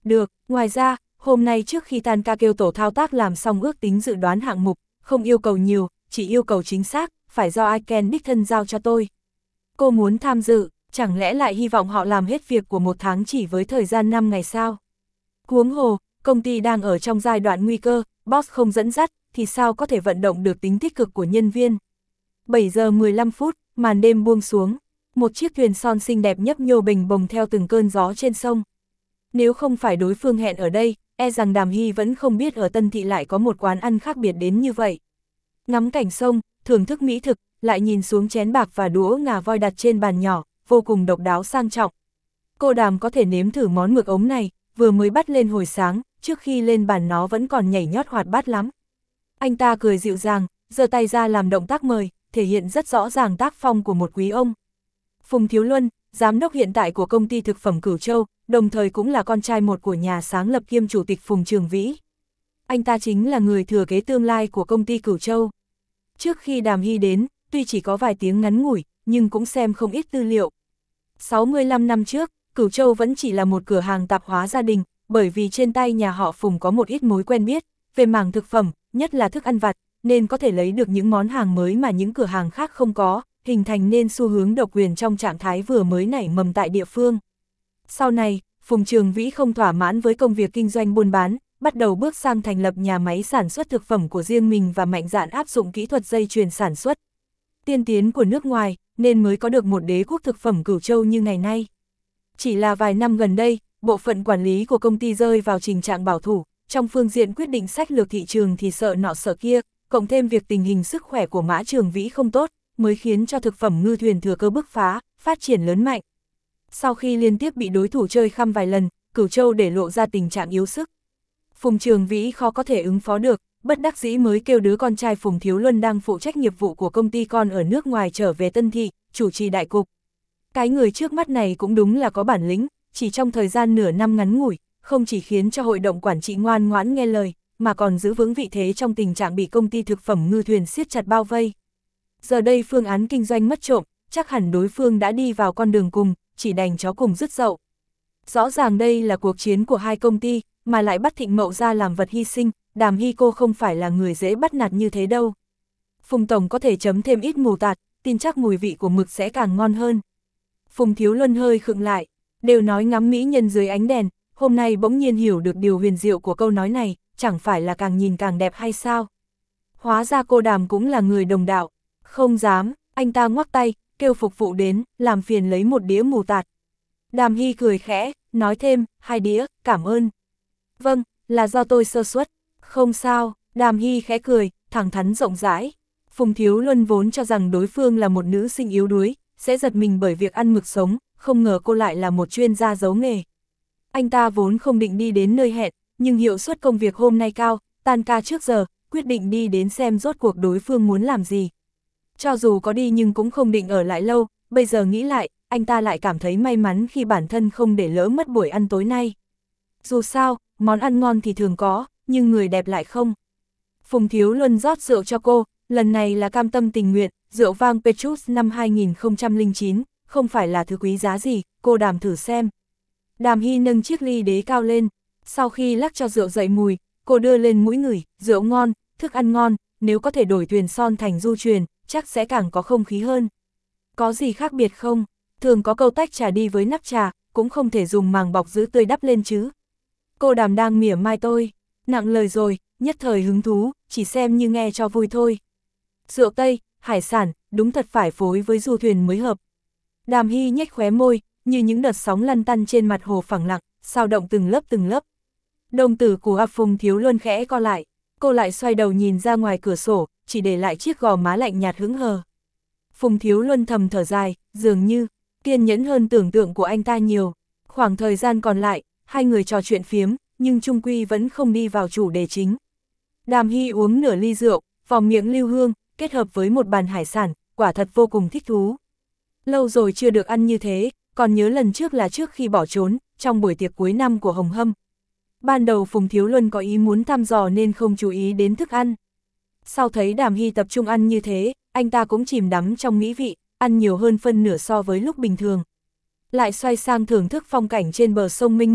Được, ngoài ra, hôm nay trước khi tan ca kêu tổ thao tác làm xong ước tính dự đoán hạng mục, không yêu cầu nhiều, chỉ yêu cầu chính xác, phải do Aiken đích thân giao cho tôi. Cô muốn tham dự, chẳng lẽ lại hy vọng họ làm hết việc của một tháng chỉ với thời gian năm ngày sao? Huống hồ, công ty đang ở trong giai đoạn nguy cơ, boss không dẫn dắt, thì sao có thể vận động được tính tích cực của nhân viên? bảy giờ mười lăm phút, màn đêm buông xuống, một chiếc thuyền son xinh đẹp nhấp nhô bình bồng theo từng cơn gió trên sông. Nếu không phải đối phương hẹn ở đây, e rằng Đàm Hy vẫn không biết ở Tân Thị lại có một quán ăn khác biệt đến như vậy. Ngắm cảnh sông, thưởng thức mỹ thực, lại nhìn xuống chén bạc và đũa ngà voi đặt trên bàn nhỏ, vô cùng độc đáo sang trọng. Cô Đàm có thể nếm thử món mực ống này, vừa mới bắt lên hồi sáng, trước khi lên bàn nó vẫn còn nhảy nhót hoạt bát lắm. Anh ta cười dịu dàng, giơ tay ra làm động tác mời, thể hiện rất rõ ràng tác phong của một quý ông. Phùng Thiếu Luân, giám đốc hiện tại của công ty thực phẩm Cửu Châu, đồng thời cũng là con trai một của nhà sáng lập kiêm chủ tịch Phùng Trường Vĩ. Anh ta chính là người thừa kế tương lai của công ty Cửu Châu. Trước khi Đàm Hy đến, tuy chỉ có vài tiếng ngắn ngủi, nhưng cũng xem không ít tư liệu. sáu mươi lăm năm trước, Cửu Châu vẫn chỉ là một cửa hàng tạp hóa gia đình, bởi vì trên tay nhà họ Phùng có một ít mối quen biết, về mảng thực phẩm, nhất là thức ăn vặt, nên có thể lấy được những món hàng mới mà những cửa hàng khác không có, hình thành nên xu hướng độc quyền trong trạng thái vừa mới nảy mầm tại địa phương. Sau này, Phùng Trường Vĩ không thỏa mãn với công việc kinh doanh buôn bán, bắt đầu bước sang thành lập nhà máy sản xuất thực phẩm của riêng mình và mạnh dạn áp dụng kỹ thuật dây chuyền sản xuất tiên tiến của nước ngoài, nên mới có được một đế quốc thực phẩm Cửu Châu như ngày nay. Chỉ là vài năm gần đây, bộ phận quản lý của công ty rơi vào tình trạng bảo thủ, trong phương diện quyết định sách lược thị trường thì sợ nọ sợ kia, cộng thêm việc tình hình sức khỏe của Mã Trường Vĩ không tốt, mới khiến cho thực phẩm ngư thuyền thừa cơ bứt phá, phát triển lớn mạnh. Sau khi liên tiếp bị đối thủ chơi khăm vài lần, Cửu Châu để lộ ra tình trạng yếu sức. Phùng Trường Vĩ khó có thể ứng phó được, bất đắc dĩ mới kêu đứa con trai Phùng Thiếu Luân đang phụ trách nghiệp vụ của công ty con ở nước ngoài trở về Tân Thị, chủ trì đại cục. Cái người trước mắt này cũng đúng là có bản lĩnh, chỉ trong thời gian nửa năm ngắn ngủi, không chỉ khiến cho hội đồng quản trị ngoan ngoãn nghe lời, mà còn giữ vững vị thế trong tình trạng bị công ty thực phẩm ngư thuyền siết chặt bao vây. Giờ đây phương án kinh doanh mất trộm, chắc hẳn đối phương đã đi vào con đường cùng, chỉ đành chó cùng dứt dậu. Rõ ràng đây là cuộc chiến của hai công ty, mà lại bắt Thịnh Mậu ra làm vật hy sinh, Đàm Hy cô không phải là người dễ bắt nạt như thế đâu. Phùng Tổng có thể chấm thêm ít mù tạt, tin chắc mùi vị của mực sẽ càng ngon hơn. Phùng Thiếu Luân hơi khựng lại, đều nói ngắm mỹ nhân dưới ánh đèn, hôm nay bỗng nhiên hiểu được điều huyền diệu của câu nói này, chẳng phải là càng nhìn càng đẹp hay sao? Hóa ra cô Đàm cũng là người đồng đạo, không dám, anh ta ngoắc tay, kêu phục vụ đến, làm phiền lấy một đĩa mù tạt. Đàm Hy cười khẽ, nói thêm, hai đĩa, cảm ơn. Vâng, là do tôi sơ suất. Không sao, Đàm Hy khẽ cười, thẳng thắn rộng rãi. Phùng Thiếu Luân vốn cho rằng đối phương là một nữ sinh yếu đuối, sẽ giật mình bởi việc ăn mực sống, không ngờ cô lại là một chuyên gia giấu nghề. Anh ta vốn không định đi đến nơi hẹn, nhưng hiệu suất công việc hôm nay cao, tan ca trước giờ, quyết định đi đến xem rốt cuộc đối phương muốn làm gì. Cho dù có đi nhưng cũng không định ở lại lâu, bây giờ nghĩ lại, anh ta lại cảm thấy may mắn khi bản thân không để lỡ mất buổi ăn tối nay. Dù sao, món ăn ngon thì thường có, nhưng người đẹp lại không. Phùng Thiếu Luân rót rượu cho cô, lần này là cam tâm tình nguyện, rượu vang Petrus năm hai nghìn không trăm lẻ chín, không phải là thứ quý giá gì, cô Đàm thử xem. Đàm Hy nâng chiếc ly đế cao lên, sau khi lắc cho rượu dậy mùi, cô đưa lên mũi ngửi, rượu ngon, thức ăn ngon, nếu có thể đổi thuyền son thành du thuyền, chắc sẽ càng có không khí hơn. Có gì khác biệt không? Thường có câu tách trà đi với nắp trà, cũng không thể dùng màng bọc giữ tươi đắp lên chứ. Cô Đàm đang mỉa mai tôi, nặng lời rồi, nhất thời hứng thú, chỉ xem như nghe cho vui thôi. Rượu Tây, hải sản, đúng thật phải phối với du thuyền mới hợp. Đàm Hy nhếch khóe môi, như những đợt sóng lăn tăn trên mặt hồ phẳng lặng, sao động từng lớp từng lớp. Đồng tử của Phùng Thiếu Luân khẽ co lại, cô lại xoay đầu nhìn ra ngoài cửa sổ, chỉ để lại chiếc gò má lạnh nhạt hững hờ. Phùng Thiếu Luân thầm thở dài, dường như, kiên nhẫn hơn tưởng tượng của anh ta nhiều. Khoảng thời gian còn lại, hai người trò chuyện phiếm, nhưng chung quy vẫn không đi vào chủ đề chính. Đàm Hy uống nửa ly rượu, vòng miệng lưu hương, kết hợp với một bàn hải sản, quả thật vô cùng thích thú. Lâu rồi chưa được ăn như thế, còn nhớ lần trước là trước khi bỏ trốn, trong buổi tiệc cuối năm của Hồng Hâm. Ban đầu Phùng Thiếu Luân có ý muốn thăm dò nên không chú ý đến thức ăn. Sau thấy Đàm Hy tập trung ăn như thế, anh ta cũng chìm đắm trong mỹ vị, ăn nhiều hơn phân nửa so với lúc bình thường. Lại xoay sang thưởng thức phong cảnh trên bờ sông mênh mông,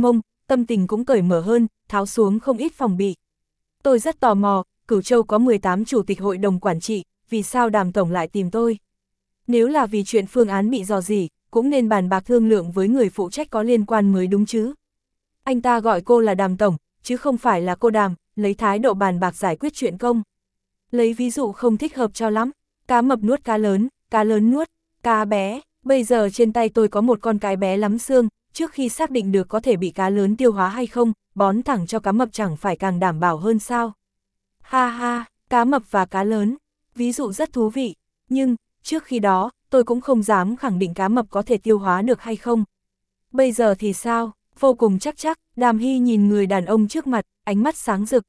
tâm tình cũng cởi mở hơn, tháo xuống không ít phòng bị. Tôi rất tò mò, Cửu Châu có mười tám chủ tịch hội đồng quản trị, vì sao Đàm tổng lại tìm tôi? Nếu là vì chuyện phương án bị dò dỉ, cũng nên bàn bạc thương lượng với người phụ trách có liên quan mới đúng chứ. Anh ta gọi cô là Đàm tổng, chứ không phải là cô Đàm, lấy thái độ bàn bạc giải quyết chuyện công. Lấy ví dụ không thích hợp cho lắm, cá mập nuốt cá lớn, cá lớn nuốt cá bé, bây giờ trên tay tôi có một con cái bé lắm xương, trước khi xác định được có thể bị cá lớn tiêu hóa hay không, bón thẳng cho cá mập chẳng phải càng đảm bảo hơn sao. Ha ha, cá mập và cá lớn, ví dụ rất thú vị, nhưng, trước khi đó, tôi cũng không dám khẳng định cá mập có thể tiêu hóa được hay không. Bây giờ thì sao, vô cùng chắc chắc, Đàm Hy nhìn người đàn ông trước mặt, ánh mắt sáng rực.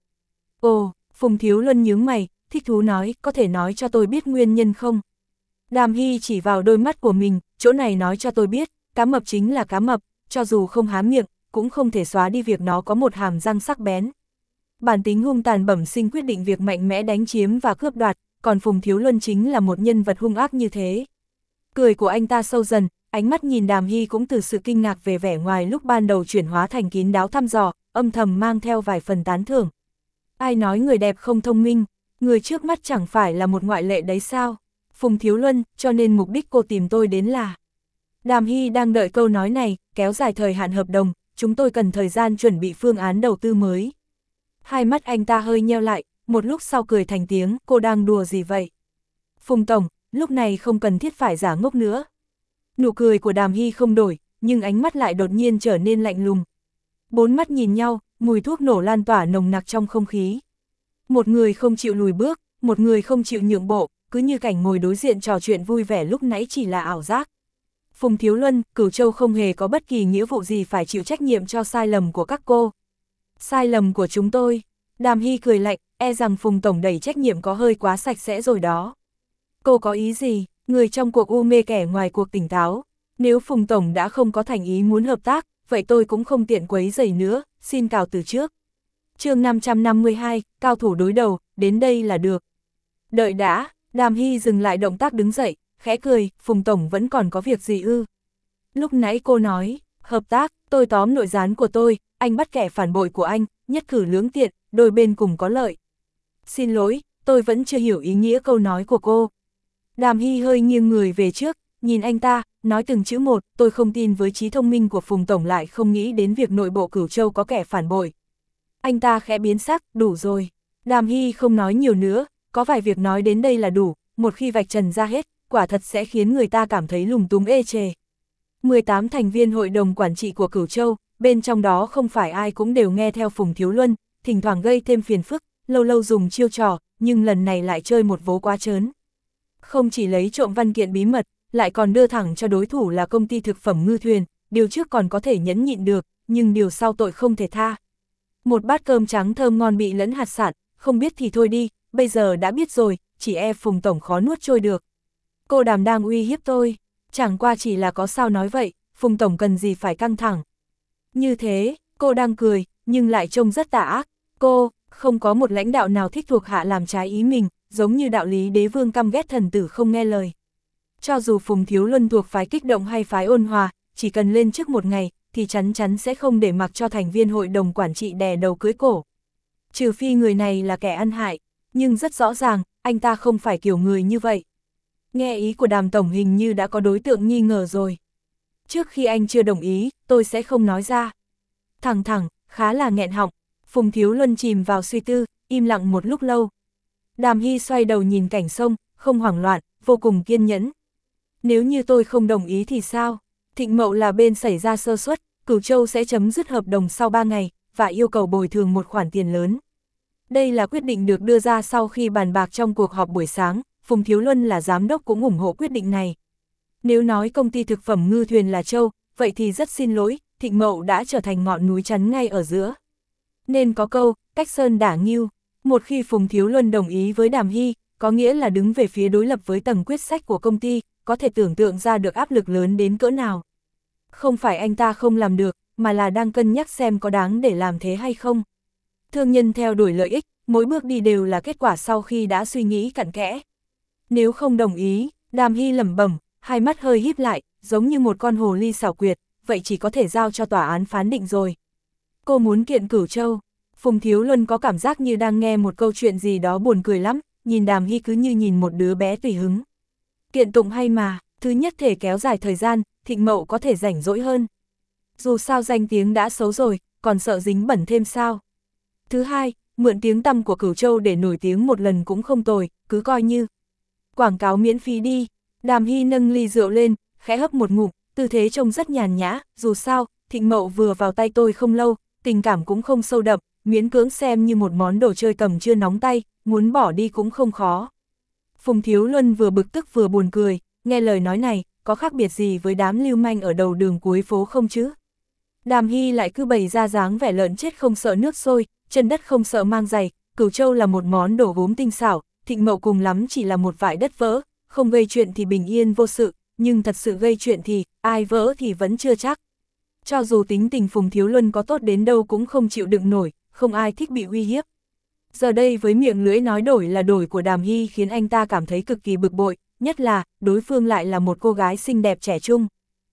Ồ, Phùng Thiếu Luân nhướng mày, thích thú nói, có thể nói cho tôi biết nguyên nhân không? Đàm Hy chỉ vào đôi mắt của mình, chỗ này nói cho tôi biết, cá mập chính là cá mập, cho dù không há miệng, cũng không thể xóa đi việc nó có một hàm răng sắc bén. Bản tính hung tàn bẩm sinh quyết định việc mạnh mẽ đánh chiếm và cướp đoạt, còn Phùng Thiếu Luân chính là một nhân vật hung ác như thế. Cười của anh ta sâu dần, ánh mắt nhìn Đàm Hy cũng từ sự kinh ngạc về vẻ ngoài lúc ban đầu chuyển hóa thành kín đáo thăm dò, âm thầm mang theo vài phần tán thưởng. Ai nói người đẹp không thông minh, người trước mắt chẳng phải là một ngoại lệ đấy sao? Phùng Thiếu Luân, cho nên mục đích cô tìm tôi đến là... Đàm Hy đang đợi câu nói này, kéo dài thời hạn hợp đồng, chúng tôi cần thời gian chuẩn bị phương án đầu tư mới. Hai mắt anh ta hơi nheo lại, một lúc sau cười thành tiếng, cô đang đùa gì vậy? Phùng Tổng, lúc này không cần thiết phải giả ngốc nữa. Nụ cười của Đàm Hy không đổi, nhưng ánh mắt lại đột nhiên trở nên lạnh lùng. Bốn mắt nhìn nhau, mùi thuốc nổ lan tỏa nồng nặc trong không khí. Một người không chịu lùi bước, một người không chịu nhượng bộ, cứ như cảnh ngồi đối diện trò chuyện vui vẻ lúc nãy chỉ là ảo giác. Phùng Thiếu Luân, Cửu Châu không hề có bất kỳ nghĩa vụ gì phải chịu trách nhiệm cho sai lầm của các cô. Sai lầm của chúng tôi. Đàm Hy cười lạnh, e rằng Phùng Tổng đẩy trách nhiệm có hơi quá sạch sẽ rồi đó. Cô có ý gì? Người trong cuộc u mê kẻ ngoài cuộc tỉnh táo. Nếu Phùng Tổng đã không có thành ý muốn hợp tác, vậy tôi cũng không tiện quấy rầy nữa, xin cào từ trước. Chương năm trăm năm mươi hai, cao thủ đối đầu, đến đây là được. Đợi đã, Đàm Hy dừng lại động tác đứng dậy, khẽ cười, Phùng Tổng vẫn còn có việc gì ư? Lúc nãy cô nói, hợp tác, tôi tóm nội gián của tôi, anh bắt kẻ phản bội của anh, nhất cử lưỡng tiện, đôi bên cùng có lợi. Xin lỗi, tôi vẫn chưa hiểu ý nghĩa câu nói của cô. Đàm Hy hơi nghiêng người về trước, nhìn anh ta, nói từng chữ một, tôi không tin với trí thông minh của Phùng Tổng lại không nghĩ đến việc nội bộ Cửu Châu có kẻ phản bội. Anh ta khẽ biến sắc, đủ rồi. Đàm Hy không nói nhiều nữa, có vài việc nói đến đây là đủ, một khi vạch trần ra hết, quả thật sẽ khiến người ta cảm thấy lùng túng ê chề. mười tám thành viên hội đồng quản trị của Cửu Châu, bên trong đó không phải ai cũng đều nghe theo Phùng Thiếu Luân, thỉnh thoảng gây thêm phiền phức, lâu lâu dùng chiêu trò, nhưng lần này lại chơi một vố quá trớn. Không chỉ lấy trộm văn kiện bí mật, lại còn đưa thẳng cho đối thủ là công ty thực phẩm Ngư Thuyền, điều trước còn có thể nhẫn nhịn được, nhưng điều sau tội không thể tha. Một bát cơm trắng thơm ngon bị lẫn hạt sạn, không biết thì thôi đi, bây giờ đã biết rồi, chỉ e Phùng Tổng khó nuốt trôi được. Cô Đàm đang uy hiếp tôi, chẳng qua chỉ là có sao nói vậy, Phùng Tổng cần gì phải căng thẳng. Như thế, cô đang cười, nhưng lại trông rất tà ác. Cô, không có một lãnh đạo nào thích thuộc hạ làm trái ý mình, giống như đạo lý đế vương căm ghét thần tử không nghe lời. Cho dù Phùng Thiếu Luân thuộc phái kích động hay phái ôn hòa, chỉ cần lên trước một ngày, thì chắn chắn sẽ không để mặc cho thành viên hội đồng quản trị đè đầu cưới cổ. Trừ phi người này là kẻ ăn hại, nhưng rất rõ ràng, anh ta không phải kiểu người như vậy. Nghe ý của Đàm Tổng hình như đã có đối tượng nghi ngờ rồi. Trước khi anh chưa đồng ý, tôi sẽ không nói ra. Thẳng thẳng, khá là nghẹn họng, Phùng Thiếu Luân chìm vào suy tư, im lặng một lúc lâu. Đàm Hy xoay đầu nhìn cảnh sông, không hoảng loạn, vô cùng kiên nhẫn. Nếu như tôi không đồng ý thì sao? Thịnh Mậu là bên xảy ra sơ suất, Cửu Châu sẽ chấm dứt hợp đồng sau ba ngày, và yêu cầu bồi thường một khoản tiền lớn. Đây là quyết định được đưa ra sau khi bàn bạc trong cuộc họp buổi sáng, Phùng Thiếu Luân là giám đốc cũng ủng hộ quyết định này. Nếu nói công ty thực phẩm Ngư Thuyền là Châu, vậy thì rất xin lỗi, Thịnh Mậu đã trở thành ngọn núi chắn ngay ở giữa. Nên có câu, cách sơn đả ngưu, một khi Phùng Thiếu Luân đồng ý với Đàm Hy, có nghĩa là đứng về phía đối lập với tầng quyết sách của công ty, có thể tưởng tượng ra được áp lực lớn đến cỡ nào. Không phải anh ta không làm được, mà là đang cân nhắc xem có đáng để làm thế hay không. Thương nhân theo đuổi lợi ích, mỗi bước đi đều là kết quả sau khi đã suy nghĩ cặn kẽ. Nếu không đồng ý, Đàm Hy lẩm bẩm, hai mắt hơi híp lại, giống như một con hồ ly xảo quyệt, vậy chỉ có thể giao cho tòa án phán định rồi. Cô muốn kiện Cửu Châu. Phùng Thiếu Luân có cảm giác như đang nghe một câu chuyện gì đó buồn cười lắm, nhìn Đàm Hy cứ như nhìn một đứa bé tùy hứng. Kiện tụng hay mà, thứ nhất thể kéo dài thời gian, Thịnh Mậu có thể rảnh rỗi hơn. Dù sao danh tiếng đã xấu rồi, còn sợ dính bẩn thêm sao. Thứ hai, mượn tiếng tăm của Cửu Châu để nổi tiếng một lần cũng không tồi, cứ coi như quảng cáo miễn phí đi. Đàm Hy nâng ly rượu lên, khẽ hấp một ngụm, tư thế trông rất nhàn nhã, dù sao, Thịnh Mậu vừa vào tay tôi không lâu, tình cảm cũng không sâu đậm, miễn cưỡng xem như một món đồ chơi cầm chưa nóng tay, muốn bỏ đi cũng không khó. Phùng Thiếu Luân vừa bực tức vừa buồn cười, nghe lời nói này, có khác biệt gì với đám lưu manh ở đầu đường cuối phố không chứ? Đàm Hy lại cứ bày ra dáng vẻ lợn chết không sợ nước sôi, chân đất không sợ mang giày, Cửu Châu là một món đồ gốm tinh xảo, Thịnh Mậu cùng lắm chỉ là một vại đất vỡ, không gây chuyện thì bình yên vô sự, nhưng thật sự gây chuyện thì, ai vỡ thì vẫn chưa chắc. Cho dù tính tình Phùng Thiếu Luân có tốt đến đâu cũng không chịu đựng nổi, không ai thích bị uy hiếp. Giờ đây với miệng lưỡi nói đổi là đổi của Đàm Hy khiến anh ta cảm thấy cực kỳ bực bội, nhất là, đối phương lại là một cô gái xinh đẹp trẻ trung.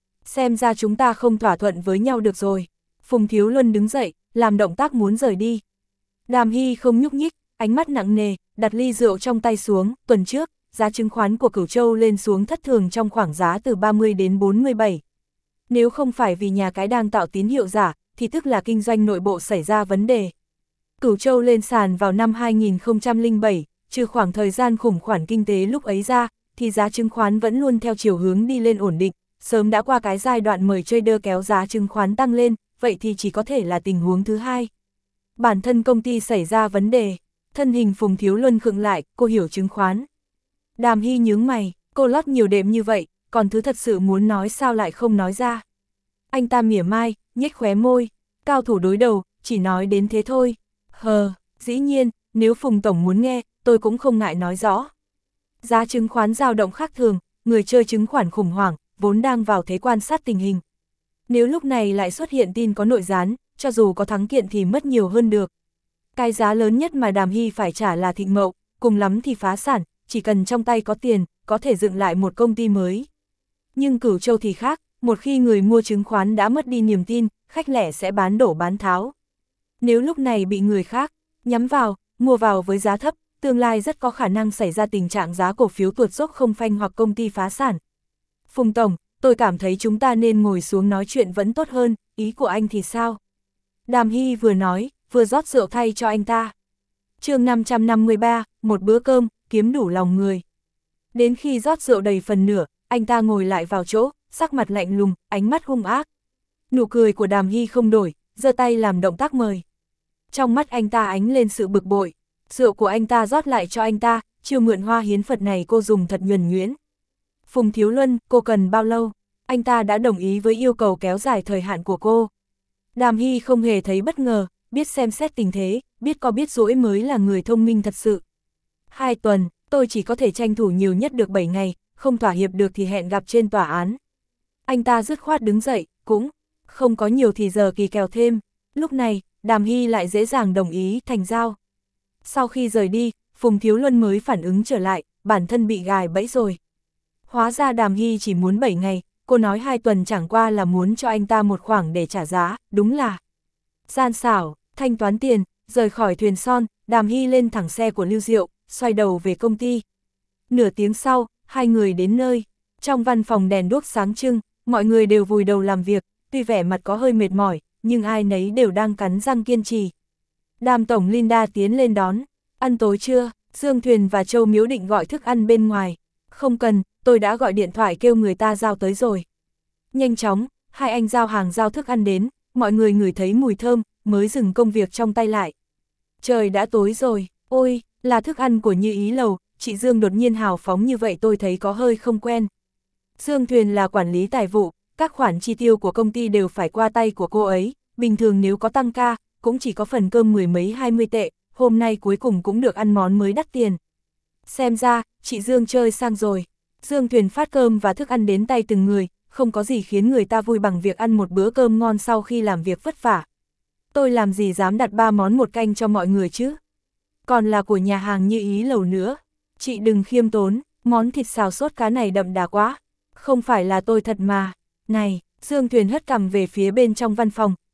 Xem ra chúng ta không thỏa thuận với nhau được rồi. Phùng Thiếu Luân đứng dậy, làm động tác muốn rời đi. Đàm Hy không nhúc nhích, ánh mắt nặng nề, đặt ly rượu trong tay xuống. Tuần trước, giá chứng khoán của Cửu Châu lên xuống thất thường trong khoảng giá từ ba mươi đến bốn mươi bảy. Nếu không phải vì nhà cái đang tạo tín hiệu giả, thì tức là kinh doanh nội bộ xảy ra vấn đề. Cửu Châu lên sàn vào năm hai nghìn không trăm lẻ bảy, trừ khoảng thời gian khủng hoảng kinh tế lúc ấy ra, thì giá chứng khoán vẫn luôn theo chiều hướng đi lên ổn định, sớm đã qua cái giai đoạn mời trader kéo giá chứng khoán tăng lên, vậy thì chỉ có thể là tình huống thứ hai. Bản thân công ty xảy ra vấn đề, thân hình Phùng Thiếu Luân khựng lại, cô hiểu chứng khoán. Đàm Hy nhướng mày, cô lót nhiều đệm như vậy, còn thứ thật sự muốn nói sao lại không nói ra. Anh ta mỉa mai, nhếch khóe môi, cao thủ đối đầu, chỉ nói đến thế thôi. Hờ, dĩ nhiên, nếu Phùng Tổng muốn nghe, tôi cũng không ngại nói rõ. Giá chứng khoán dao động khác thường, người chơi chứng khoán khủng hoảng, vốn đang vào thế quan sát tình hình. Nếu lúc này lại xuất hiện tin có nội gián, cho dù có thắng kiện thì mất nhiều hơn được. Cái giá lớn nhất mà Đàm Hy phải trả là Thịnh Mậu, cùng lắm thì phá sản, chỉ cần trong tay có tiền, có thể dựng lại một công ty mới. Nhưng Cửu Châu thì khác, một khi người mua chứng khoán đã mất đi niềm tin, khách lẻ sẽ bán đổ bán tháo. Nếu lúc này bị người khác nhắm vào, mua vào với giá thấp, tương lai rất có khả năng xảy ra tình trạng giá cổ phiếu tuột dốc không phanh hoặc công ty phá sản. Phùng Tổng, tôi cảm thấy chúng ta nên ngồi xuống nói chuyện vẫn tốt hơn, ý của anh thì sao? Đàm Hy vừa nói, vừa rót rượu thay cho anh ta. Chương năm trăm năm mươi ba, một bữa cơm, kiếm đủ lòng người. Đến khi rót rượu đầy phần nửa, anh ta ngồi lại vào chỗ, sắc mặt lạnh lùng, ánh mắt hung ác. Nụ cười của Đàm Hy không đổi, giơ tay làm động tác mời. Trong mắt anh ta ánh lên sự bực bội, rượu của anh ta rót lại cho anh ta, chiêu mượn hoa hiến Phật này cô dùng thật nhuần nhuyễn. Phùng Thiếu Luân, cô cần bao lâu? Anh ta đã đồng ý với yêu cầu kéo dài thời hạn của cô. Đàm Hy không hề thấy bất ngờ, biết xem xét tình thế, biết có biết dỗi mới là người thông minh thật sự. Hai tuần, tôi chỉ có thể tranh thủ nhiều nhất được bảy ngày, không thỏa hiệp được thì hẹn gặp trên tòa án. Anh ta dứt khoát đứng dậy, cũng không có nhiều thì giờ kỳ kèo thêm. Lúc này, Đàm Hy lại dễ dàng đồng ý thành giao. Sau khi rời đi, Phùng Thiếu Luân mới phản ứng trở lại, bản thân bị gài bẫy rồi. Hóa ra Đàm Hy chỉ muốn bảy ngày, cô nói hai tuần chẳng qua là muốn cho anh ta một khoảng để trả giá, đúng là gian xảo. Thanh toán tiền, rời khỏi thuyền son, Đàm Hy lên thẳng xe của Lưu Diệu, xoay đầu về công ty. Nửa tiếng sau, hai người đến nơi. Trong văn phòng đèn đuốc sáng trưng, mọi người đều vùi đầu làm việc, tuy vẻ mặt có hơi mệt mỏi, nhưng ai nấy đều đang cắn răng kiên trì. Đàm tổng Linda tiến lên đón. Ăn tối chưa? Dương Thuyền và Châu Miếu định gọi thức ăn bên ngoài. Không cần, tôi đã gọi điện thoại kêu người ta giao tới rồi. Nhanh chóng, hai anh giao hàng giao thức ăn đến, mọi người ngửi thấy mùi thơm, mới dừng công việc trong tay lại. Trời đã tối rồi, ôi, là thức ăn của Như Ý Lầu, chị Dương đột nhiên hào phóng như vậy tôi thấy có hơi không quen. Dương Thuyền là quản lý tài vụ, các khoản chi tiêu của công ty đều phải qua tay của cô ấy, bình thường nếu có tăng ca, cũng chỉ có phần cơm mười mấy hai mươi tệ, hôm nay cuối cùng cũng được ăn món mới đắt tiền. Xem ra, chị Dương chơi sang rồi. Dương Thuyền phát cơm và thức ăn đến tay từng người, không có gì khiến người ta vui bằng việc ăn một bữa cơm ngon sau khi làm việc vất vả. Tôi làm gì dám đặt ba món một canh cho mọi người chứ? Còn là của nhà hàng Như Ý Lầu nữa. Chị đừng khiêm tốn, món thịt xào sốt cá này đậm đà quá. Không phải là tôi thật mà. Này, Dương Thuyền hất cằm về phía bên trong văn phòng,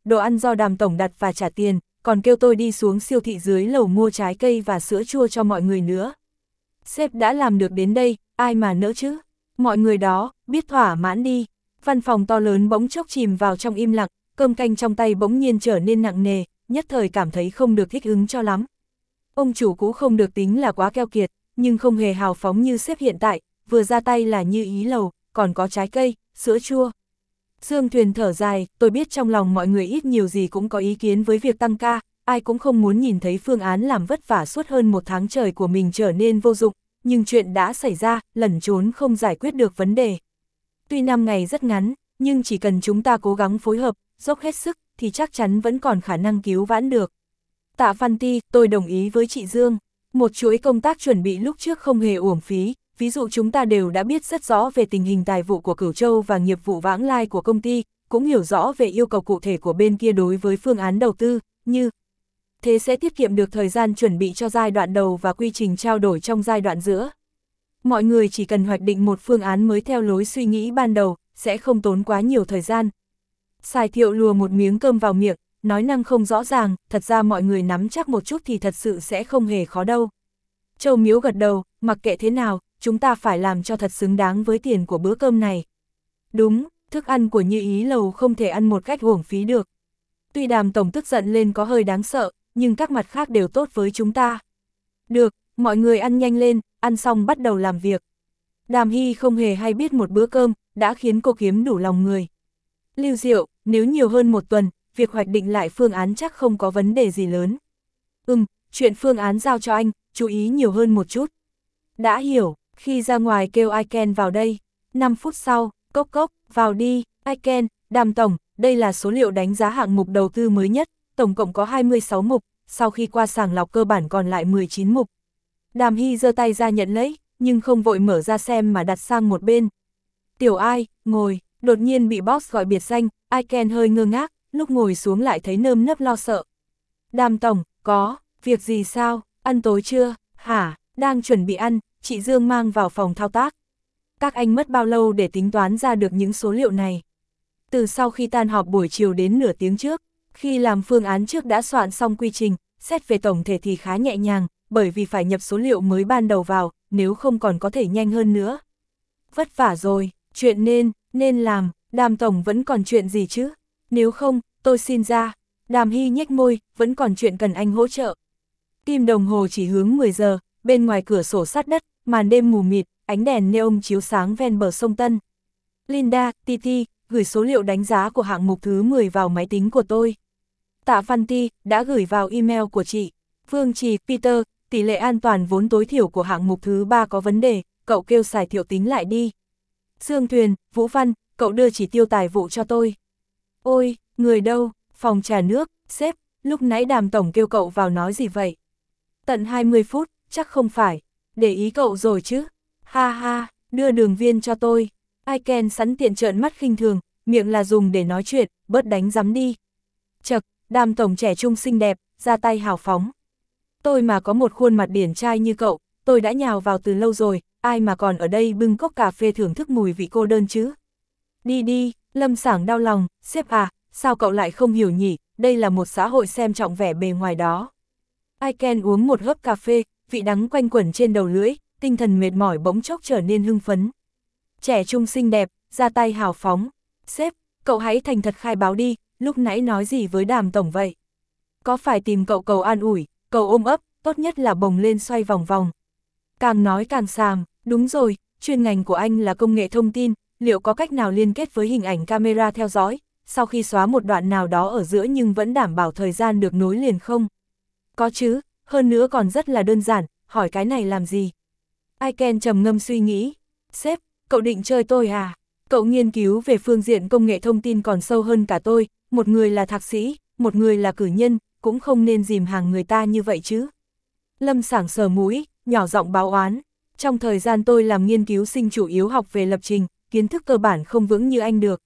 đồ ăn do Đàm tổng đặt và trả tiền, còn kêu tôi đi xuống siêu thị dưới lầu mua trái cây và sữa chua cho mọi người nữa. Sếp đã làm được đến đây, ai mà nỡ chứ? Mọi người đó, biết thỏa mãn đi. Văn phòng to lớn bỗng chốc chìm vào trong im lặng, cơm canh trong tay bỗng nhiên trở nên nặng nề, nhất thời cảm thấy không được thích ứng cho lắm. Ông chủ cũ không được tính là quá keo kiệt, nhưng không hề hào phóng như sếp hiện tại, vừa ra tay là như ý lầu, còn có trái cây, sữa chua. Dương Thuyền thở dài, tôi biết trong lòng mọi người ít nhiều gì cũng có ý kiến với việc tăng ca, ai cũng không muốn nhìn thấy phương án làm vất vả suốt hơn một tháng trời của mình trở nên vô dụng, nhưng chuyện đã xảy ra, lẩn trốn không giải quyết được vấn đề. Tuy năm ngày rất ngắn, nhưng chỉ cần chúng ta cố gắng phối hợp, dốc hết sức, thì chắc chắn vẫn còn khả năng cứu vãn được. Tạ Văn Ti, tôi đồng ý với chị Dương. Một chuỗi công tác chuẩn bị lúc trước không hề uổng phí, ví dụ chúng ta đều đã biết rất rõ về tình hình tài vụ của Cửu Châu và nghiệp vụ vãng lai của công ty, cũng hiểu rõ về yêu cầu cụ thể của bên kia đối với phương án đầu tư, như thế sẽ tiết kiệm được thời gian chuẩn bị cho giai đoạn đầu và quy trình trao đổi trong giai đoạn giữa. Mọi người chỉ cần hoạch định một phương án mới theo lối suy nghĩ ban đầu, sẽ không tốn quá nhiều thời gian. Sài Thiệu lùa một miếng cơm vào miệng, nói năng không rõ ràng, thật ra mọi người nắm chắc một chút thì thật sự sẽ không hề khó đâu. Châu Miếu gật đầu, mặc kệ thế nào, chúng ta phải làm cho thật xứng đáng với tiền của bữa cơm này. Đúng, thức ăn của Như Ý lầu không thể ăn một cách uổng phí được. Tuy Đàm tổng tức giận lên có hơi đáng sợ, nhưng các mặt khác đều tốt với chúng ta. Được, mọi người ăn nhanh lên, ăn xong bắt đầu làm việc. Đàm Hy không hề hay biết một bữa cơm, đã khiến cô kiếm đủ lòng người. Lưu Diệu, nếu nhiều hơn một tuần, việc hoạch định lại phương án chắc không có vấn đề gì lớn. Ừm, chuyện phương án giao cho anh, chú ý nhiều hơn một chút. Đã hiểu, khi ra ngoài kêu Iken vào đây. năm phút sau, cốc cốc, vào đi, Iken, Đàm tổng, đây là số liệu đánh giá hạng mục đầu tư mới nhất, tổng cộng có hai mươi sáu mục, sau khi qua sàng lọc cơ bản còn lại mười chín mục. Đàm Hy giơ tay ra nhận lấy, nhưng không vội mở ra xem mà đặt sang một bên. Tiểu Ai, ngồi, đột nhiên bị boss gọi biệt danh, Iken hơi ngơ ngác, lúc ngồi xuống lại thấy nơm nớp lo sợ. Đàm tổng, có, việc gì sao, ăn tối chưa, hả, đang chuẩn bị ăn, chị Dương mang vào phòng thao tác. Các anh mất bao lâu để tính toán ra được những số liệu này? Từ sau khi tan họp buổi chiều đến nửa tiếng trước, khi làm phương án trước đã soạn xong quy trình, xét về tổng thể thì khá nhẹ nhàng, bởi vì phải nhập số liệu mới ban đầu vào, nếu không còn có thể nhanh hơn nữa. Vất vả rồi, chuyện nên, nên làm, Đàm tổng vẫn còn chuyện gì chứ? Nếu không, tôi xin ra. Đàm Hy nhếch môi, vẫn còn chuyện cần anh hỗ trợ. Kim đồng hồ chỉ hướng mười giờ, bên ngoài cửa sổ sát đất, màn đêm mù mịt, ánh đèn neon chiếu sáng ven bờ sông Tân. Linda, Titi, gửi số liệu đánh giá của hạng mục thứ mười vào máy tính của tôi. Tạ Văn Ti, đã gửi vào email của chị. Vương Trì, Peter, tỷ lệ an toàn vốn tối thiểu của hạng mục thứ ba có vấn đề, cậu kêu Sài Thiệu tính lại đi. Dương Thuyền, Vũ Văn, cậu đưa chỉ tiêu tài vụ cho tôi. Ôi, người đâu, phòng trà nước, sếp, lúc nãy Đàm tổng kêu cậu vào nói gì vậy? Tận hai mươi phút, chắc không phải, để ý cậu rồi chứ. Ha ha, đưa đường viên cho tôi. Iken sẵn tiện trợn mắt khinh thường, miệng là dùng để nói chuyện, bớt đánh rắm đi. Chật, Đàm tổng trẻ trung xinh đẹp, ra tay hào phóng. Tôi mà có một khuôn mặt điển trai như cậu, tôi đã nhào vào từ lâu rồi, ai mà còn ở đây bưng cốc cà phê thưởng thức mùi vị cô đơn chứ. Đi đi, Lâm Sảng đau lòng, sếp à, sao cậu lại không hiểu nhỉ, đây là một xã hội xem trọng vẻ bề ngoài đó. Iken uống một hớp cà phê, vị đắng quanh quẩn trên đầu lưỡi, tinh thần mệt mỏi bỗng chốc trở nên hưng phấn. Trẻ trung xinh đẹp, ra tay hào phóng. Sếp, cậu hãy thành thật khai báo đi, lúc nãy nói gì với Đàm tổng vậy? Có phải tìm cậu cầu an ủi, cầu ôm ấp, tốt nhất là bồng lên xoay vòng vòng. Càng nói càng xàm, đúng rồi, chuyên ngành của anh là công nghệ thông tin, liệu có cách nào liên kết với hình ảnh camera theo dõi, sau khi xóa một đoạn nào đó ở giữa nhưng vẫn đảm bảo thời gian được nối liền không? Có chứ, hơn nữa còn rất là đơn giản, hỏi cái này làm gì? Iken trầm ngâm suy nghĩ. Sếp, cậu định chơi tôi à? Cậu nghiên cứu về phương diện công nghệ thông tin còn sâu hơn cả tôi, một người là thạc sĩ, một người là cử nhân, cũng không nên dìm hàng người ta như vậy chứ. Lâm Sảng sờ mũi, nhỏ giọng báo oán. Trong thời gian tôi làm nghiên cứu sinh chủ yếu học về lập trình, kiến thức cơ bản không vững như anh được.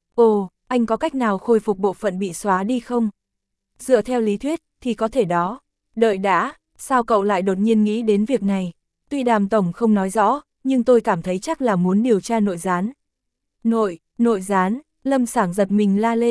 Ồ, anh có cách nào khôi phục bộ phận bị xóa đi không? Dựa theo lý thuyết, thì có thể đó. Đợi đã, sao cậu lại đột nhiên nghĩ đến việc này? Tuy Đàm tổng không nói rõ, nhưng tôi cảm thấy chắc là muốn điều tra nội gián. Nội, nội gián, Lâm Sảng giật mình la lên.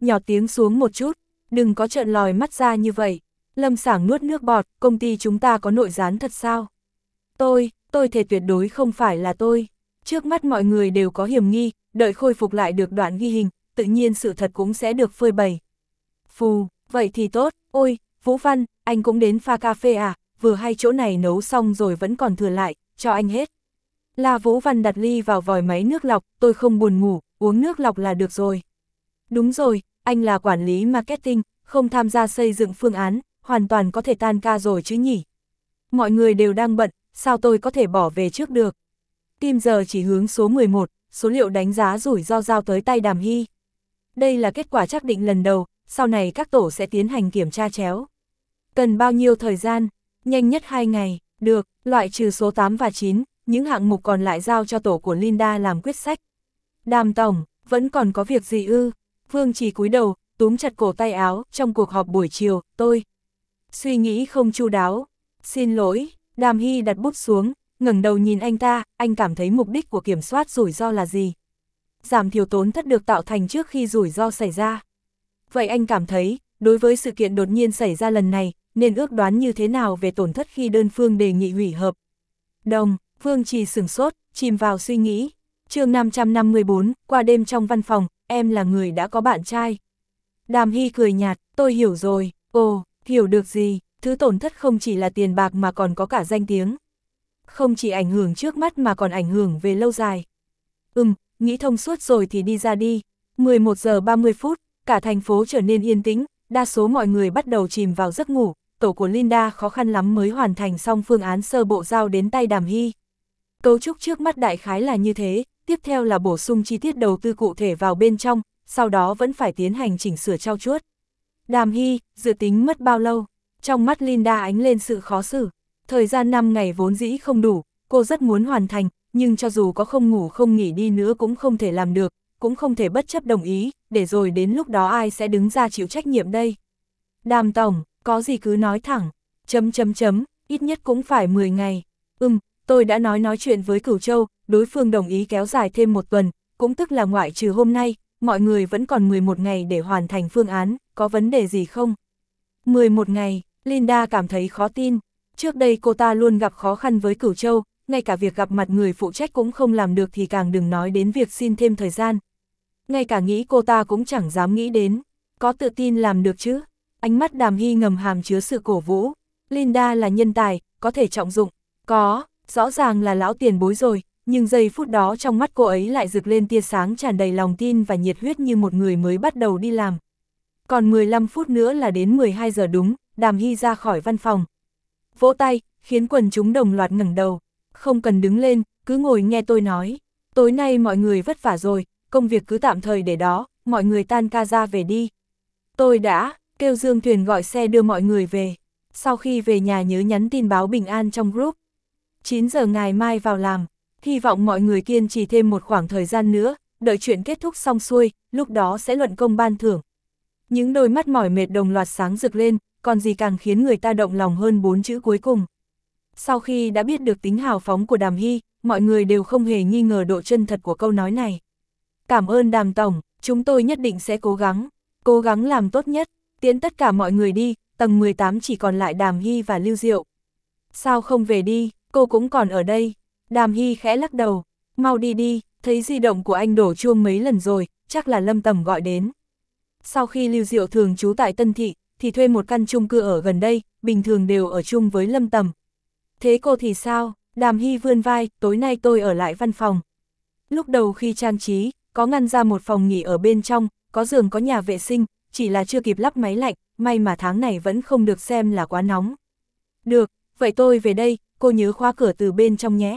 nhỏ tiếng xuống một chút, đừng có trợn lòi mắt ra như vậy. Lâm Sảng nuốt nước bọt, công ty chúng ta có nội gián thật sao? Tôi, tôi thề tuyệt đối không phải là tôi. Trước mắt mọi người đều có hiểm nghi, đợi khôi phục lại được đoạn ghi hình, tự nhiên sự thật cũng sẽ được phơi bày. Phù, vậy thì tốt, ôi, Vũ Văn, anh cũng đến pha cà phê à, vừa hay chỗ này nấu xong rồi vẫn còn thừa lại, cho anh hết. La Vũ Văn đặt ly vào vòi máy nước lọc, tôi không buồn ngủ, uống nước lọc là được rồi. Đúng rồi, anh là quản lý marketing, không tham gia xây dựng phương án, hoàn toàn có thể tan ca rồi chứ nhỉ. Mọi người đều đang bận, sao tôi có thể bỏ về trước được. Tim giờ chỉ hướng số mười một, số liệu đánh giá rủi ro giao tới tay Đàm Hy. Đây là kết quả xác định lần đầu, sau này các tổ sẽ tiến hành kiểm tra chéo. Cần bao nhiêu thời gian? Nhanh nhất hai ngày, được, loại trừ số tám và chín, những hạng mục còn lại giao cho tổ của Linda làm quyết sách. Đàm tổng, vẫn còn có việc gì ư? Vương Chỉ cúi đầu, túm chặt cổ tay áo, trong cuộc họp buổi chiều, tôi suy nghĩ không chu đáo. Xin lỗi, Đàm Hy đặt bút xuống, ngẩng đầu nhìn anh ta, anh cảm thấy mục đích của kiểm soát rủi ro là gì? Giảm thiểu tổn thất được tạo thành trước khi rủi ro xảy ra. Vậy anh cảm thấy, đối với sự kiện đột nhiên xảy ra lần này, nên ước đoán như thế nào về tổn thất khi đơn phương đề nghị hủy hợp đồng? Vương Trì sửng sốt, chìm vào suy nghĩ. Chương năm trăm năm mươi bốn, qua đêm trong văn phòng, em là người đã có bạn trai. Đàm Hy cười nhạt, tôi hiểu rồi. Ồ, hiểu được gì? Thứ tổn thất không chỉ là tiền bạc mà còn có cả danh tiếng. Không chỉ ảnh hưởng trước mắt mà còn ảnh hưởng về lâu dài. Ừm, nghĩ thông suốt rồi thì đi ra đi. mười một giờ ba mươi phút, cả thành phố trở nên yên tĩnh, đa số mọi người bắt đầu chìm vào giấc ngủ. Tổ của Linda khó khăn lắm mới hoàn thành xong phương án sơ bộ giao đến tay Đàm Hy. Cấu trúc trước mắt đại khái là như thế, tiếp theo là bổ sung chi tiết đầu tư cụ thể vào bên trong, sau đó vẫn phải tiến hành chỉnh sửa trau chuốt. Đàm Hy, dự tính mất bao lâu? Trong mắt Linda ánh lên sự khó xử. Thời gian năm ngày vốn dĩ không đủ, cô rất muốn hoàn thành, nhưng cho dù có không ngủ không nghỉ đi nữa cũng không thể làm được, cũng không thể bất chấp đồng ý, để rồi đến lúc đó ai sẽ đứng ra chịu trách nhiệm đây? Đàm tổng, có gì cứ nói thẳng, chấm chấm chấm, ít nhất cũng phải mười ngày. Ừm, tôi đã nói nói chuyện với Cửu Châu, đối phương đồng ý kéo dài thêm một tuần, cũng tức là ngoại trừ hôm nay, mọi người vẫn còn mười một ngày để hoàn thành phương án, có vấn đề gì không? mười một ngày, Linda cảm thấy khó tin. Trước đây cô ta luôn gặp khó khăn với Cửu Châu, ngay cả việc gặp mặt người phụ trách cũng không làm được thì càng đừng nói đến việc xin thêm thời gian. Ngay cả nghĩ cô ta cũng chẳng dám nghĩ đến, có tự tin làm được chứ? Ánh mắt Đàm Hy ngầm hàm chứa sự cổ vũ. Linda là nhân tài, có thể trọng dụng. Có, rõ ràng là lão tiền bối rồi, nhưng giây phút đó trong mắt cô ấy lại rực lên tia sáng tràn đầy lòng tin và nhiệt huyết như một người mới bắt đầu đi làm. Còn mười lăm phút nữa là đến mười hai giờ đúng, Đàm Hy ra khỏi văn phòng. Vỗ tay, khiến quần chúng đồng loạt ngẩng đầu. Không cần đứng lên, cứ ngồi nghe tôi nói. Tối nay mọi người vất vả rồi, công việc cứ tạm thời để đó, mọi người tan ca ra về đi. Tôi đã kêu Dương Thuyền gọi xe đưa mọi người về. Sau khi về nhà nhớ nhắn tin báo bình an trong group. chín giờ ngày mai vào làm, hy vọng mọi người kiên trì thêm một khoảng thời gian nữa, đợi chuyện kết thúc xong xuôi, lúc đó sẽ luận công ban thưởng. Những đôi mắt mỏi mệt đồng loạt sáng rực lên, còn gì càng khiến người ta động lòng hơn bốn chữ cuối cùng. Sau khi đã biết được tính hào phóng của Đàm Hy, mọi người đều không hề nghi ngờ độ chân thật của câu nói này. Cảm ơn Đàm tổng, chúng tôi nhất định sẽ cố gắng, cố gắng làm tốt nhất, tiễn tất cả mọi người đi, tầng mười tám chỉ còn lại Đàm Hy và Lưu Diệu. Sao không về đi, cô cũng còn ở đây. Đàm Hy khẽ lắc đầu, mau đi đi, thấy di động của anh đổ chuông mấy lần rồi, chắc là Lâm Tầm gọi đến. Sau khi Lưu Diệu thường trú tại Tân Thị, thì thuê một căn chung cư ở gần đây, bình thường đều ở chung với Lâm Tầm. Thế cô thì sao? Đàm Hy vươn vai, tối nay tôi ở lại văn phòng. Lúc đầu khi trang trí, có ngăn ra một phòng nghỉ ở bên trong, có giường có nhà vệ sinh, chỉ là chưa kịp lắp máy lạnh, may mà tháng này vẫn không được xem là quá nóng. Được, vậy tôi về đây, cô nhớ khóa cửa từ bên trong nhé.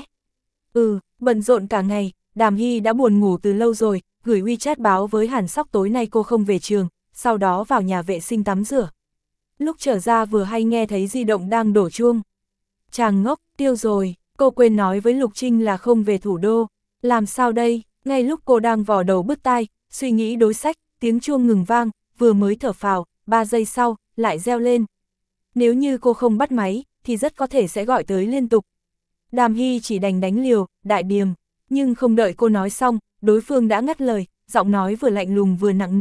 Ừ, bận rộn cả ngày, Đàm Hy đã buồn ngủ từ lâu rồi, gửi WeChat báo với Hàn Sóc tối nay cô không về trường, sau đó vào nhà vệ sinh tắm rửa. Lúc trở ra vừa hay nghe thấy di động đang đổ chuông. Chàng ngốc, tiêu rồi, cô quên nói với Lục Trinh là không về thủ đô. Làm sao đây? Ngay lúc cô đang vò đầu bứt tai, suy nghĩ đối sách, tiếng chuông ngừng vang, vừa mới thở phào, ba giây sau, lại reo lên. Nếu như cô không bắt máy, thì rất có thể sẽ gọi tới liên tục. Đàm Hy chỉ đành đánh liều, đại điềm, nhưng không đợi cô nói xong, đối phương đã ngắt lời, giọng nói vừa lạnh lùng vừa nặng nề,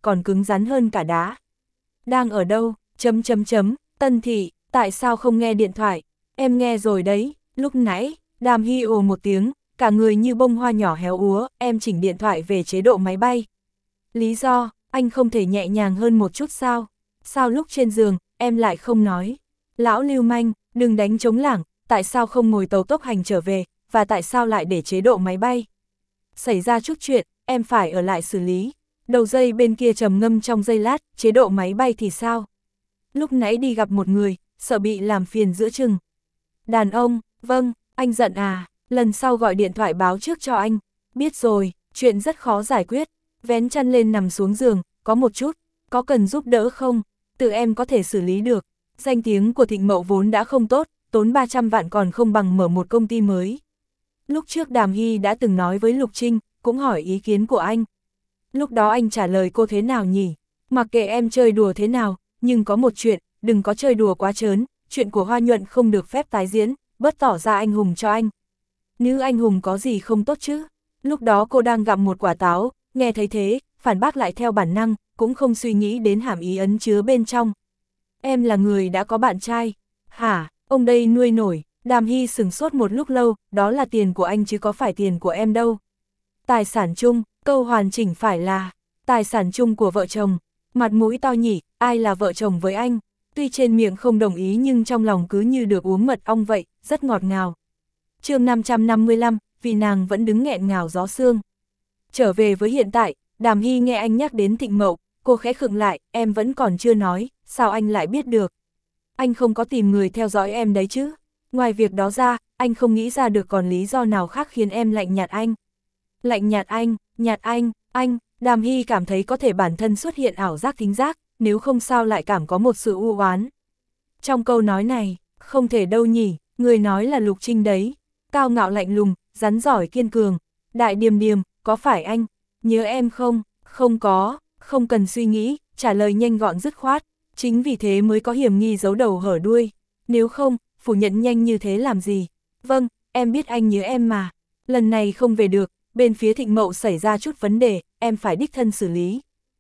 còn cứng rắn hơn cả đá. Đang ở đâu, chấm chấm chấm, Tân Thị, tại sao không nghe điện thoại? Em nghe rồi đấy, lúc nãy, Đàm Hy ồ một tiếng, cả người như bông hoa nhỏ héo úa, em chỉnh điện thoại về chế độ máy bay. Lý do, anh không thể nhẹ nhàng hơn một chút sao? Sao lúc trên giường, em lại không nói? Lão lưu manh, đừng đánh trống lảng, tại sao không ngồi tàu tốc hành trở về, và tại sao lại để chế độ máy bay? Xảy ra chút chuyện, em phải ở lại xử lý. Đầu dây bên kia trầm ngâm trong giây lát, chế độ máy bay thì sao? Lúc nãy đi gặp một người, sợ bị làm phiền giữa chừng. Đàn ông, vâng, anh giận à, lần sau gọi điện thoại báo trước cho anh. Biết rồi, chuyện rất khó giải quyết. Vén chăn lên nằm xuống giường, có một chút, có cần giúp đỡ không? Tự em có thể xử lý được. Danh tiếng của Thịnh Mậu vốn đã không tốt, tốn ba trăm vạn còn không bằng mở một công ty mới. Lúc trước Đàm Hy đã từng nói với Lục Trinh, cũng hỏi ý kiến của anh. Lúc đó anh trả lời cô thế nào nhỉ? Mặc kệ em chơi đùa thế nào, nhưng có một chuyện, đừng có chơi đùa quá trớn, chuyện của Hoa Nhuận không được phép tái diễn, bớt tỏ ra anh hùng cho anh. Nữ anh hùng có gì không tốt chứ? Lúc đó cô đang gặm một quả táo, nghe thấy thế, phản bác lại theo bản năng, cũng không suy nghĩ đến hàm ý ẩn chứa bên trong. Em là người đã có bạn trai. Hả, ông đây nuôi nổi. Đàm Hy sửng sốt một lúc lâu, đó là tiền của anh chứ có phải tiền của em đâu. Tài sản chung, câu hoàn chỉnh phải là tài sản chung của vợ chồng. Mặt mũi to nhỉ, ai là vợ chồng với anh? Tuy trên miệng không đồng ý nhưng trong lòng cứ như được uống mật ong vậy, rất ngọt ngào. Chương năm trăm năm mươi lăm, vì nàng vẫn đứng nghẹn ngào gió sương. Trở về với hiện tại, Đàm Hy nghe anh nhắc đến Thịnh Mậu, cô khẽ khựng lại, em vẫn còn chưa nói, sao anh lại biết được? Anh không có tìm người theo dõi em đấy chứ? Ngoài việc đó ra, anh không nghĩ ra được còn lý do nào khác khiến em lạnh nhạt anh. Lạnh nhạt anh, nhạt anh, anh, Đàm Hy cảm thấy có thể bản thân xuất hiện ảo giác thính giác, nếu không sao lại cảm có một sự u oán. Trong câu nói này, không thể đâu nhỉ, người nói là Lục Trinh đấy, cao ngạo lạnh lùng, rắn giỏi kiên cường, đại điềm điềm, có phải anh, nhớ em không, không có, không cần suy nghĩ, trả lời nhanh gọn dứt khoát, chính vì thế mới có hiểm nghi giấu đầu hở đuôi, nếu không, phủ nhận nhanh như thế làm gì, vâng, em biết anh nhớ em mà, lần này không về được, bên phía Thịnh Mậu xảy ra chút vấn đề, em phải đích thân xử lý.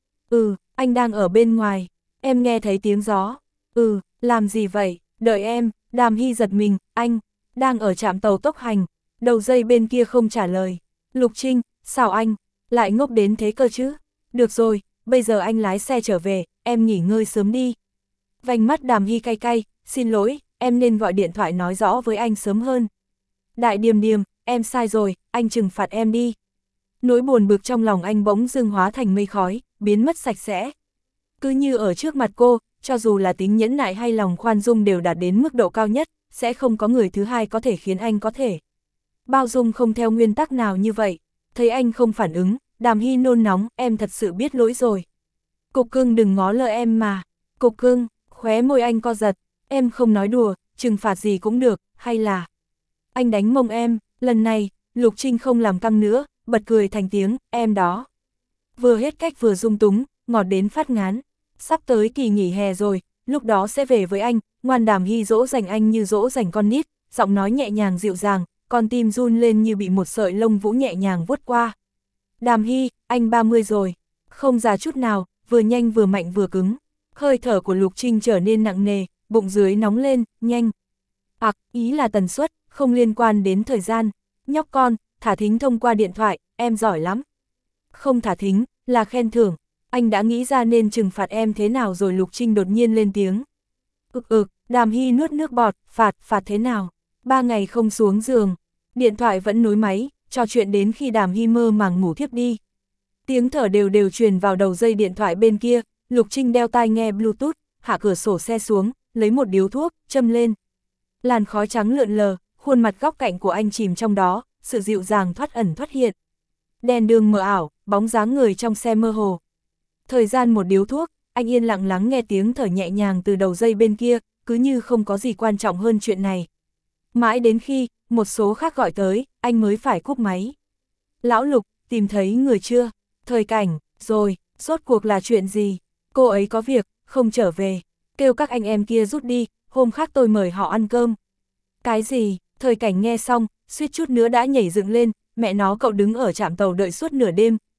Ừ, anh đang ở bên ngoài, em nghe thấy tiếng gió, ừ, làm gì vậy, đợi em, Đàm Hy giật mình, anh, đang ở trạm tàu tốc hành, đầu dây bên kia không trả lời, Lục Trinh, sao anh, lại ngốc đến thế cơ chứ, được rồi, bây giờ anh lái xe trở về, em nghỉ ngơi sớm đi. Vành mắt Đàm Hy cay cay, xin lỗi, em nên gọi điện thoại nói rõ với anh sớm hơn. Đại Điềm Điềm, em sai rồi, anh trừng phạt em đi. Nỗi buồn bực trong lòng anh bỗng dưng hóa thành mây khói, biến mất sạch sẽ. Cứ như ở trước mặt cô, cho dù là tính nhẫn nại hay lòng khoan dung đều đạt đến mức độ cao nhất, sẽ không có người thứ hai có thể khiến anh có thể bao dung không theo nguyên tắc nào như vậy. Thấy anh không phản ứng, Đàm Hy nôn nóng, em thật sự biết lỗi rồi. Cục cưng đừng ngó lơ em mà. Cục cưng, khóe môi anh co giật, em không nói đùa, trừng phạt gì cũng được, hay là anh đánh mông em. Lần này, Lục Trinh không làm căng nữa, bật cười thành tiếng, em đó. Vừa hết cách vừa dung túng, ngọt đến phát ngán. Sắp tới kỳ nghỉ hè rồi, lúc đó sẽ về với anh, ngoan. Đàm Hy dỗ dành anh như dỗ dành con nít, giọng nói nhẹ nhàng dịu dàng, con tim run lên như bị một sợi lông vũ nhẹ nhàng vuốt qua. Đàm Hy, anh ba mươi rồi, không già chút nào, vừa nhanh vừa mạnh vừa cứng. Hơi thở của Lục Trinh trở nên nặng nề, bụng dưới nóng lên, nhanh. Ặc, ý là tần suất, không liên quan đến thời gian. Nhóc con, thả thính thông qua điện thoại, em giỏi lắm. Không thả thính, là khen thưởng. Anh đã nghĩ ra nên trừng phạt em thế nào rồi. Lục Trinh đột nhiên lên tiếng. Ực ực, Đàm Hy nuốt nước bọt, phạt, phạt thế nào? Ba ngày không xuống giường. Điện thoại vẫn nối máy, trò chuyện đến khi Đàm Hy mơ màng ngủ thiếp đi. Tiếng thở đều đều truyền vào đầu dây điện thoại bên kia. Lục Trinh đeo tai nghe Bluetooth, hạ cửa sổ xe xuống, lấy một điếu thuốc, châm lên. Làn khói trắng lượn lờ, khuôn mặt góc cạnh của anh chìm trong đó, sự dịu dàng thoát ẩn thoát hiện. Đèn đường mờ ảo, bóng dáng người trong xe mơ hồ. Thời gian một điếu thuốc, anh yên lặng lắng nghe tiếng thở nhẹ nhàng từ đầu dây bên kia, cứ như không có gì quan trọng hơn chuyện này. Mãi đến khi, một số khác gọi tới, anh mới phải cúp máy. Lão Lục, tìm thấy người chưa? Thời Cảnh, rồi, rốt cuộc là chuyện gì? Cô ấy có việc, không trở về. Kêu các anh em kia rút đi, hôm khác tôi mời họ ăn cơm. Cái gì? Thời Cảnh nghe xong, suýt chút nữa đã nhảy dựng lên, mẹ nó cậu đứng ở trạm tàu đợi suốt nửa đêm,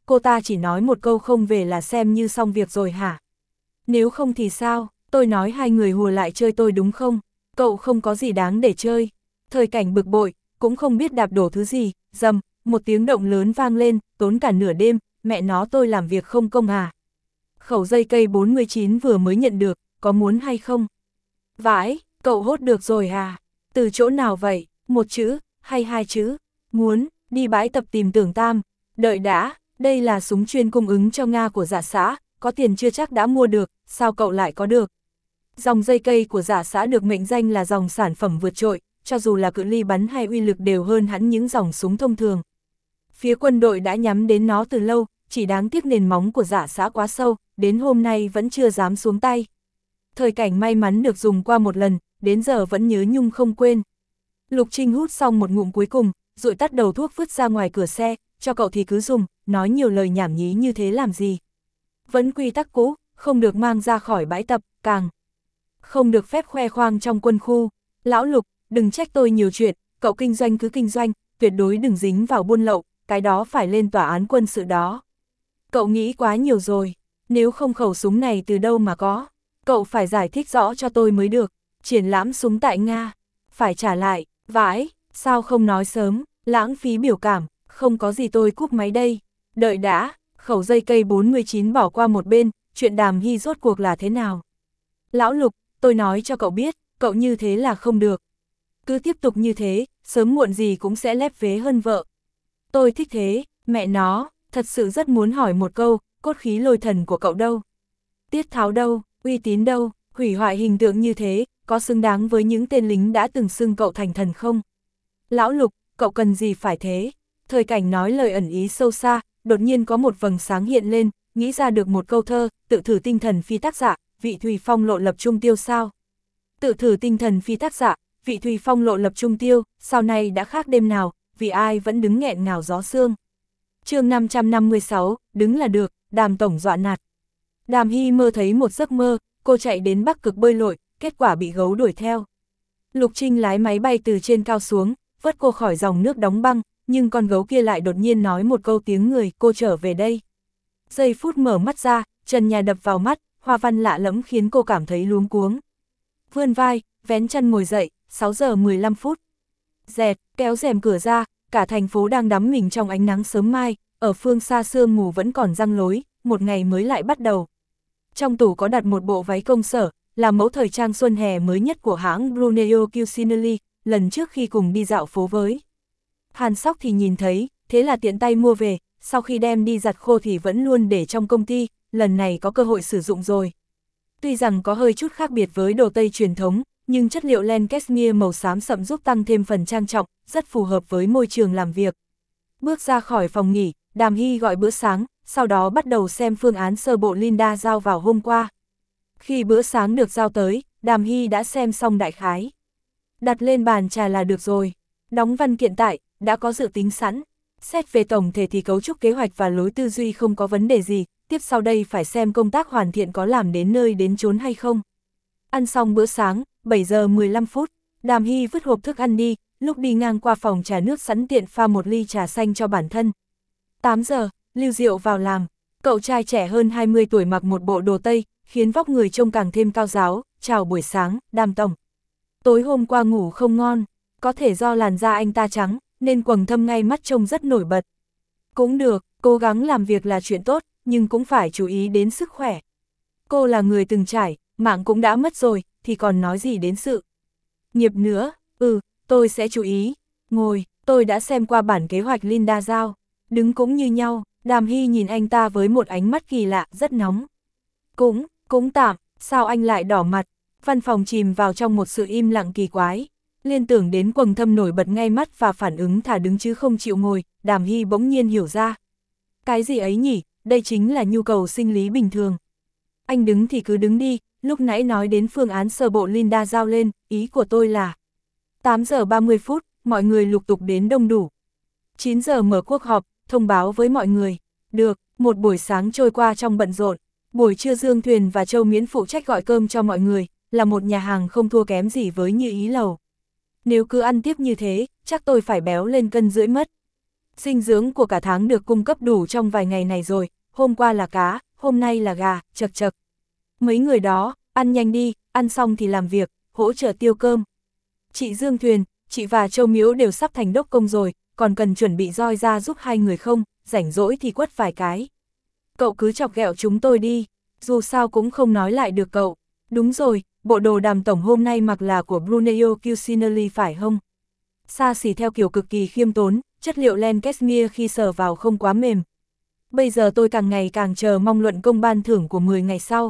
cô ta chỉ nói một câu không về là xem như xong việc rồi hả? Nếu không thì sao, tôi nói hai người hùa lại chơi tôi đúng không? Cậu không có gì đáng để chơi. Thời Cảnh bực bội, cũng không biết đạp đổ thứ gì, rầm, một tiếng động lớn vang lên, tốn cả nửa đêm, mẹ nó tôi làm việc không công à. Khẩu dây cây bốn mươi chín vừa mới nhận được, có muốn hay không? Vãi, cậu hốt được rồi à? Từ chỗ nào vậy? Một chữ, hay hai chữ? Muốn, đi bãi tập tìm Tưởng Tam. Đợi đã, đây là súng chuyên cung ứng cho Nga của Dạ xã, có tiền chưa chắc đã mua được, sao cậu lại có được? Dòng dây cây của Dạ xã được mệnh danh là dòng sản phẩm vượt trội, cho dù là cự ly bắn hay uy lực đều hơn hẳn những dòng súng thông thường. Phía quân đội đã nhắm đến nó từ lâu, chỉ đáng tiếc nền móng của Dạ xã quá sâu, đến hôm nay vẫn chưa dám xuống tay. Thời Cảnh may mắn được dùng qua một lần, đến giờ vẫn nhớ nhung không quên. Lục Trinh hút xong một ngụm cuối cùng, rồi tắt đầu thuốc vứt ra ngoài cửa xe, cho cậu thì cứ dùng, nói nhiều lời nhảm nhí như thế làm gì. Vẫn quy tắc cũ, không được mang ra khỏi bãi tập, càng không được phép khoe khoang trong quân khu. Lão Lục, đừng trách tôi nhiều chuyện, cậu kinh doanh cứ kinh doanh, tuyệt đối đừng dính vào buôn lậu, cái đó phải lên tòa án quân sự đó. Cậu nghĩ quá nhiều rồi, nếu không khẩu súng này từ đâu mà có, cậu phải giải thích rõ cho tôi mới được. Triển lãm súng tại Nga, phải trả lại, vãi, sao không nói sớm, lãng phí biểu cảm, không có gì tôi cúp máy đây. Đợi đã, khẩu dây cây bốn mươi chín bỏ qua một bên, chuyện Đàm Hy rốt cuộc là thế nào? Lão Lục, tôi nói cho cậu biết, cậu như thế là không được. Cứ tiếp tục như thế, sớm muộn gì cũng sẽ lép vế hơn vợ. Tôi thích thế, mẹ nó, thật sự rất muốn hỏi một câu, cốt khí lôi thần của cậu đâu? Tiết Tháo đâu, uy tín đâu, hủy hoại hình tượng như thế, có xứng đáng với những tên lính đã từng xưng cậu thành thần không? Lão Lục, cậu cần gì phải thế? Thời Cảnh nói lời ẩn ý sâu xa, đột nhiên có một vầng sáng hiện lên, nghĩ ra được một câu thơ, tự thử tinh thần phi tác giả, vị Thùy Phong lộ lập trung tiêu sao? Tự thử tinh thần phi tác giả, vị Thùy Phong lộ lập trung tiêu, sau này đã khác đêm nào, vì ai vẫn đứng nghẹn ngào gió sương. Chương năm trăm năm mươi sáu, đứng là được, Đàm tổng dọa nạt. Đàm Hy mơ thấy một giấc mơ, cô chạy đến Bắc Cực bơi lội, kết quả bị gấu đuổi theo. Lục Trinh lái máy bay từ trên cao xuống, vớt cô khỏi dòng nước đóng băng, nhưng con gấu kia lại đột nhiên nói một câu tiếng người, cô trở về đây. Giây phút mở mắt ra, trần nhà đập vào mắt, hoa văn lạ lẫm khiến cô cảm thấy luống cuống. Vươn vai, vén chân ngồi dậy, sáu giờ mười lăm phút. Dẹt, kéo rèm cửa ra, cả thành phố đang đắm mình trong ánh nắng sớm mai, ở phương xa sương mù vẫn còn răng lối, một ngày mới lại bắt đầu. Trong tủ có đặt một bộ váy công sở, là mẫu thời trang xuân hè mới nhất của hãng Brunello Cucinelli, lần trước khi cùng đi dạo phố với Hàn Sóc thì nhìn thấy, thế là tiện tay mua về, sau khi đem đi giặt khô thì vẫn luôn để trong công ty, lần này có cơ hội sử dụng rồi. Tuy rằng có hơi chút khác biệt với đồ Tây truyền thống, nhưng chất liệu len cashmere màu xám sậm giúp tăng thêm phần trang trọng, rất phù hợp với môi trường làm việc. Bước ra khỏi phòng nghỉ, Đàm Hy gọi bữa sáng, sau đó bắt đầu xem phương án sơ bộ Linda giao vào hôm qua. Khi bữa sáng được giao tới, Đàm Hy đã xem xong đại khái. Đặt lên bàn trà là được rồi. Đóng văn kiện tại, đã có dự tính sẵn. Xét về tổng thể thì cấu trúc kế hoạch và lối tư duy không có vấn đề gì, tiếp sau đây phải xem công tác hoàn thiện có làm đến nơi đến chốn hay không. Ăn xong bữa sáng, bảy giờ mười lăm phút, Đàm Hy vứt hộp thức ăn đi, lúc đi ngang qua phòng trà nước sẵn tiện pha một ly trà xanh cho bản thân. tám giờ, Lưu Diệu vào làm, cậu trai trẻ hơn hai mươi tuổi mặc một bộ đồ Tây, khiến vóc người trông càng thêm cao ráo. Chào buổi sáng, Đàm tổng. Tối hôm qua ngủ không ngon, có thể do làn da anh ta trắng, nên quầng thâm ngay mắt trông rất nổi bật. Cũng được, cố gắng làm việc là chuyện tốt, nhưng cũng phải chú ý đến sức khỏe. Cô là người từng trải, mạng cũng đã mất rồi, thì còn nói gì đến sự nghiệp nữa. Ừ, tôi sẽ chú ý. Ngồi, tôi đã xem qua bản kế hoạch Linda giao. Đứng cũng như nhau, Đàm Hy nhìn anh ta với một ánh mắt kỳ lạ, rất nóng. Cũng, cũng tạm, sao anh lại đỏ mặt? Văn phòng chìm vào trong một sự im lặng kỳ quái. Liên tưởng đến quầng thâm nổi bật ngay mắt và phản ứng thả đứng chứ không chịu ngồi, Đàm Hy bỗng nhiên hiểu ra. Cái gì ấy nhỉ, đây chính là nhu cầu sinh lý bình thường. Anh đứng thì cứ đứng đi, lúc nãy nói đến phương án sơ bộ Linda giao lên, ý của tôi là tám giờ ba mươi phút, mọi người lục tục đến đông đủ. chín giờ mở cuộc họp, thông báo với mọi người. Được, một buổi sáng trôi qua trong bận rộn. Buổi trưa Dương Thuyền và Châu Miễn phụ trách gọi cơm cho mọi người, là một nhà hàng không thua kém gì với Như Ý Lầu. Nếu cứ ăn tiếp như thế, chắc tôi phải béo lên cân rưỡi mất. Dinh dưỡng của cả tháng được cung cấp đủ trong vài ngày này rồi, hôm qua là cá, hôm nay là gà, chật chật. Mấy người đó, ăn nhanh đi, ăn xong thì làm việc, hỗ trợ tiêu cơm. Chị Dương Thuyền, chị và Châu Miễu đều sắp thành đốc công rồi, còn cần chuẩn bị roi ra giúp hai người không, rảnh rỗi thì quất vài cái. Cậu cứ chọc ghẹo chúng tôi đi, dù sao cũng không nói lại được cậu. Đúng rồi, bộ đồ Đàm tổng hôm nay mặc là của Brunello Cucinelli phải không? Xa xỉ theo kiểu cực kỳ khiêm tốn, chất liệu len cashmere khi sờ vào không quá mềm. Bây giờ tôi càng ngày càng chờ mong luận công ban thưởng của mười ngày sau.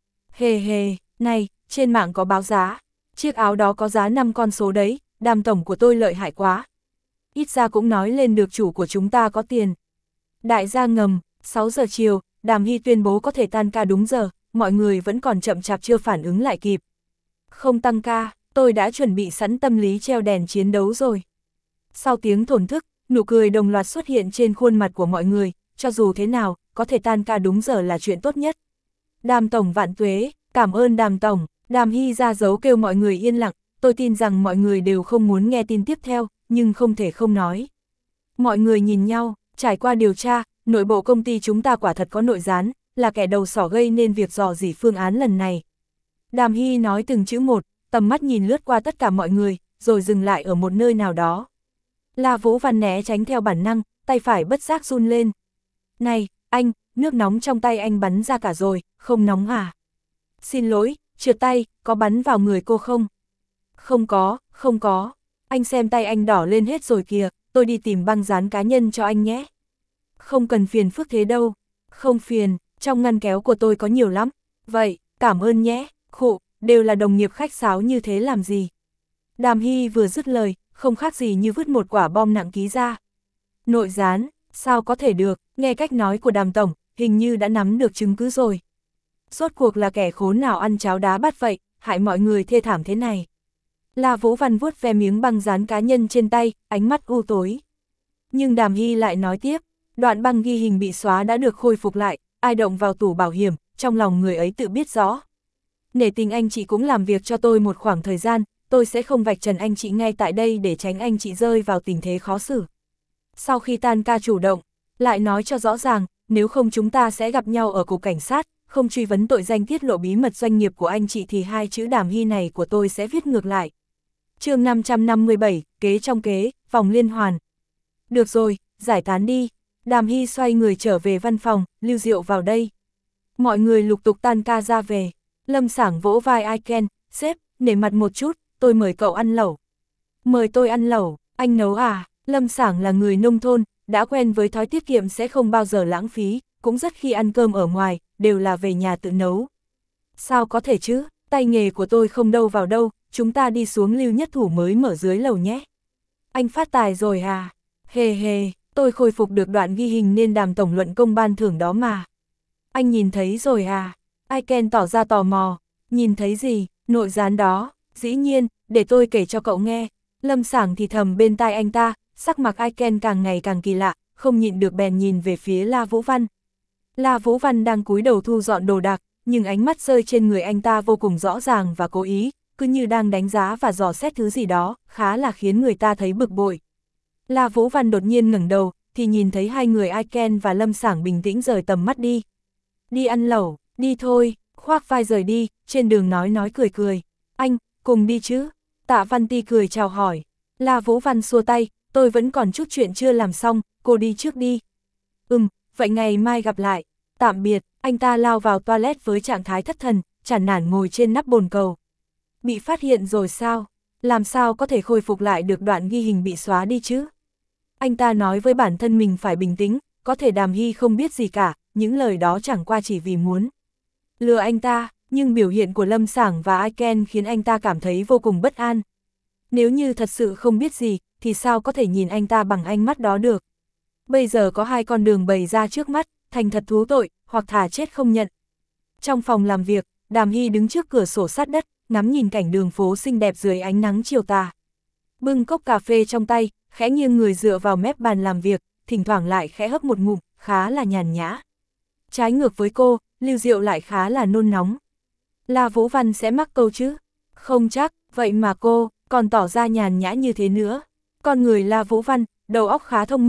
Hề hề, này, trên mạng có báo giá, chiếc áo đó có giá năm con số đấy, Đàm tổng của tôi lợi hại quá. Ít ra cũng nói lên được chủ của chúng ta có tiền. Đại gia ngầm, sáu giờ chiều, Đàm Hy tuyên bố có thể tan ca đúng giờ, mọi người vẫn còn chậm chạp chưa phản ứng lại kịp. Không tăng ca, tôi đã chuẩn bị sẵn tâm lý treo đèn chiến đấu rồi. Sau tiếng thổn thức, nụ cười đồng loạt xuất hiện trên khuôn mặt của mọi người, cho dù thế nào, có thể tan ca đúng giờ là chuyện tốt nhất. Đàm tổng vạn tuế, cảm ơn Đàm tổng. Đàm Hy ra dấu kêu mọi người yên lặng, tôi tin rằng mọi người đều không muốn nghe tin tiếp theo, nhưng không thể không nói. Mọi người nhìn nhau, trải qua điều tra, nội bộ công ty chúng ta quả thật có nội gián, là kẻ đầu sỏ gây nên việc dò dỉ phương án lần này. Đàm Hy nói từng chữ một, tầm mắt nhìn lướt qua tất cả mọi người, rồi dừng lại ở một nơi nào đó. La Vũ Văn né tránh theo bản năng, tay phải bất giác run lên. Này, anh, nước nóng trong tay anh bắn ra cả rồi, không nóng à? Xin lỗi, trượt tay, có bắn vào người cô không? Không có, không có. Anh xem tay anh đỏ lên hết rồi kìa, tôi đi tìm băng dán cá nhân cho anh nhé. Không cần phiền phức thế đâu. Không phiền, trong ngăn kéo của tôi có nhiều lắm. Vậy, cảm ơn nhé, khụ, đều là đồng nghiệp khách sáo như thế làm gì? Đàm Hy vừa dứt lời, không khác gì như vứt một quả bom nặng ký ra. Nội gián, sao có thể được, nghe cách nói của Đàm tổng, hình như đã nắm được chứng cứ rồi. Rốt cuộc là kẻ khốn nào ăn cháo đá bát vậy, hại mọi người thê thảm thế này. La Vũ Văn vuốt ve miếng băng dán cá nhân trên tay, ánh mắt u tối. Nhưng Đàm Hy lại nói tiếp, đoạn băng ghi hình bị xóa đã được khôi phục lại, ai động vào tủ bảo hiểm, trong lòng người ấy tự biết rõ. Nể tình anh chị cũng làm việc cho tôi một khoảng thời gian, tôi sẽ không vạch trần anh chị ngay tại đây để tránh anh chị rơi vào tình thế khó xử. Sau khi tan ca chủ động, lại nói cho rõ ràng, nếu không chúng ta sẽ gặp nhau ở cục cảnh sát, không truy vấn tội danh tiết lộ bí mật doanh nghiệp của anh chị thì hai chữ Đàm Hy này của tôi sẽ viết ngược lại. Chương năm trăm năm mươi bảy, kế trong kế, vòng liên hoàn. Được rồi, giải tán đi. Đàm Hy xoay người trở về văn phòng, Lưu Diệu vào đây. Mọi người lục tục tan ca ra về. Lâm Sảng vỗ vai I Ken, sếp, nể mặt một chút, tôi mời cậu ăn lẩu. Mời tôi ăn lẩu, anh nấu à? Lâm Sảng là người nông thôn, đã quen với thói tiết kiệm sẽ không bao giờ lãng phí, cũng rất khi ăn cơm ở ngoài, đều là về nhà tự nấu. Sao có thể chứ, tay nghề của tôi không đâu vào đâu, chúng ta đi xuống Lưu Nhất Thủ mới mở dưới lầu nhé. Anh phát tài rồi à? Hề hề, tôi khôi phục được đoạn ghi hình nên Đàm tổng luận công ban thưởng đó mà. Anh nhìn thấy rồi à? I Ken tỏ ra tò mò. Nhìn thấy gì? Nội gián đó. Dĩ nhiên, để tôi kể cho cậu nghe. Lâm Sảng thì thầm bên tai anh ta, sắc mặt I Ken càng ngày càng kỳ lạ, không nhịn được bèn nhìn về phía La Vũ Văn. La Vũ Văn đang cúi đầu thu dọn đồ đạc, nhưng ánh mắt rơi trên người anh ta vô cùng rõ ràng và cố ý, cứ như đang đánh giá và dò xét thứ gì đó, khá là khiến người ta thấy bực bội. La Vũ Văn đột nhiên ngẩng đầu, thì nhìn thấy hai người I Ken và Lâm Sảng bình tĩnh rời tầm mắt đi. Đi ăn lẩu, đi thôi, khoác vai rời đi, trên đường nói nói cười cười. Anh, cùng đi chứ? Tạ Văn Ti cười chào hỏi. La Vũ Văn xua tay, tôi vẫn còn chút chuyện chưa làm xong, cô đi trước đi. Ừm, vậy ngày mai gặp lại. Tạm biệt, anh ta lao vào toilet với trạng thái thất thần, chán nản ngồi trên nắp bồn cầu. Bị phát hiện rồi sao? Làm sao có thể khôi phục lại được đoạn ghi hình bị xóa đi chứ? Anh ta nói với bản thân mình phải bình tĩnh, có thể Đàm Hy không biết gì cả, những lời đó chẳng qua chỉ vì muốn lừa anh ta, nhưng biểu hiện của Lâm Sảng và I Ken khiến anh ta cảm thấy vô cùng bất an. Nếu như thật sự không biết gì, thì sao có thể nhìn anh ta bằng ánh mắt đó được? Bây giờ có hai con đường bày ra trước mắt, thành thật thú tội, hoặc thà chết không nhận. Trong phòng làm việc, Đàm Hy đứng trước cửa sổ sát đất, ngắm nhìn cảnh đường phố xinh đẹp dưới ánh nắng chiều tà. Bưng cốc cà phê trong tay, khẽ nghiêng người dựa vào mép bàn làm việc, thỉnh thoảng lại khẽ hấp một ngụm, khá là nhàn nhã. Trái ngược với cô, Lưu Diệu lại khá là nôn nóng. La Vũ Văn sẽ mắc câu chứ? Không chắc, vậy mà cô còn tỏ ra nhàn nhã như thế nữa. Con người La Vũ Văn, đầu óc khá thông minh,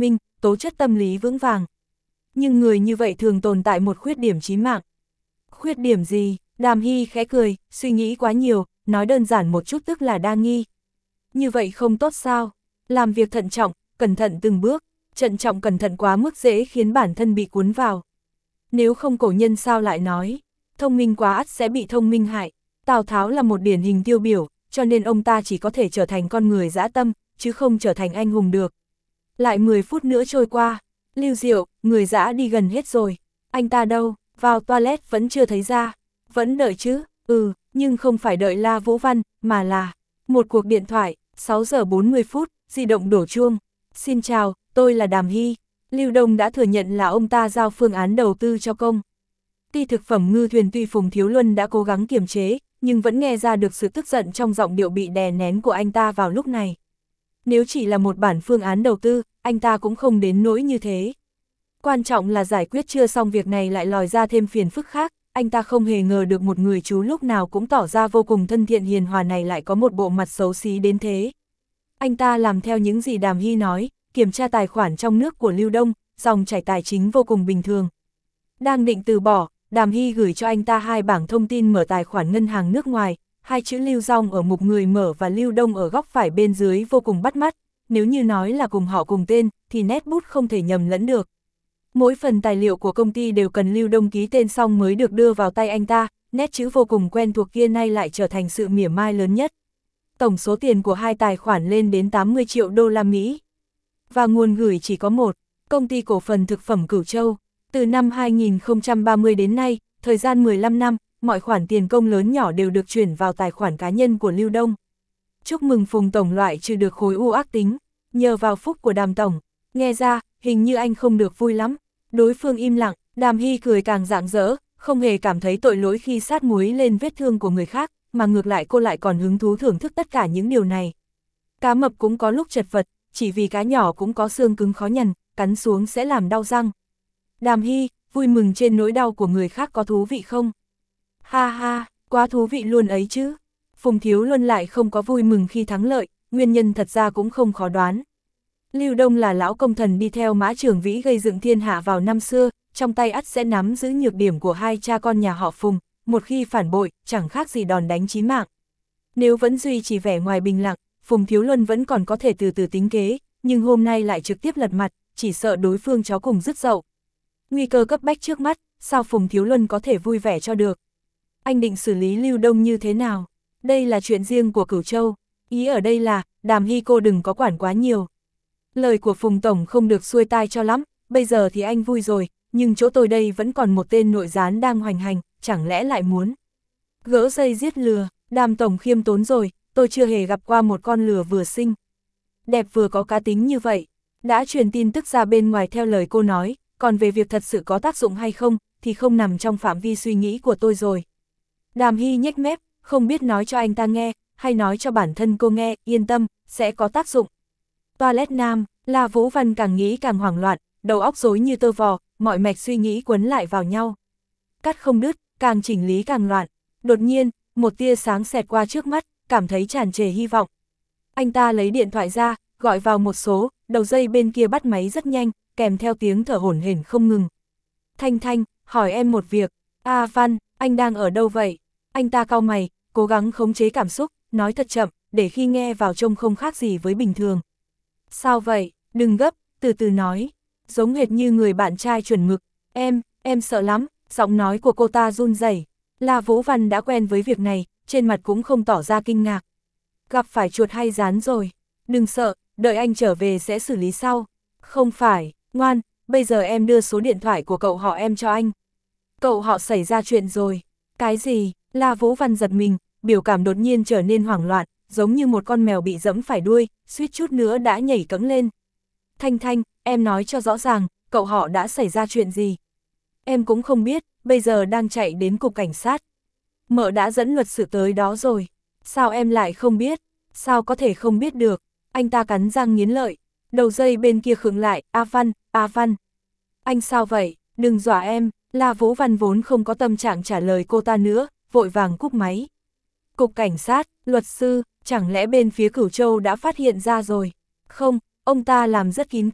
tố chất tâm lý vững vàng. Nhưng người như vậy thường tồn tại một khuyết điểm chí mạng. Khuyết điểm gì? Đàm Hy khẽ cười, suy nghĩ quá nhiều, nói đơn giản một chút tức là đa nghi. Như vậy không tốt sao? Làm việc thận trọng, cẩn thận từng bước, trân trọng cẩn thận quá mức dễ khiến bản thân bị cuốn vào. Nếu không cổ nhân sao lại nói, thông minh quá ắt sẽ bị thông minh hại. Tào Tháo là một điển hình tiêu biểu, cho nên ông ta chỉ có thể trở thành con người dã tâm, chứ không trở thành anh hùng được. Lại mười phút nữa trôi qua, Lưu Diệu, người dã đi gần hết rồi. Anh ta đâu? Vào toilet vẫn chưa thấy ra. Vẫn đợi chứ? Ừ, nhưng không phải đợi La Vũ Văn, mà là một cuộc điện thoại. Sáu giờ bốn mươi phút, di động đổ chuông. Xin chào, tôi là Đàm Hy. Lưu Đông đã thừa nhận là ông ta giao phương án đầu tư cho công ty thực phẩm ngư thuyền. Tuy Phùng Thiếu Luân đã cố gắng kiềm chế, nhưng vẫn nghe ra được sự tức giận trong giọng điệu bị đè nén của anh ta vào lúc này. Nếu chỉ là một bản phương án đầu tư, anh ta cũng không đến nỗi như thế. Quan trọng là giải quyết chưa xong việc này lại lòi ra thêm phiền phức khác, anh ta không hề ngờ được một người chú lúc nào cũng tỏ ra vô cùng thân thiện hiền hòa này lại có một bộ mặt xấu xí đến thế. Anh ta làm theo những gì Đàm Hy nói, kiểm tra tài khoản trong nước của Lưu Đông, dòng chảy tài chính vô cùng bình thường. Đang định từ bỏ, Đàm Hy gửi cho anh ta hai bảng thông tin mở tài khoản ngân hàng nước ngoài, hai chữ Lưu Dong ở mục người mở và Lưu Đông ở góc phải bên dưới vô cùng bắt mắt, nếu như nói là cùng họ cùng tên, thì nét bút không thể nhầm lẫn được. Mỗi phần tài liệu của công ty đều cần Lưu Đông ký tên xong mới được đưa vào tay anh ta, nét chữ vô cùng quen thuộc kia nay lại trở thành sự mỉa mai lớn nhất. Tổng số tiền của hai tài khoản lên đến tám mươi triệu đô la Mỹ. Và nguồn gửi chỉ có một, công ty cổ phần thực phẩm Cửu Châu. Từ năm hai nghìn không trăm ba mươi đến nay, thời gian mười lăm năm, mọi khoản tiền công lớn nhỏ đều được chuyển vào tài khoản cá nhân của Lưu Đông. Chúc mừng Phùng Tổng loại trừ được khối u ác tính, nhờ vào phúc của Đàm Tổng. Nghe ra, hình như anh không được vui lắm. Đối phương im lặng, Đàm Hy cười càng rạng rỡ, không hề cảm thấy tội lỗi khi sát muối lên vết thương của người khác, mà ngược lại cô lại còn hứng thú thưởng thức tất cả những điều này. Cá mập cũng có lúc chật vật, chỉ vì cá nhỏ cũng có xương cứng khó nhằn, cắn xuống sẽ làm đau răng. Đàm Hy, vui mừng trên nỗi đau của người khác có thú vị không? Ha ha, quá thú vị luôn ấy chứ. Phùng Thiếu Luân lại không có vui mừng khi thắng lợi, nguyên nhân thật ra cũng không khó đoán. Lưu Đông là lão công thần đi theo Mã Trường Vĩ gây dựng thiên hạ vào năm xưa, trong tay ắt sẽ nắm giữ nhược điểm của hai cha con nhà họ Phùng, một khi phản bội, chẳng khác gì đòn đánh chí mạng. Nếu vẫn duy trì vẻ ngoài bình lặng, Phùng Thiếu Luân vẫn còn có thể từ từ tính kế, nhưng hôm nay lại trực tiếp lật mặt, chỉ sợ đối phương chó cùng dứt dậu. Nguy cơ cấp bách trước mắt, sao Phùng Thiếu Luân có thể vui vẻ cho được? Anh định xử lý Lưu Đông như thế nào? Đây là chuyện riêng của Cửu Châu, ý ở đây là, Đàm Hy cô đừng có quản quá nhiều. Lời của Phùng Tổng không được xuôi tai cho lắm, bây giờ thì anh vui rồi, nhưng chỗ tôi đây vẫn còn một tên nội gián đang hoành hành, chẳng lẽ lại muốn gỡ dây giết lừa? Đàm Tổng khiêm tốn rồi, tôi chưa hề gặp qua một con lừa vừa xinh đẹp vừa có cá tính như vậy. Đã truyền tin tức ra bên ngoài theo lời cô nói, còn về việc thật sự có tác dụng hay không, thì không nằm trong phạm vi suy nghĩ của tôi rồi. Đàm Hy nhếch mép, không biết nói cho anh ta nghe, hay nói cho bản thân cô nghe, yên tâm, sẽ có tác dụng. Toilet nam, La Vũ Văn càng nghĩ càng hoảng loạn, đầu óc rối như tơ vò, mọi mạch suy nghĩ quấn lại vào nhau. Cắt không đứt, càng chỉnh lý càng loạn. Đột nhiên, một tia sáng xẹt qua trước mắt, cảm thấy tràn trề hy vọng. Anh ta lấy điện thoại ra, gọi vào một số, đầu dây bên kia bắt máy rất nhanh, kèm theo tiếng thở hổn hển không ngừng. Thanh Thanh, hỏi em một việc. A Văn, anh đang ở đâu vậy? Anh ta cau mày, cố gắng khống chế cảm xúc, nói thật chậm, để khi nghe vào trông không khác gì với bình thường. Sao vậy? Đừng gấp, từ từ nói. Giống hệt như người bạn trai chuẩn mực. Em, em sợ lắm, giọng nói của cô ta run rẩy. La Vũ Văn đã quen với việc này, trên mặt cũng không tỏ ra kinh ngạc. Gặp phải chuột hay rán rồi. Đừng sợ, đợi anh trở về sẽ xử lý sau. Không phải, ngoan, bây giờ em đưa số điện thoại của cậu họ em cho anh. Cậu họ xảy ra chuyện rồi. Cái gì? La Vũ Văn giật mình, biểu cảm đột nhiên trở nên hoảng loạn, giống như một con mèo bị dẫm phải đuôi, suýt chút nữa đã nhảy cẫng lên. Thanh Thanh, em nói cho rõ ràng, cậu họ đã xảy ra chuyện gì? Em cũng không biết, bây giờ đang chạy đến cục cảnh sát. Mợ đã dẫn luật sư tới đó rồi. Sao em lại không biết? Sao có thể không biết được? Anh ta cắn răng nghiến lợi. Đầu dây bên kia khựng lại, A Văn, A Văn. Anh sao vậy? Đừng dọa em. La Vũ Văn vốn không có tâm trạng trả lời cô ta nữa, vội vàng cúp máy. Cục cảnh sát, luật sư, chẳng lẽ bên phía Cửu Châu đã phát hiện ra rồi? Không, ông ta làm rất kín kẽ,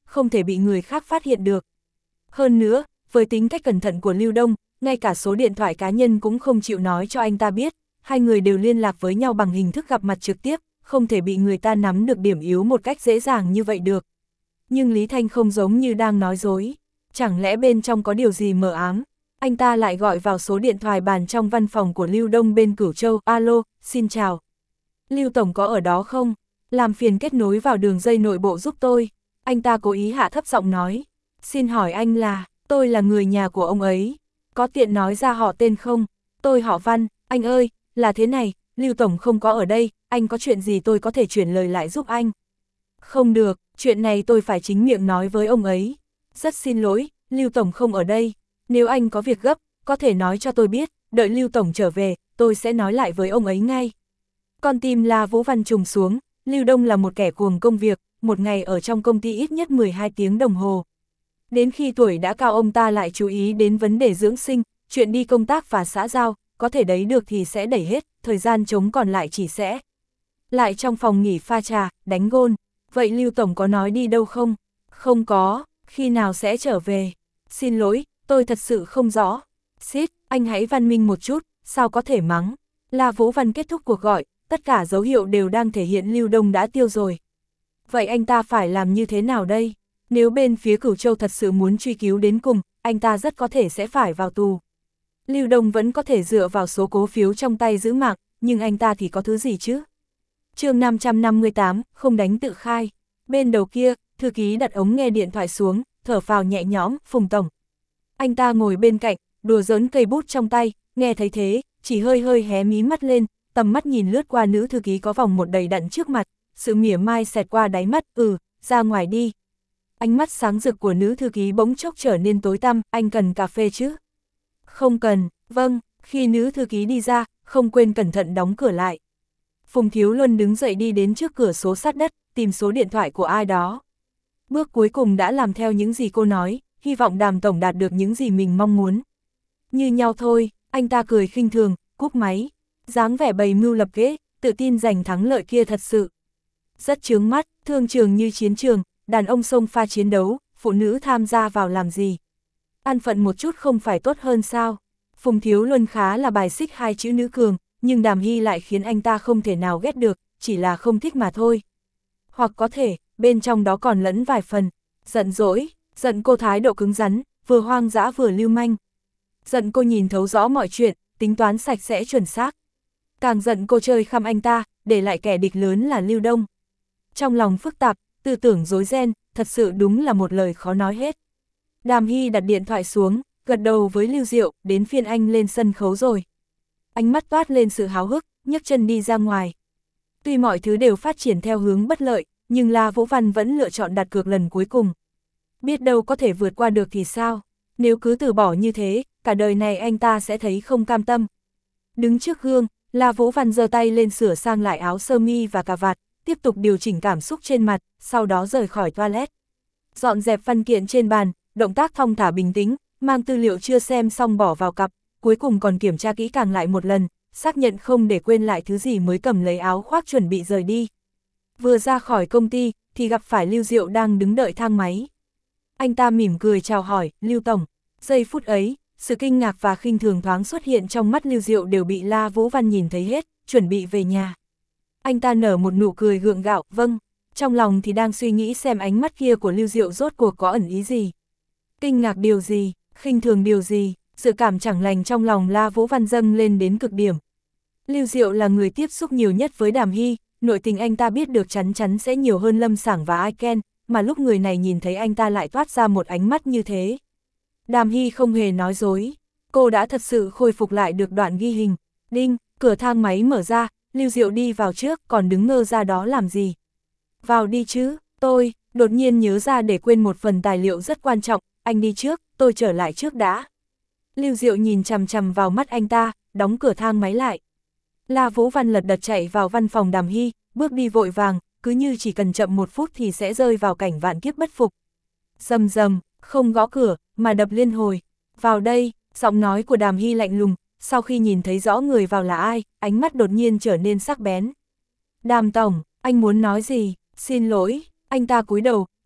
không thể bị người khác phát hiện được. Hơn nữa, với tính cách cẩn thận của Lưu Đông, ngay cả số điện thoại cá nhân cũng không chịu nói cho anh ta biết, hai người đều liên lạc với nhau bằng hình thức gặp mặt trực tiếp, không thể bị người ta nắm được điểm yếu một cách dễ dàng như vậy được. Nhưng Lý Thanh không giống như đang nói dối, chẳng lẽ bên trong có điều gì mờ ám? Anh ta lại gọi vào số điện thoại bàn trong văn phòng của Lưu Đông bên Cửu Châu. Alo, xin chào. Lưu Tổng có ở đó không? Làm phiền kết nối vào đường dây nội bộ giúp tôi. Anh ta cố ý hạ thấp giọng nói. Xin hỏi anh là, tôi là người nhà của ông ấy. Có tiện nói ra họ tên không? Tôi họ Văn, anh ơi, là thế này, Lưu Tổng không có ở đây, anh có chuyện gì tôi có thể chuyển lời lại giúp anh? Không được, chuyện này tôi phải chính miệng nói với ông ấy. Rất xin lỗi, Lưu Tổng không ở đây. Nếu anh có việc gấp, có thể nói cho tôi biết, đợi Lưu Tổng trở về, tôi sẽ nói lại với ông ấy ngay. Con tim La Vũ Văn trùng xuống, Lưu Đông là một kẻ cuồng công việc, một ngày ở trong công ty ít nhất mười hai tiếng đồng hồ. Đến khi tuổi đã cao ông ta lại chú ý đến vấn đề dưỡng sinh, chuyện đi công tác và xã giao, có thể đấy được thì sẽ đẩy hết, thời gian trống còn lại chỉ sẽ. Lại trong phòng nghỉ pha trà, đánh gôn, vậy Lưu Tổng có nói đi đâu không? Không có, khi nào sẽ trở về? Xin lỗi, tôi thật sự không rõ. Xít, anh hãy văn minh một chút, sao có thể mắng? La Vũ Văn kết thúc cuộc gọi, tất cả dấu hiệu đều đang thể hiện Lưu Đông đã tiêu rồi. Vậy anh ta phải làm như thế nào đây? Nếu bên phía Cửu Châu thật sự muốn truy cứu đến cùng, anh ta rất có thể sẽ phải vào tù. Lưu Đông vẫn có thể dựa vào số cố phiếu trong tay giữ mạng, nhưng anh ta thì có thứ gì chứ? Chương năm trăm năm mươi tám, không đánh tự khai. Bên đầu kia, thư ký đặt ống nghe điện thoại xuống, thở phào nhẹ nhõm, Phùng Tổng. Anh ta ngồi bên cạnh, đùa giỡn cây bút trong tay, nghe thấy thế, chỉ hơi hơi hé mí mắt lên, tầm mắt nhìn lướt qua nữ thư ký có vòng một đầy đặn trước mặt, sự mỉa mai xẹt qua đáy mắt, ừ, ra ngoài đi. Ánh mắt sáng rực của nữ thư ký bỗng chốc trở nên tối tăm, anh cần cà phê chứ? Không cần, vâng, khi nữ thư ký đi ra, không quên cẩn thận đóng cửa lại. Phùng Thiếu Luân đứng dậy đi đến trước cửa số sát đất, tìm số điện thoại của ai đó. Bước cuối cùng đã làm theo những gì cô nói, hy vọng Đàm Tổng đạt được những gì mình mong muốn. Như nhau thôi, anh ta cười khinh thường, cúp máy, dáng vẻ bày mưu lập kế, tự tin giành thắng lợi kia thật sự. Rất chướng mắt, thương trường như chiến trường, đàn ông xông pha chiến đấu, phụ nữ tham gia vào làm gì? An phận một chút không phải tốt hơn sao? Phùng Thiếu Luân khá là bài xích hai chữ nữ cường, nhưng Đàm Hy lại khiến anh ta không thể nào ghét được, chỉ là không thích mà thôi. Hoặc có thể, bên trong đó còn lẫn vài phần, giận dỗi, giận cô thái độ cứng rắn, vừa hoang dã vừa lưu manh. Giận cô nhìn thấu rõ mọi chuyện, tính toán sạch sẽ chuẩn xác. Càng giận cô chơi khăm anh ta, để lại kẻ địch lớn là Lưu Đông. Trong lòng phức tạp, tư tưởng rối ren, thật sự đúng là một lời khó nói hết. Đàm Hy đặt điện thoại xuống, gật đầu với Lưu Diệu, đến phiên anh lên sân khấu rồi. Ánh mắt toát lên sự háo hức, nhấc chân đi ra ngoài. Tuy mọi thứ đều phát triển theo hướng bất lợi, nhưng La Vũ Văn vẫn lựa chọn đặt cược lần cuối cùng. Biết đâu có thể vượt qua được thì sao? Nếu cứ từ bỏ như thế, cả đời này anh ta sẽ thấy không cam tâm. Đứng trước gương, La Vũ Văn giơ tay lên sửa sang lại áo sơ mi và cà vạt, tiếp tục điều chỉnh cảm xúc trên mặt, sau đó rời khỏi toilet. Dọn dẹp văn kiện trên bàn, động tác thong thả bình tĩnh, mang tư liệu chưa xem xong bỏ vào cặp, cuối cùng còn kiểm tra kỹ càng lại một lần, xác nhận không để quên lại thứ gì mới cầm lấy áo khoác chuẩn bị rời đi. Vừa ra khỏi công ty, thì gặp phải Lưu Diệu đang đứng đợi thang máy. Anh ta mỉm cười chào hỏi, Lưu Tổng. Giây phút ấy, sự kinh ngạc và khinh thường thoáng xuất hiện trong mắt Lưu Diệu đều bị La Vũ Văn nhìn thấy hết, chuẩn bị về nhà. Anh ta nở một nụ cười gượng gạo, vâng, trong lòng thì đang suy nghĩ xem ánh mắt kia của Lưu Diệu rốt cuộc có ẩn ý gì. Kinh ngạc điều gì, khinh thường điều gì, sự cảm chẳng lành trong lòng La Vũ Văn dâng lên đến cực điểm. Lưu Diệu là người tiếp xúc nhiều nhất với Đàm Hy, nội tình anh ta biết được chắn chắn sẽ nhiều hơn Lâm Sảng và Ai Ken, mà lúc người này nhìn thấy anh ta lại toát ra một ánh mắt như thế. Đàm Hy không hề nói dối, cô đã thật sự khôi phục lại được đoạn ghi hình. Đinh, cửa thang máy mở ra, Lưu Diệu đi vào trước, còn đứng ngơ ra đó làm gì? Vào đi chứ, tôi, đột nhiên nhớ ra để quên một phần tài liệu rất quan trọng, anh đi trước, tôi trở lại trước đã. Lưu Diệu nhìn chằm chằm vào mắt anh ta, đóng cửa thang máy lại. La Vũ Văn lật đật chạy vào văn phòng Đàm Hy, bước đi vội vàng, cứ như chỉ cần chậm một phút thì sẽ rơi vào cảnh vạn kiếp bất phục. Rầm rầm, không gõ cửa, mà đập liên hồi. Vào đây, giọng nói của Đàm Hy lạnh lùng, sau khi nhìn thấy rõ người vào là ai, ánh mắt đột nhiên trở nên sắc bén. Đàm Tổng, anh muốn nói gì? Xin lỗi, anh ta cúi đầu,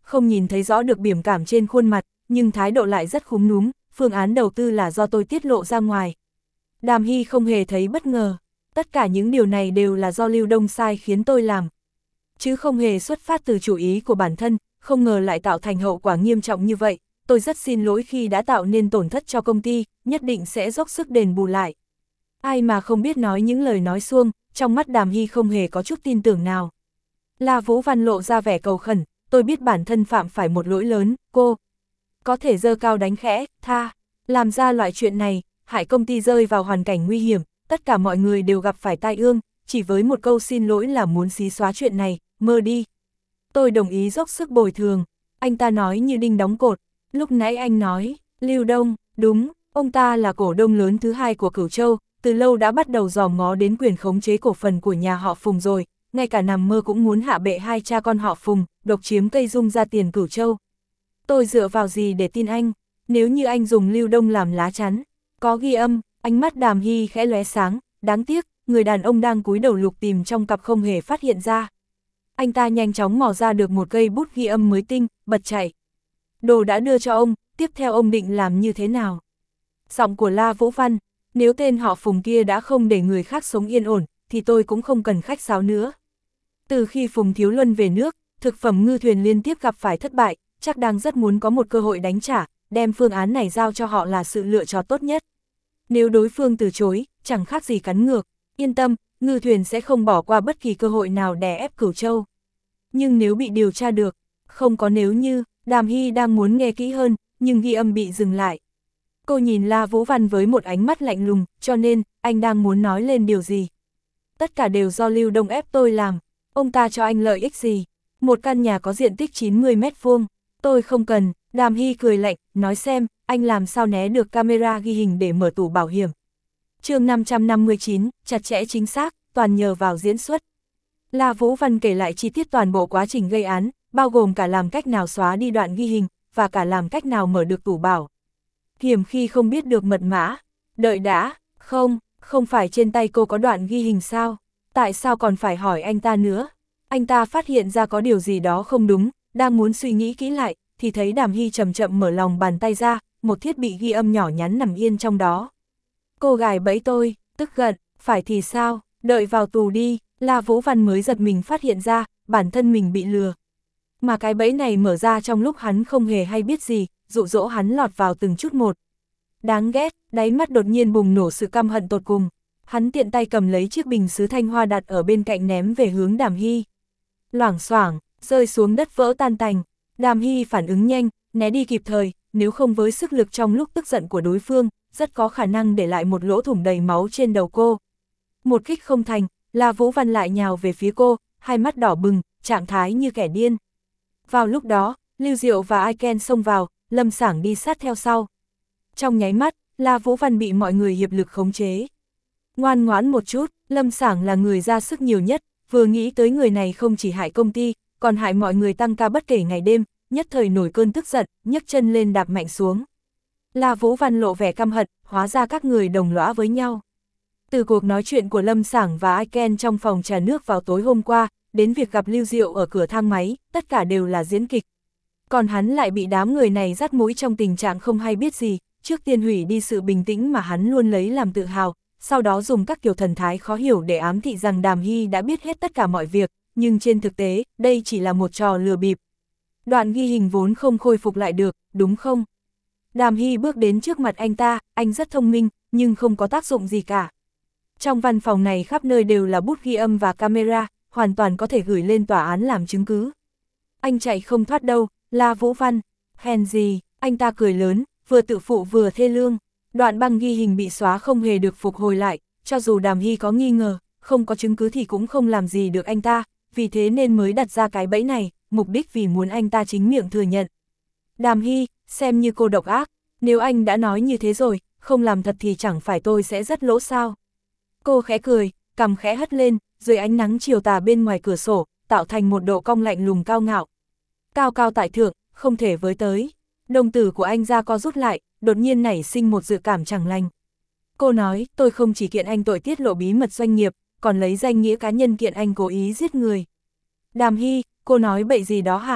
không nhìn thấy rõ được biểu cảm trên khuôn mặt, nhưng thái độ lại rất khúm núm, phương án đầu tư là do tôi tiết lộ ra ngoài. Đàm Hy không hề thấy bất ngờ, tất cả những điều này đều là do Lưu Đông sai khiến tôi làm. Chứ không hề xuất phát từ chủ ý của bản thân, không ngờ lại tạo thành hậu quả nghiêm trọng như vậy. Tôi rất xin lỗi khi đã tạo nên tổn thất cho công ty, nhất định sẽ dốc sức đền bù lại. Ai mà không biết nói những lời nói suông, trong mắt Đàm Hy không hề có chút tin tưởng nào. La Vũ Văn lộ ra vẻ cầu khẩn, tôi biết bản thân phạm phải một lỗi lớn, cô có thể giơ cao đánh khẽ, tha, làm ra loại chuyện này, hại công ty rơi vào hoàn cảnh nguy hiểm, tất cả mọi người đều gặp phải tai ương, chỉ với một câu xin lỗi là muốn xí xóa chuyện này, mơ đi. Tôi đồng ý dốc sức bồi thường, anh ta nói như đinh đóng cột, lúc nãy anh nói, Lưu Đông, đúng, ông ta là cổ đông lớn thứ hai của Cửu Châu, từ lâu đã bắt đầu dòm ngó đến quyền khống chế cổ phần của nhà họ Phùng rồi, ngay cả nằm mơ cũng muốn hạ bệ hai cha con họ Phùng, độc chiếm cây dung ra tiền Cửu Châu. Tôi dựa vào gì để tin anh, nếu như anh dùng Lưu Đông làm lá chắn, có ghi âm, ánh mắt Đàm Hy khẽ lóe sáng, đáng tiếc, người đàn ông đang cúi đầu lục tìm trong cặp không hề phát hiện ra. Anh ta nhanh chóng mò ra được một cây bút ghi âm mới tinh, bật chạy. Đồ đã đưa cho ông, tiếp theo ông định làm như thế nào? Giọng của La Vũ Văn, nếu tên họ Phùng kia đã không để người khác sống yên ổn, thì tôi cũng không cần khách sáo nữa. Từ khi Phùng Thiếu Luân về nước, thực phẩm ngư thuyền liên tiếp gặp phải thất bại, chắc đang rất muốn có một cơ hội đánh trả, đem phương án này giao cho họ là sự lựa chọn tốt nhất. Nếu đối phương từ chối, chẳng khác gì cắn ngược, yên tâm, ngư thuyền sẽ không bỏ qua bất kỳ cơ hội nào đè ép Cửu Châu. Nhưng nếu bị điều tra được, không có nếu như, Đàm Hy đang muốn nghe kỹ hơn, nhưng ghi âm bị dừng lại. Cô nhìn La Vũ Văn với một ánh mắt lạnh lùng, cho nên, anh đang muốn nói lên điều gì? Tất cả đều do Lưu Đông ép tôi làm, ông ta cho anh lợi ích gì? Một căn nhà có diện tích chín mươi mét vuông, tôi không cần. Đàm Hy cười lạnh, nói xem, anh làm sao né được camera ghi hình để mở tủ bảo hiểm. Chương năm trăm năm mươi chín, chặt chẽ chính xác, toàn nhờ vào diễn xuất. La Vũ Văn kể lại chi tiết toàn bộ quá trình gây án, bao gồm cả làm cách nào xóa đi đoạn ghi hình, và cả làm cách nào mở được tủ bảo hiểm khi không biết được mật mã. Đợi đã, không, không phải trên tay cô có đoạn ghi hình sao? Tại sao còn phải hỏi anh ta nữa? Anh ta phát hiện ra có điều gì đó không đúng, đang muốn suy nghĩ kỹ lại, thì thấy Đàm Hy chậm chậm mở lòng bàn tay ra, một thiết bị ghi âm nhỏ nhắn nằm yên trong đó. Cô gài bẫy tôi, tức giận, phải thì sao, đợi vào tù đi. La Vũ Văn mới giật mình phát hiện ra, bản thân mình bị lừa. Mà cái bẫy này mở ra trong lúc hắn không hề hay biết gì, dụ dỗ hắn lọt vào từng chút một. Đáng ghét, đáy mắt đột nhiên bùng nổ sự căm hận tột cùng. Hắn tiện tay cầm lấy chiếc bình sứ thanh hoa đặt ở bên cạnh ném về hướng Đàm Hy. Loảng xoảng, rơi xuống đất vỡ tan tành. Đàm Hy phản ứng nhanh, né đi kịp thời, nếu không với sức lực trong lúc tức giận của đối phương, rất có khả năng để lại một lỗ thủng đầy máu trên đầu cô. Một kích không thành, La Vũ Văn lại nhào về phía cô, hai mắt đỏ bừng, trạng thái như kẻ điên. Vào lúc đó, Lưu Diệu và Ai Ken xông vào, Lâm Sảng đi sát theo sau. Trong nháy mắt, La Vũ Văn bị mọi người hiệp lực khống chế. Ngoan ngoãn một chút, Lâm Sảng là người ra sức nhiều nhất, vừa nghĩ tới người này không chỉ hại công ty, còn hại mọi người tăng ca bất kể ngày đêm, nhất thời nổi cơn tức giận, nhấc chân lên đạp mạnh xuống. La Vũ Văn lộ vẻ căm hận, hóa ra các người đồng lõa với nhau. Từ cuộc nói chuyện của Lâm Sảng và Ai Ken trong phòng trà nước vào tối hôm qua, đến việc gặp Lưu Diệu ở cửa thang máy, tất cả đều là diễn kịch. Còn hắn lại bị đám người này dắt mũi trong tình trạng không hay biết gì, trước tiên hủy đi sự bình tĩnh mà hắn luôn lấy làm tự hào, sau đó dùng các kiểu thần thái khó hiểu để ám thị rằng Đàm Hy đã biết hết tất cả mọi việc, nhưng trên thực tế, đây chỉ là một trò lừa bịp. Đoạn ghi hình vốn không khôi phục lại được, đúng không? Đàm Hy bước đến trước mặt anh ta, anh rất thông minh, nhưng không có tác dụng gì cả. Trong văn phòng này khắp nơi đều là bút ghi âm và camera, hoàn toàn có thể gửi lên tòa án làm chứng cứ. Anh chạy không thoát đâu, La Vũ Văn. Hèn gì, anh ta cười lớn, vừa tự phụ vừa thê lương. Đoạn băng ghi hình bị xóa không hề được phục hồi lại, cho dù Đàm Hy có nghi ngờ, không có chứng cứ thì cũng không làm gì được anh ta, vì thế nên mới đặt ra cái bẫy này, mục đích vì muốn anh ta chính miệng thừa nhận. Đàm Hy, xem như cô độc ác, nếu anh đã nói như thế rồi, không làm thật thì chẳng phải tôi sẽ rất lỗ sao. Cô khẽ cười, cằm khẽ hất lên, dưới ánh nắng chiều tà bên ngoài cửa sổ, tạo thành một độ cong lạnh lùng cao ngạo. Cao cao tại thượng, không thể với tới. Đồng tử của anh ra co rút lại, đột nhiên nảy sinh một dự cảm chẳng lành. Cô nói, tôi không chỉ kiện anh tội tiết lộ bí mật doanh nghiệp, còn lấy danh nghĩa cá nhân kiện anh cố ý giết người. Đàm Hy, cô nói bậy gì đó hả?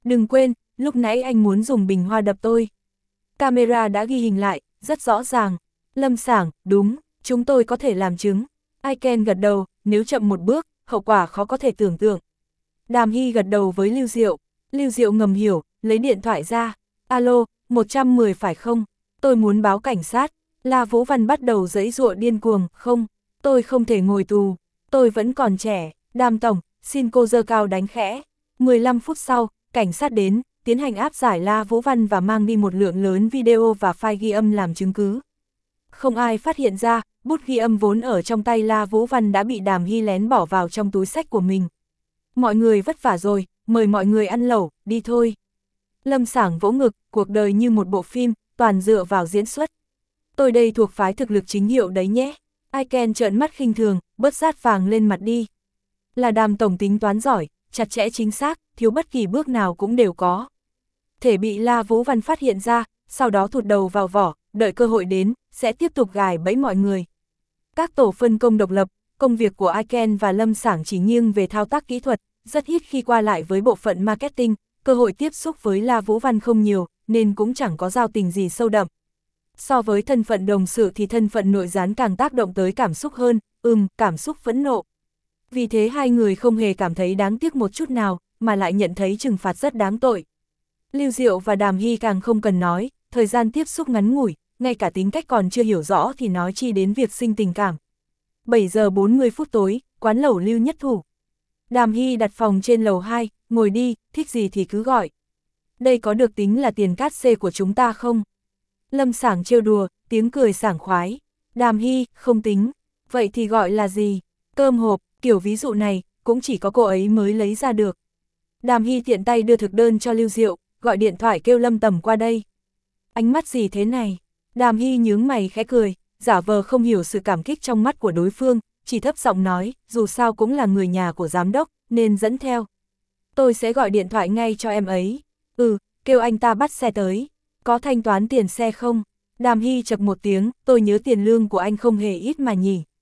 Đừng quên, lúc nãy anh muốn dùng bình hoa đập tôi. Camera đã ghi hình lại, rất rõ ràng. Lâm Sảng, đúng, chúng tôi có thể làm chứng. Aiken gật đầu, nếu chậm một bước, hậu quả khó có thể tưởng tượng. Đàm Hy gật đầu với Lưu Diệu. Lưu Diệu ngầm hiểu, lấy điện thoại ra. Alo, một trăm mười phải không? Tôi muốn báo cảnh sát. La Vũ Văn bắt đầu giãy giụa điên cuồng, không, tôi không thể ngồi tù. Tôi vẫn còn trẻ. Đàm tổng, xin cô giơ cao đánh khẽ. mười lăm phút sau, cảnh sát đến, tiến hành áp giải La Vũ Văn và mang đi một lượng lớn video và file ghi âm làm chứng cứ. Không ai phát hiện ra, bút ghi âm vốn ở trong tay La Vũ Văn đã bị Đàm Hy lén bỏ vào trong túi xách của mình. Mọi người vất vả rồi, mời mọi người ăn lẩu, đi thôi. Lâm Sảng vỗ ngực, cuộc đời như một bộ phim, toàn dựa vào diễn xuất. Tôi đây thuộc phái thực lực chính hiệu đấy nhé. Aiken trợn mắt khinh thường, bớt sát vàng lên mặt đi. Là Đàm tổng tính toán giỏi, chặt chẽ chính xác, thiếu bất kỳ bước nào cũng đều có. Thể bị La Vũ Văn phát hiện ra, sau đó thụt đầu vào vỏ, đợi cơ hội đến, sẽ tiếp tục gài bẫy mọi người. Các tổ phân công độc lập, công việc của Aiken và Lâm Sảng chỉ nghiêng về thao tác kỹ thuật, rất ít khi qua lại với bộ phận marketing, cơ hội tiếp xúc với La Vũ Văn không nhiều, nên cũng chẳng có giao tình gì sâu đậm. So với thân phận đồng sự thì thân phận nội gián càng tác động tới cảm xúc hơn, ừm, cảm xúc phẫn nộ. Vì thế hai người không hề cảm thấy đáng tiếc một chút nào, mà lại nhận thấy trừng phạt rất đáng tội. Lưu Diệu và Đàm Hy càng không cần nói, thời gian tiếp xúc ngắn ngủi, ngay cả tính cách còn chưa hiểu rõ thì nói chi đến việc sinh tình cảm. bảy giờ bốn mươi phút tối, quán lẩu Lưu Nhất Thủ. Đàm Hy đặt phòng trên lầu hai, ngồi đi, thích gì thì cứ gọi. Đây có được tính là tiền cát xê của chúng ta không? Lâm Sảng trêu đùa, tiếng cười sảng khoái. Đàm Hy, không tính. Vậy thì gọi là gì? Cơm hộp, kiểu ví dụ này, cũng chỉ có cô ấy mới lấy ra được. Đàm Hy tiện tay đưa thực đơn cho Lưu Diệu, gọi điện thoại kêu Lâm Tầm qua đây. Ánh mắt gì thế này? Đàm Hy nhướng mày khẽ cười, giả vờ không hiểu sự cảm kích trong mắt của đối phương, chỉ thấp giọng nói, dù sao cũng là người nhà của giám đốc, nên dẫn theo. Tôi sẽ gọi điện thoại ngay cho em ấy. Ừ, kêu anh ta bắt xe tới. Có thanh toán tiền xe không? Đàm Hy chậc một tiếng, tôi nhớ tiền lương của anh không hề ít mà nhỉ.